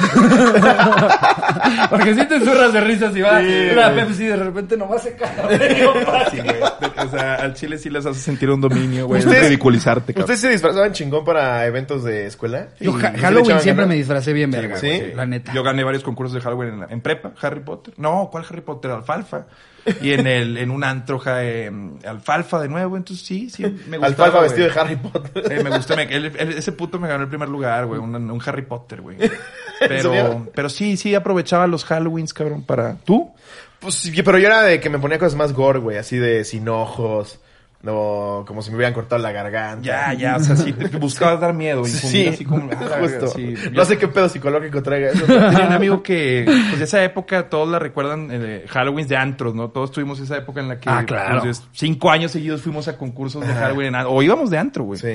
A: Porque si te zurras de risas y va
B: Sí,
A: la
B: güey.
A: Pepsi de repente nomás se cae.
C: Sí, güey. O sea, al chile sí les hace sentir un dominio, güey.
B: ¿Ustedes-
C: Ridiculizarte, cabrón.
B: ¿Ustedes se disfrazaban chingón para eventos de escuela?
A: Yo
B: ¿Y
A: ja-
B: sí le
A: Halloween
B: echaban
A: siempre
B: ganas?
A: me disfracé bien, verga,
B: ¿Sí?
A: güey, la neta.
C: Yo gané varios concursos de Halloween en, la- en prepa, Harry Potter. No, ¿cuál Harry Potter? Alfalfa. Y en el en un antro, ja, eh, Alfalfa de nuevo. Entonces sí, sí, me gustaba,
B: Alfalfa
C: güey.
B: vestido de Harry Potter.
C: Eh, me gustó, me- él- él- ese puto me ganó el primer lugar, güey, un, un Harry Potter, güey.
B: serio?
C: Pero, pero sí, sí aprovechaba los Halloweens, cabrón, para... ¿Tú?
B: Pues sí, pero yo era de que me ponía cosas más gore, güey, así de sin ojos, no, como si me hubieran cortado la garganta.
C: Ya, ya, o sea, sí, te buscabas dar miedo.
B: Sí,
C: infundir así como... ah, la verga,
B: justo.
C: sí.
B: No
C: Yo
B: sé qué pedo psicológico traiga eso.
C: tenía un amigo que, pues de esa época, todos la recuerdan, eh, Halloween de antros, ¿no? Todos tuvimos esa época en la que...
A: Ah, claro.
C: pues, cinco años seguidos fuimos a concursos de Halloween en antro, o íbamos de antro, güey.
B: Sí.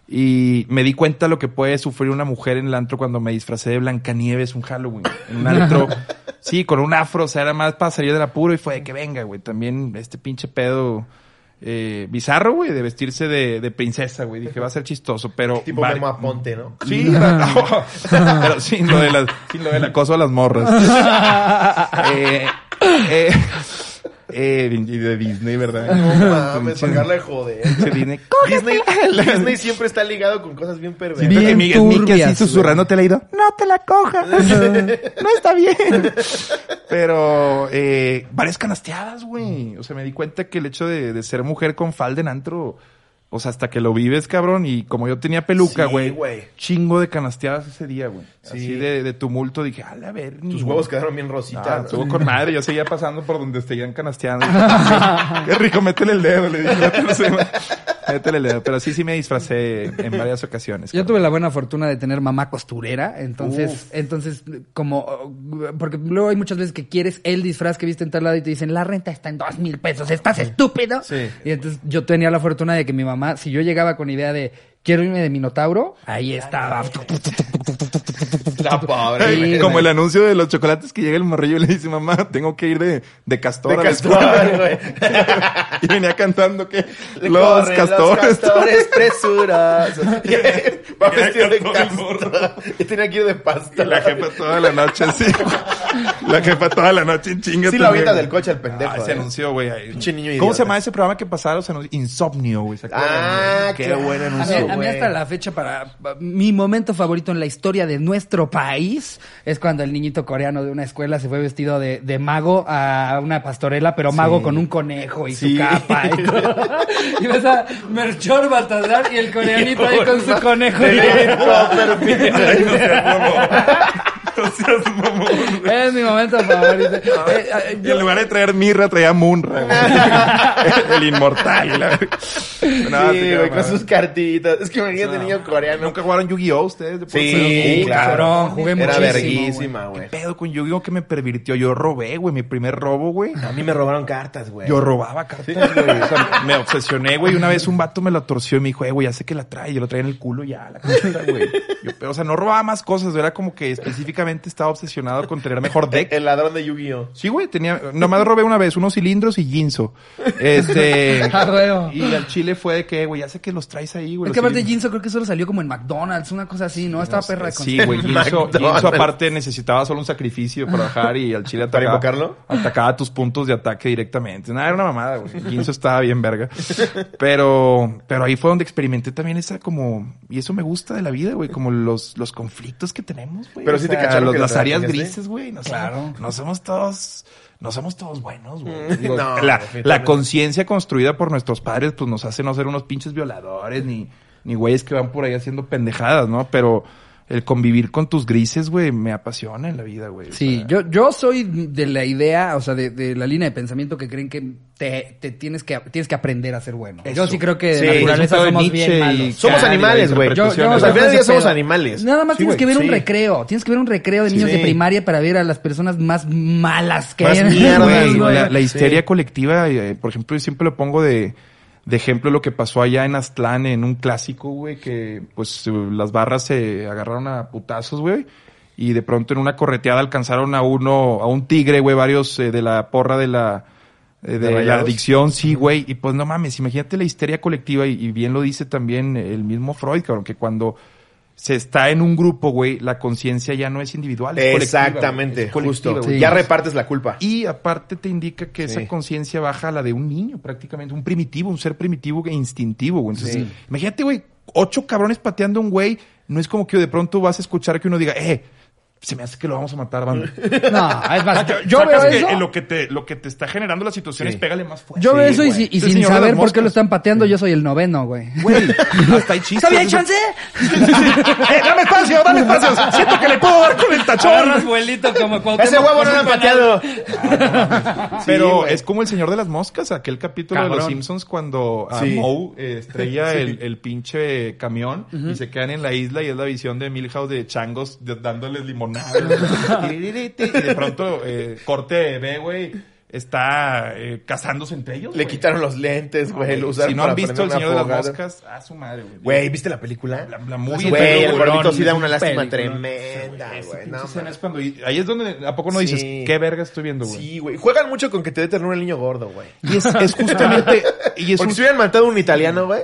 C: Y me di cuenta lo que puede sufrir una mujer en el antro cuando me disfracé de Blancanieves un Halloween. En un antro, sí, con un afro, o sea, era más para salir del apuro y fue de que venga, güey. También este pinche pedo eh, bizarro, güey, de vestirse de, de princesa, güey. Dije, va a ser chistoso, pero...
B: Tipo
C: vale.
B: Memo Aponte, ¿no?
C: Sí, no, pero sin lo, de las, sin lo del acoso a las morras. eh, eh, Eh, y de Disney, ¿verdad?
B: No mames, pagarla de joder.
C: Disney.
B: Disney, Disney siempre está ligado con cosas bien perversas.
C: Bien
A: Bien
C: Mickey, Mickey así
A: turbias,
C: susurrándote al oído. No te la cojas. No está bien. Pero, eh, varias canasteadas, güey. O sea, me di cuenta que el hecho de, de ser mujer con falda en antro, o sea, hasta que lo vives, cabrón. Y como yo tenía peluca,
B: Sí,
C: güey,
B: güey.
C: chingo de canasteadas ese día, güey.
B: Sí.
C: Así de, de tumulto, dije, a la ver.
B: Tus huevos quedaron bien rositas.
C: Ah, estuvo con madre, yo seguía pasando por donde seguían canasteando. Qué rico, métele el dedo, le dije la persona. Métele el dedo. Pero sí, sí me disfracé en varias ocasiones.
A: Yo tuve la buena fortuna de tener mamá costurera, entonces,
B: Uf.
A: entonces, como, porque luego hay muchas veces que quieres el disfraz que viste en tal lado y te dicen, la renta está en dos mil pesos, ¿estás estúpido?
B: Sí.
A: Y entonces yo tenía la fortuna de que mi mamá, si yo llegaba con idea de, quiero irme de Minotauro, ahí estaba.
B: La pobre,
A: Sí,
B: güey.
C: Como
A: güey.
C: el anuncio de los chocolates que llega el morrillo y le dice, mamá, tengo que ir de, de castor
B: De
C: a la
B: castor,
C: escuela".
B: güey.
C: Y venía cantando que
B: Le
C: los
B: corren
C: castores.
B: Los castores presurosos. Va vestido de
C: castor,
B: castor. Y tenía que ir de
C: Y
B: pasta.
C: la jefa toda la noche así. La jefa toda la noche en chinga.
B: Sí lo
C: también,
B: avienta
C: güey.
B: del coche al pendejo.
C: Ah, se
B: eh.
C: anunció, güey. ahí.
B: Pinche niño
C: ¿Cómo
B: idiota.
C: se llama ese programa que pasaron? Se anunció? Insomnio, güey. ¿se acuerdan?
B: Ah,
C: Qué
B: claro.
C: buen
A: A mí,
C: anuncio.
A: a mí
B: güey.
A: hasta la fecha para mi momento favorito en la historia de nuestro país es cuando el niñito coreano de una escuela se fue vestido de, de mago a una pastorela, pero mago
B: Sí.
A: con un conejo y
B: Sí.
A: su capa y todo. Y ves a Melchor Baltasar y el coreanito ahí con su conejo.
B: Ay, no seas mamón.
C: No seas mamón, güey.
A: Es mi momento favorito. Eh, eh,
C: Y
A: yo-
C: en lugar de traer mirra, traía Munra, güey. El inmortal. la- No,
B: Sí,
C: te
B: güey,
C: queda
B: con
C: madre.
B: sus cartitas. Es que imagínate niño coreano.
C: ¿Nunca jugaron Yu-Gi-Oh ustedes? De
B: Sí,
C: Uh,
B: claro.
A: cabrón, jugué
B: Era
A: muchísimo,
B: verguísima,
C: ¿Qué
B: güey.
C: pedo con Yu-Gi-Oh que me pervirtió? Yo robé, güey. Mi primer robo, güey.
B: A mí me robaron cartas, güey.
C: Yo robaba cartas, güey. O sea, me obsesioné, güey. Una vez un vato me lo torció y me dijo, eh, güey, ya sé que la trae. Yo lo traía en el culo ya, la carta, güey. Yo, pero, o sea, no robaba más cosas. Era como que específicamente estaba obsesionado con tener mejor deck.
B: El ladrón de Yu-Gi-Oh.
C: Sí, güey, tenía, nomás robé una vez unos cilindros y Jinzo. Este,
A: Ah, huevo.
C: y al chile fue de que, güey, ya sé que los traes ahí, güey.
A: Es
C: los
A: que aparte
C: cilindros.
A: Jinzo creo que solo salió como en McDonald's, una cosa así, ¿no? Estaba perra con
C: Sí, güey, Jinzo,
B: McDonald's.
C: Jinzo aparte necesitaba solo un sacrificio para bajar y al chile
B: ¿Para
C: atacaba.
B: invocarlo?
C: Atacaba tus puntos de ataque directamente. Nada, era una mamada, güey. Jinzo estaba bien verga. Pero, pero ahí fue donde experimenté también esa como, y eso me gusta de la vida, güey, como los, los conflictos que tenemos, güey.
B: Pero
C: O
B: sí te
C: sea,
B: cacharon
C: los-
B: que
C: las
B: la
C: áreas
B: regañaste.
C: grises, güey. No
A: Claro.
C: somos, no somos todos, no somos todos buenos, güey.
B: Mm,
C: Digo,
B: no,
C: la,
B: definitivamente.
C: la conciencia construida por nuestros padres, pues nos hace no ser unos pinches violadores, ni, ni güeyes que van por ahí haciendo pendejadas, ¿no? Pero el convivir con tus grises, güey, me apasiona en la vida, güey. O
A: Sí,
C: sea,
A: yo, yo soy de la idea, o sea, de, de la línea de pensamiento que creen que te, te tienes que tienes que aprender a ser bueno.
C: Eso.
A: Yo sí creo que
B: Sí,
A: de naturaleza
C: es un pedo de
A: somos
C: Nietzsche
A: bien
C: y-
A: malos.
B: Somos
C: Claro,
B: animales,
C: la
B: güey.
A: Yo, yo
C: interpretación.
A: no
B: O sea, al
A: sé
B: final del día
A: ese
B: somos
A: pedo.
B: animales.
A: Nada más
C: Sí,
A: tienes
C: güey,
A: que ver un
B: sí.
A: recreo. Tienes que ver un recreo de niños
B: Sí.
A: de primaria para ver a las personas más malas que
B: Más
A: hay en el
B: mierdas,
A: mundo,
C: Güey,
B: güey.
C: la, la histeria
B: Sí.
C: colectiva, eh, por ejemplo, yo siempre lo pongo de, de ejemplo lo que pasó allá en Aztlán en un clásico, güey, que pues eh, las barras se agarraron a putazos, güey, y de pronto en una correteada alcanzaron a uno, a un tigre, güey, varios eh, de la porra de la eh, de,
B: ¿De
C: la
B: Rayados?
C: adicción, sí, güey, y pues no mames, imagínate la histeria colectiva, y, y bien lo dice también el mismo Freud, cabrón, que cuando se está en un grupo, güey, la conciencia ya no es individual, es colectiva, güey,
B: Exactamente,
C: es colectiva,
B: justo.
C: güey.
A: Sí.
B: Ya repartes la culpa.
C: Y aparte te indica que
B: Sí.
C: esa conciencia baja a la de un niño, prácticamente, un primitivo, un ser primitivo e instintivo, güey. Entonces,
B: Sí.
C: imagínate, güey, ocho cabrones pateando a un güey, no es como que de pronto vas a escuchar que uno diga, eh, se me hace que lo vamos a matar, banda.
A: No, es más, yo, yo
C: Sacas
A: veo
C: que
A: eso.
C: en lo que te, lo que te está generando la situación
B: Sí.
C: es pégale más fuerte.
A: Yo veo
C: Sí,
A: eso y,
C: güey.
A: si- y
C: Es el
A: sin
C: señor de
A: saber
C: las
A: por qué lo
C: moscas.
A: están pateando, yo soy el noveno, güey.
C: Güey, hasta hay chistes.
A: ¿Sabía hay
C: Eso-
A: chance?
C: ¡Eh, dame espacio, dame espacio! Siento que le puedo dar con el tachón.
A: vuelito como
B: Ese huevo no lo han pateado.
C: Pero
B: Sí, güey.
C: es como el señor de las moscas, aquel capítulo de
A: Cabrón.
C: los Simpsons cuando a
B: Sí.
C: Moe eh, estrella el, el pinche camión y se quedan en la isla y es la visión de Milhouse de changos de- dándoles limonada. y de pronto eh, corte B, güey. está eh, casándose entre ellos.
B: Le
C: güey.
B: quitaron los lentes, güey.
C: No,
B: Lo usaron
C: si no
B: para
C: han visto El
B: prender
C: Señor de
B: una
C: las
B: fogata.
C: Moscas, a su madre, güey.
B: Güey, ¿viste la película?
C: La, la movie
B: Güey, el
A: peliculón,
B: gordito sí da una
A: es un
B: lástima
A: peliculón.
B: tremenda,
C: Esa
B: güey.
C: pinche
B: No,
C: escena
B: mames.
C: es cuando... Ahí es donde... ¿A poco no dices,
B: Sí.
C: qué verga estoy viendo, güey?
B: Sí, güey. Juegan mucho con que te dé ternura el niño gordo, güey.
C: Y es, es justamente... y es
B: Porque
C: un-
B: si hubieran matado a un italiano, güey.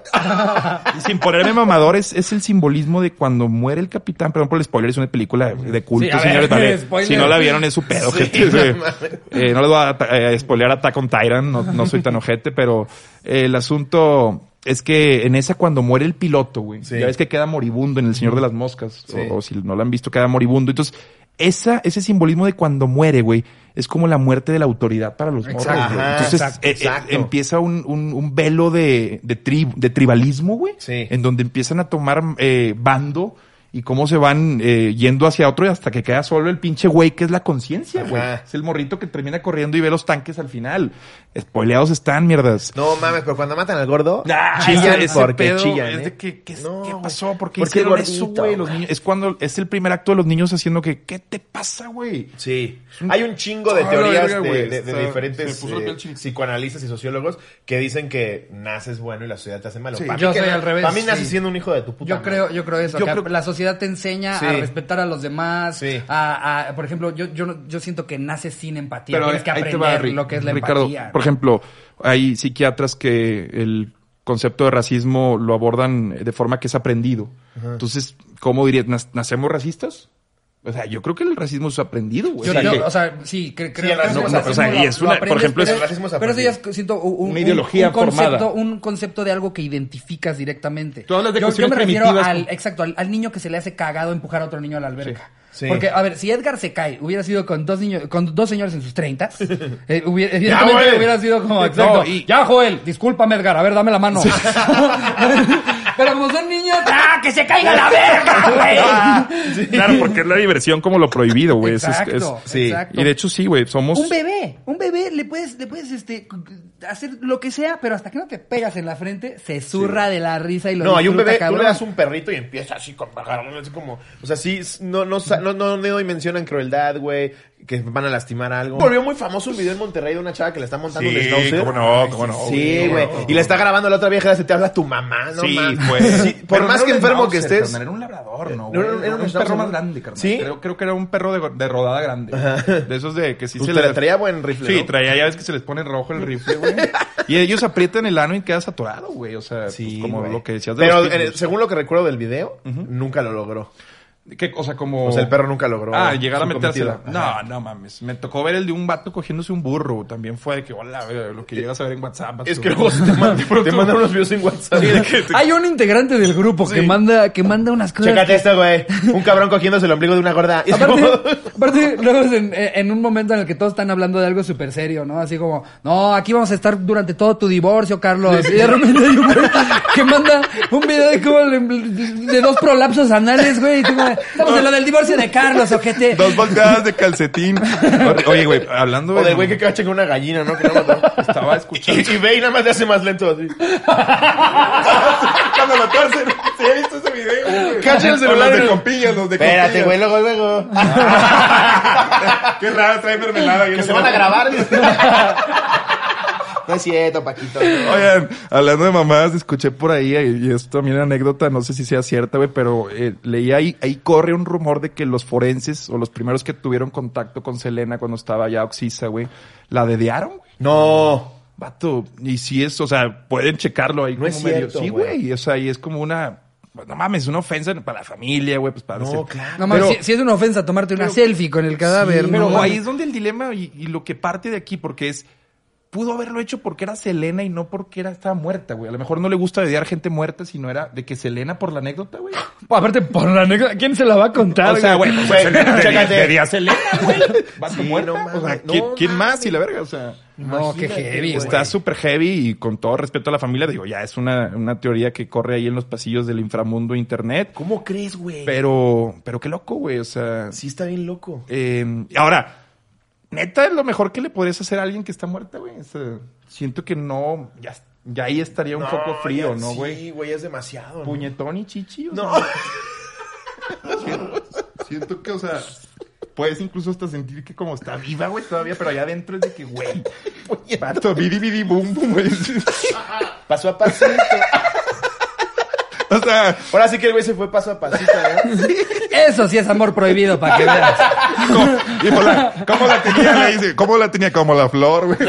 C: sin ponerme mamador, es, es el simbolismo de cuando muere el capitán. Perdón por el spoiler, es una película de, de culto,
A: Sí, a ver,
C: señores. Vale.
A: spoiler.
C: Si no la vieron, es su pedo,
B: Sí,
C: gente. Sí.
B: no mames.
C: Eh, no les voy a eh, spoilear Attack on Titan, no, no soy tan ojete, pero eh, el asunto es que en esa cuando muere el piloto, güey,
B: Sí.
C: ya ves que queda moribundo en El Señor de las Moscas,
B: Sí.
C: o, o si no lo han visto, queda moribundo. Entonces, esa, ese simbolismo de cuando muere, güey, es como la muerte de la autoridad para los morros,
A: Exacto.
C: güey.
B: Ajá,
C: Entonces,
B: exacto,
C: eh, eh,
B: exacto.
C: empieza un, un, un velo de, de, tri- de tribalismo, güey,
B: Sí.
C: en donde empiezan a tomar eh, bando y cómo se van eh, yendo hacia otro y hasta que queda solo el pinche güey que es la conciencia, güey.
B: Ajá.
C: Es el morrito que termina corriendo y ve los tanques al final. Spoileados están, mierdas.
B: No mames, pero cuando matan al gordo,
C: Ah,
B: chillan
C: ese
B: porque
C: pedo
B: chillan,
C: es
B: ¿eh?
C: de que, ¿qué,
B: No,
C: ¿qué
B: güey.
C: pasó? ¿Por qué
B: Porque
C: hicieron
B: el
C: eso,
B: gordito,
C: güey? Los
B: güey.
C: niños, es cuando es el primer acto de los niños haciendo que, ¿qué te pasa, güey?
B: Sí. Hay un chingo de
C: Ah,
B: teorías
C: verga,
B: de,
C: güey.
B: de- de
C: Está-
B: diferentes
C: se puso la
B: eh,
C: piel chinita.
B: psicoanalistas y sociólogos que dicen que naces bueno y la sociedad te hace malo.
C: Sí.
B: Para mí
A: Yo
B: que
A: soy
B: no-
A: al revés,
B: Para mí naces
A: sí.
B: siendo un hijo de tu puta
A: Yo
B: madre.
A: creo, yo creo eso.
C: Yo
A: que
C: creo-
A: la sociedad te enseña
B: Sí.
A: a respetar a los demás.
B: Sí.
A: A, a- por ejemplo, yo, yo, no- yo siento que naces sin empatía.
C: Pero
A: Tienes que
C: ahí te
A: aprender
C: va, Ri-
A: lo que es la
C: Ricardo,
A: empatía.
C: por ejemplo, hay psiquiatras que el concepto de racismo lo abordan de forma que es aprendido. Entonces, ¿cómo dirías? ¿Nac- ¿Nacemos racistas? O sea, yo creo que el racismo es aprendido, güey.
A: Yo,
C: O sea,
A: yo,
C: que-
A: o sea, sí, cre- creo
B: el racismo
A: que
B: es
A: el
B: aprendido.
A: racismo
C: O sea, y
A: lo-
C: es
A: lo
C: una- por
A: aprendes,
C: ejemplo,
A: pero,
B: el racismo es
A: pero eso ya es,
B: aprendido.
A: siento un,
C: Una
A: un-
C: ideología
A: un concepto,
C: formada.
A: un concepto de algo que identificas directamente.
C: Tú hablas de
A: yo, yo
C: cuestiones
A: me refiero
C: primitivas
A: al,
C: como-
A: exacto, al, al niño que se le hace cagado empujar a otro niño a la alberca.
B: Sí.
A: Porque, a ver, si Edgar se cae, hubiera sido con dos niños, con dos señores en sus treintas, eh, hubiera, evidentemente
B: Joel.
A: hubiera sido como, exacto,
C: No, y-
A: ya Joel, discúlpame Edgar, a ver, dame la mano. Pero como son niños, ¡ah, que se caiga la verga, güey!
C: Claro, porque es la diversión como lo prohibido, güey. Es- es-
A: Exacto,
C: es-
B: sí.
A: exacto.
C: Y de hecho sí, güey, somos...
A: Un bebé, un bebé le puedes, le puedes este, hacer lo que sea, pero hasta que no te pegas en la frente, se zurra de la risa y lo
B: No, hay un
A: disfruta,
B: bebé, tú
A: cabrón.
B: le das un perrito y empieza así con así como, o sea, sí, no, no, sa- no, no, no mencionan crueldad, güey, que van a lastimar algo. Volvió muy famoso un video en Monterrey de una chava que le está montando un
C: Sí,
B: schnauzer.
C: cómo no, cómo no.
B: Sí,
C: cómo
B: güey.
C: no.
B: Y le está grabando a la otra vieja, se te habla tu mamá, ¿no?
C: Sí,
B: mames?
C: pues.
B: Sí, por
C: Pero
B: más
C: no
B: que
C: era un
B: enfermo que
C: schnauzer,
B: estés.
C: carnal, era un labrador, ¿no?
B: No,
C: güey?
B: era un- era un
C: un
B: schnauzer,
C: perro
B: ¿no?
C: más grande, carnal.
B: ¿Sí?
C: Creo, creo que era un perro de, de rodada grande. De esos de que sí
B: Pues
C: se
B: te
C: les...
B: la traía buen rifle,
C: Sí,
B: ¿no?
C: traía, ya ves que se les pone rojo el rifle, güey. Y ellos aprietan el ano y quedas atorado, güey. O sea,
B: Sí,
C: pues como
B: güey.
C: lo que decías de
B: Pero
C: los
B: eh,
C: pitbulls.
B: según lo que recuerdo del video, nunca lo logró.
C: ¿Qué? O sea, como...
B: O sea, el perro nunca logró.
C: Ah, llegar a
B: su
C: metérsela.
B: cometido. Ajá.
C: No, no mames. Me tocó ver el de un vato cogiéndose un burro. También fue de que, hola, güey, lo que llegas a ver en WhatsApp.
B: Es
C: vato.
B: que luego te mandan, te mandan unos videos en WhatsApp.
C: Sí, de que te-
A: Hay un integrante del grupo que
B: Sí.
A: manda, que manda unas cosas.
B: Chécate
A: que-
B: esto, güey. Un cabrón cogiéndose el ombligo de una gorda. Y es como-
A: Aparte, aparte, luego es en, en un momento en el que todos están hablando de algo súper serio, ¿no? Así como, no, aquí vamos a estar durante todo tu divorcio, Carlos. Y de repente hay un güey que manda un video de como le- de dos prolapsos anales, güey. Y tú como, estamos en lo del divorcio de Carlos, ojete.
C: Dos volteadas de calcetín. Oye, güey, hablando
B: O
C: de...
B: del güey que cacha con una gallina, ¿no? Que no mató.
C: Estaba escuchando.
B: Y, y ve y nada más le hace más lento así.
C: Cuando lo torcen. Sí, he visto ese video, güey.
B: Cacha el celular.
C: O Los
B: y-
C: de compillas, los de
B: Espérate,
C: compillas.
B: güey, luego, luego.
C: Qué raro, trae mermelada.
B: Que se van a grabar. No es cierto, Paquito.
C: Oigan, hablando de mamás, escuché por ahí, y esto también es anécdota, no sé si sea cierta, güey, pero eh, leí ahí, ahí corre un rumor de que los forenses, o los primeros que tuvieron contacto con Selena cuando estaba ya oxisa, güey, la dedearon, güey.
B: No.
C: Vato, y si es, o sea, pueden checarlo ahí
B: No
C: como
B: es
C: medio.
B: cierto,
C: Sí,
B: güey.
C: güey, o sea, y es como una, no mames, es una ofensa para la familia, güey, pues para
B: No,
C: decir-
B: claro.
A: No mames,
C: Pero-
A: si, si es una ofensa tomarte una selfie con el cadáver,
C: Sí,
A: ¿no?
C: pero ahí es donde el dilema y, y lo que parte de aquí, porque es, pudo haberlo hecho porque era Selena y no porque era, estaba muerta, güey. A lo mejor no le gusta dediar gente muerta, sino era de que Selena por la anécdota, güey.
A: Aparte, por la anécdota, ¿quién se la va a contar?
C: O sea, güey, pues,
B: Güey,
C: Selena,
B: chécate.
C: dedía- dedía a Selena, güey. Vato
B: Sí,
C: muerta.
B: no mames,
C: o sea,
B: no
C: ¿quién, quién
B: mames.
C: más? Y la verga, o sea.
A: No, qué
B: Imagínate,
A: heavy,
B: güey.
C: Está súper heavy y con todo respeto a la familia, digo, ya es una, una teoría que corre ahí en los pasillos del inframundo internet.
B: ¿Cómo crees, güey?
C: Pero, pero qué loco, güey, o sea.
B: Sí está bien loco.
C: Eh, ahora, neta, es lo mejor que le podrías hacer a alguien que está muerta, güey. O sea, siento que no, ya, ya ahí estaría un
B: No,
C: poco frío,
B: ya-
C: ¿no,
B: Sí,
C: güey?
B: güey, es demasiado. ¿no?
C: Puñetón y chichi, o
B: No.
C: sea, siento, siento que, o sea, puedes incluso hasta sentir que como está viva, güey, todavía, pero allá adentro es de que, güey, pato, bidi, bidi, boom, boom, güey.
B: Paso a pasito.
C: O sea,
B: ahora sí que el güey se fue paso a pasito, ¿eh?
A: Eso sí es amor prohibido, para que veas.
C: ¿cómo, y por la, ¿cómo la tenía? Le dice, ¿cómo la tenía? Como la flor, güey.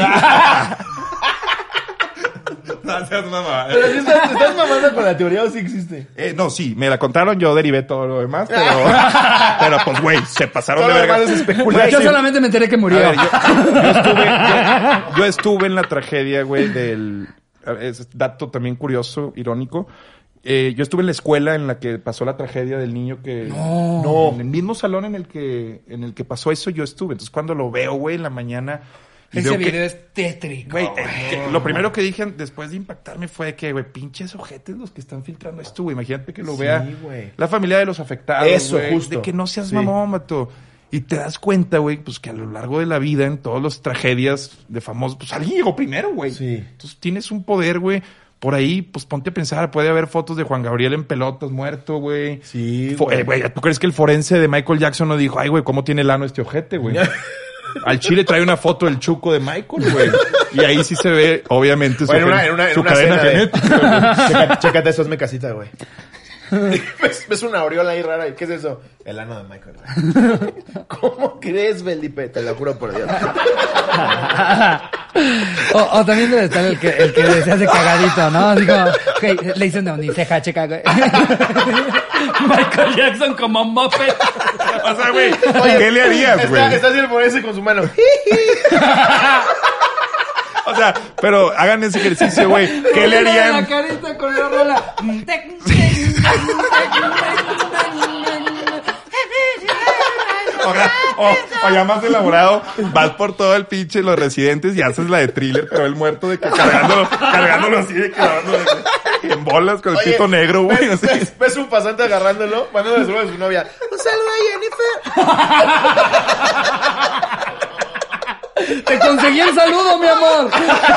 C: No seas mamá.
B: Pero si estás, ¿estás mamando con la teoría o sí existe?
C: Eh, no, sí, me la contaron, yo derivé todo lo demás, pero, pero pues, güey, se pasaron
B: Todo
C: de
B: lo
C: verga.
B: demás es especulación.
A: Yo solamente me enteré que murió.
C: A ver, yo, yo estuve, yo, yo estuve en la tragedia, güey, del... Es dato también curioso, irónico. Eh, yo estuve en la escuela en la que pasó la tragedia del niño que...
A: No.
C: No, en el mismo salón en el que en el que pasó eso yo estuve. Entonces, cuando lo veo, güey, en la mañana... y
A: Ese
C: veo
A: video
C: que-
A: es tétrico.
C: Güey, eh, que lo primero que dije después de impactarme fue que, güey, pinches ojetes los que están filtrando esto, güey. Imagínate que lo
B: Sí,
C: vea
B: güey.
C: la familia de los afectados,
B: Eso,
C: güey,
B: justo.
C: de que no seas
B: Sí.
C: mamón, mato. Y te das cuenta, güey, pues que a lo largo de la vida, en todas las tragedias de famosos, pues alguien llegó primero, güey.
B: Sí.
C: Entonces tienes un poder, güey. Por ahí, pues ponte a pensar, puede haber fotos de Juan Gabriel en pelotas muerto, güey.
B: Sí,
C: Fo-
B: güey.
C: eh, güey, ¿tú crees que el forense de Michael Jackson no dijo, ay, güey, cómo tiene el ano este ojete, güey? Al chile trae una foto del chuco de Michael, güey. Y ahí sí se ve, obviamente, su,
B: Bueno, en una,
C: gen-
B: en una, en
C: su
B: una
C: cadena
B: escena de-
C: genética.
B: Checa- Chécate eso, hazme casita, güey. ¿Ves, ves una aureola ahí rara. ¿Qué es eso? El ano de Michael, güey. ¿Cómo crees, Felipe? Te lo juro por Dios.
A: O, o también debe estar el que, el que se hace cagadito, ¿no? Así como, ok, le dicen de uniceja, checa, güey. Michael Jackson como Muppet.
C: O sea, güey, ¿qué le harías, güey?
B: Está, está así el forense con su mano.
C: O sea, pero hagan ese ejercicio, güey. ¿Qué le
A: La
C: harían?
A: carita con la rola.
C: O, o, o ya más elaborado, vas por todo el pinche los residentes y haces la de Thriller, pero el muerto de que cargándolo, cargándolo así de que dándole en bolas con el
B: Oye,
C: pito negro, güey.
B: ¿ves,
C: así.
B: ves, ves un pasante agarrándolo, mandándole saludos a su novia. Un saludo a Jennifer.
A: Te conseguí el saludo, mi amor.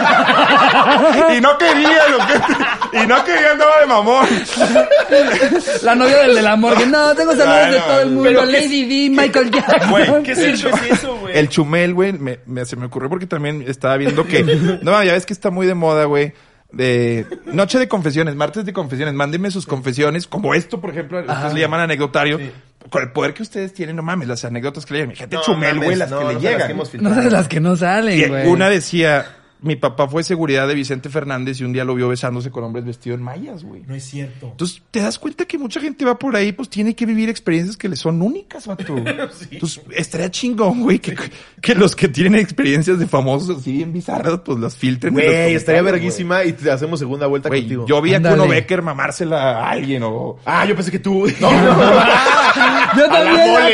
C: Y no quería, lo que, y no quería, andaba de mamón.
A: La novia del de la morgue. No, tengo saludos
C: Ay,
A: de
C: no,
A: todo el mundo.
B: pero ¿qué-
A: Lady D, Michael Jackson.
C: Güey,
B: ¿Qué sirve es eso, güey?
C: El chumel, güey, me, me- se me ocurrió porque también estaba viendo que... No, ya ves que está muy de moda, güey. De noche de confesiones, martes de confesiones. Mándenme sus confesiones, como esto, por ejemplo, ustedes le llaman anecdotario. Con el poder que ustedes tienen, no mames, las anécdotas que le llegan. Gente
B: No
C: chumel,
B: mames,
C: güey, las
B: no,
C: que
B: no
C: le
B: sé las
C: llegan.
B: que hemos
A: No
B: filtrado.
A: sé las que no salen,
C: Y
A: güey.
C: una decía, mi papá fue seguridad de Vicente Fernández y un día lo vio besándose con hombres vestidos en mallas, güey.
B: No es cierto.
C: Entonces, te das cuenta que mucha gente va por ahí, pues tiene que vivir experiencias que le son únicas, vato. Entonces, estaría chingón, güey, que, que los que tienen experiencias de famosos así bien bizarras, pues las filtren. en los
B: Güey, estaría
C: comentarios,
B: verguísima y te hacemos segunda vuelta
C: Güey,
B: contigo.
C: yo vi a
A: Ándale.
C: Kuno Becker mamársela a alguien o...
B: Ah, yo pensé que tú.
A: Yo también.
B: mole.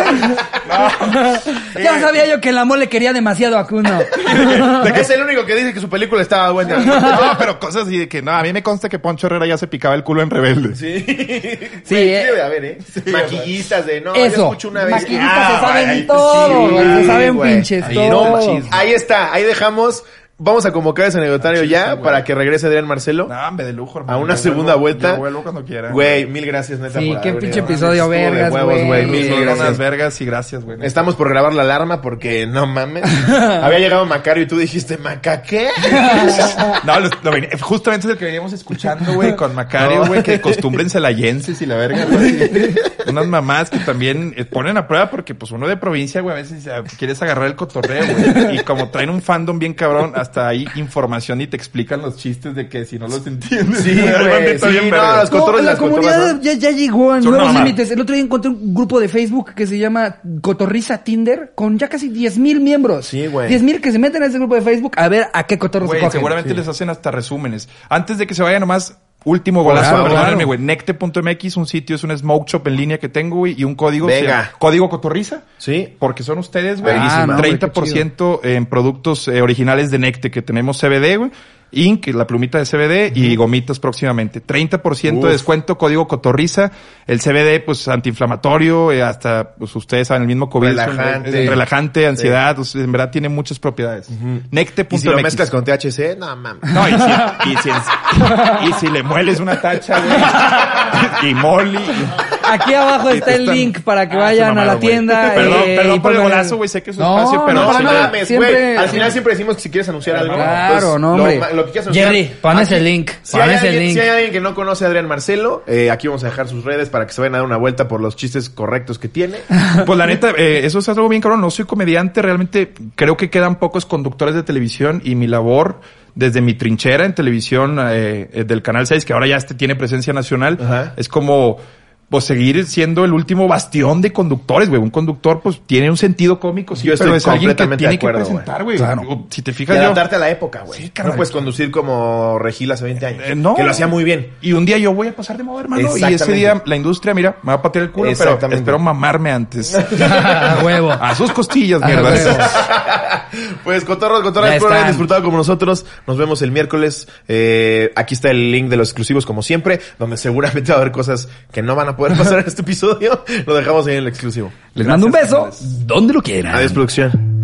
A: aquí. Ya sabía yo que la mole quería demasiado a Kuno.
B: Es el único que dice que su película estaba buena.
C: No, pero cosas así de que no, a mí me consta que Poncho Herrera ya se picaba el culo en Rebelde.
B: Sí.
A: Sí,
B: Güey,
A: eh.
B: debe haber, ¿eh? Maquillistas de, no, yo
A: Eso.
B: escucho una vez.
A: Maquillistas
B: Ah,
A: se saben
B: güey,
A: todo,
B: sí,
A: güey. Se saben
B: güey.
A: pinches
B: Ahí,
A: todo.
B: no, chis- ahí está, ahí dejamos. Vamos a convocar ese anecdotario ya para que regrese Adrián Marcelo.
C: No, hombre, de lujo, hermano.
B: A una
C: Yo
B: segunda
C: vuelvo-
B: vuelta.
C: Yo vuelvo cuando quiera.
B: Güey, mil gracias, neta.
A: Sí,
B: por
A: qué
B: haber
A: pinche
B: venido.
A: episodio
B: Estuvo de
A: vergas,
B: huevos,
A: güey.
B: Mil
C: Son
B: gracias.
C: unas vergas y gracias, güey.
B: Estamos por grabar la alarma porque no mames. Había llegado Macario y tú dijiste, ¿Maca qué?
C: No, lo- lo veni- justamente es el que veníamos escuchando, güey, con Macario, güey, que costúmbrense layenses y la verga, güey. Unas mamás que también eh, ponen a prueba porque, pues, uno de provincia, güey, a veces eh, quieres agarrar el cotorreo, güey. Y como traen un fandom bien cabrón, hasta ahí información y te explican los chistes de que si no los entiendes.
B: Sí,
C: Hay
B: güey,
C: bandita
B: sí,
C: bien
B: no,
C: verga.
B: los cotorros,
A: la
B: las
A: comunidad
B: cotorras, ¿no?
A: ya, ya llegó a
C: Son
A: nuevos
C: una mamá.
A: límites. El otro día encontré un grupo de Facebook que se llama Cotorriza Tinder con ya casi diez mil miembros.
B: Sí, güey.
A: diez mil que se meten a ese grupo de Facebook a ver a qué cotorros se
C: Güey,
A: cogen.
C: seguramente
B: Sí.
C: les hacen hasta resúmenes. Antes de que se vaya nomás, último golazo,
B: Claro,
C: perdónenme,
B: claro.
C: güey. Necte punto m x, un sitio, es un smoke shop en línea que tengo, güey, y un código.
B: Venga.
C: se llama Código Cotorriza.
B: Sí.
C: Porque son ustedes, güey.
A: Ah, no, güey,
C: treinta por ciento en productos eh, originales de Necte, que tenemos C B D, güey. Ink, la plumita de C B D y gomitas próximamente. treinta por ciento de
B: Uf.
C: descuento, código Cotorriza. El C B D, pues, antiinflamatorio, eh, hasta, pues, ustedes saben, el mismo COVID. es un-
B: Relajante.
C: es relajante, ansiedad, pues, en verdad tiene muchas propiedades. Necte
B: Y
C: punto
B: si lo
C: m x.
B: mezclas con T H C, no mames.
C: No, y si, y si, y si le mueles una tacha, güey, y molly,
A: Aquí abajo está el link para que
C: Ah,
A: vayan
C: se
A: a la
C: mamaron, güey.
A: tienda.
C: Perdón,
A: eh,
C: perdón
A: y
C: por el
A: pongan-
C: golazo, güey. Sé que es su
A: No,
C: espacio, pero...
A: no,
B: No
C: sí,
A: no,
C: me-
B: mames,
A: siempre-
B: güey. Al
A: siempre-
B: final siempre decimos que si quieres anunciar algo.
A: Claro,
B: pues,
A: no,
B: lo,
A: hombre.
B: ma- lo que quieras anunciar.
A: Jerry, pon ese
B: Aquí-
A: link.
B: Si
A: Pon
B: hay,
A: ese
B: alguien,
A: link.
B: si hay alguien que no conoce a Adrián Marcelo, eh, aquí vamos a dejar sus redes para que se vayan a dar una vuelta por los chistes correctos que tiene.
C: Pues la neta, eh, eso es algo bien cabrón. No soy comediante, realmente creo que quedan pocos conductores de televisión y mi labor desde mi trinchera en televisión eh, eh, del Canal seis, que ahora ya este tiene presencia nacional,
B: Ajá.
C: es como pues seguir siendo el último bastión de conductores, güey. Un conductor pues tiene un sentido cómico, sí,
B: Yo estoy
C: pero es alguien que
B: completamente
C: tiene
B: de acuerdo,
C: que presentar, güey.
A: Claro.
C: Digo, Si te
B: Y
C: fijas yo...
B: adaptarte a la época, güey.
C: Sí, carnal.
B: no puedes conducir como Regil hace veinte años.
C: Eh, no.
B: Que lo hacía muy bien.
C: Y un día yo voy a pasar de moda, hermano. Y ese
B: Exactamente.
C: día la industria, mira, me va a patear el culo, pero
B: Exactamente.
C: espero mamarme antes.
A: A huevo.
C: A sus costillas,
A: A
C: mierda.
A: huevo.
B: Pues cotorros, cotorros,
A: Ya
B: espero hayan
A: están.
B: disfrutado como nosotros. Nos vemos el miércoles. Eh, aquí está el link de los exclusivos como siempre, donde seguramente va a haber cosas que no van a poder pasar en este episodio. Lo dejamos ahí en el exclusivo.
A: Les mando un beso donde lo quieran.
B: Adiós, producción.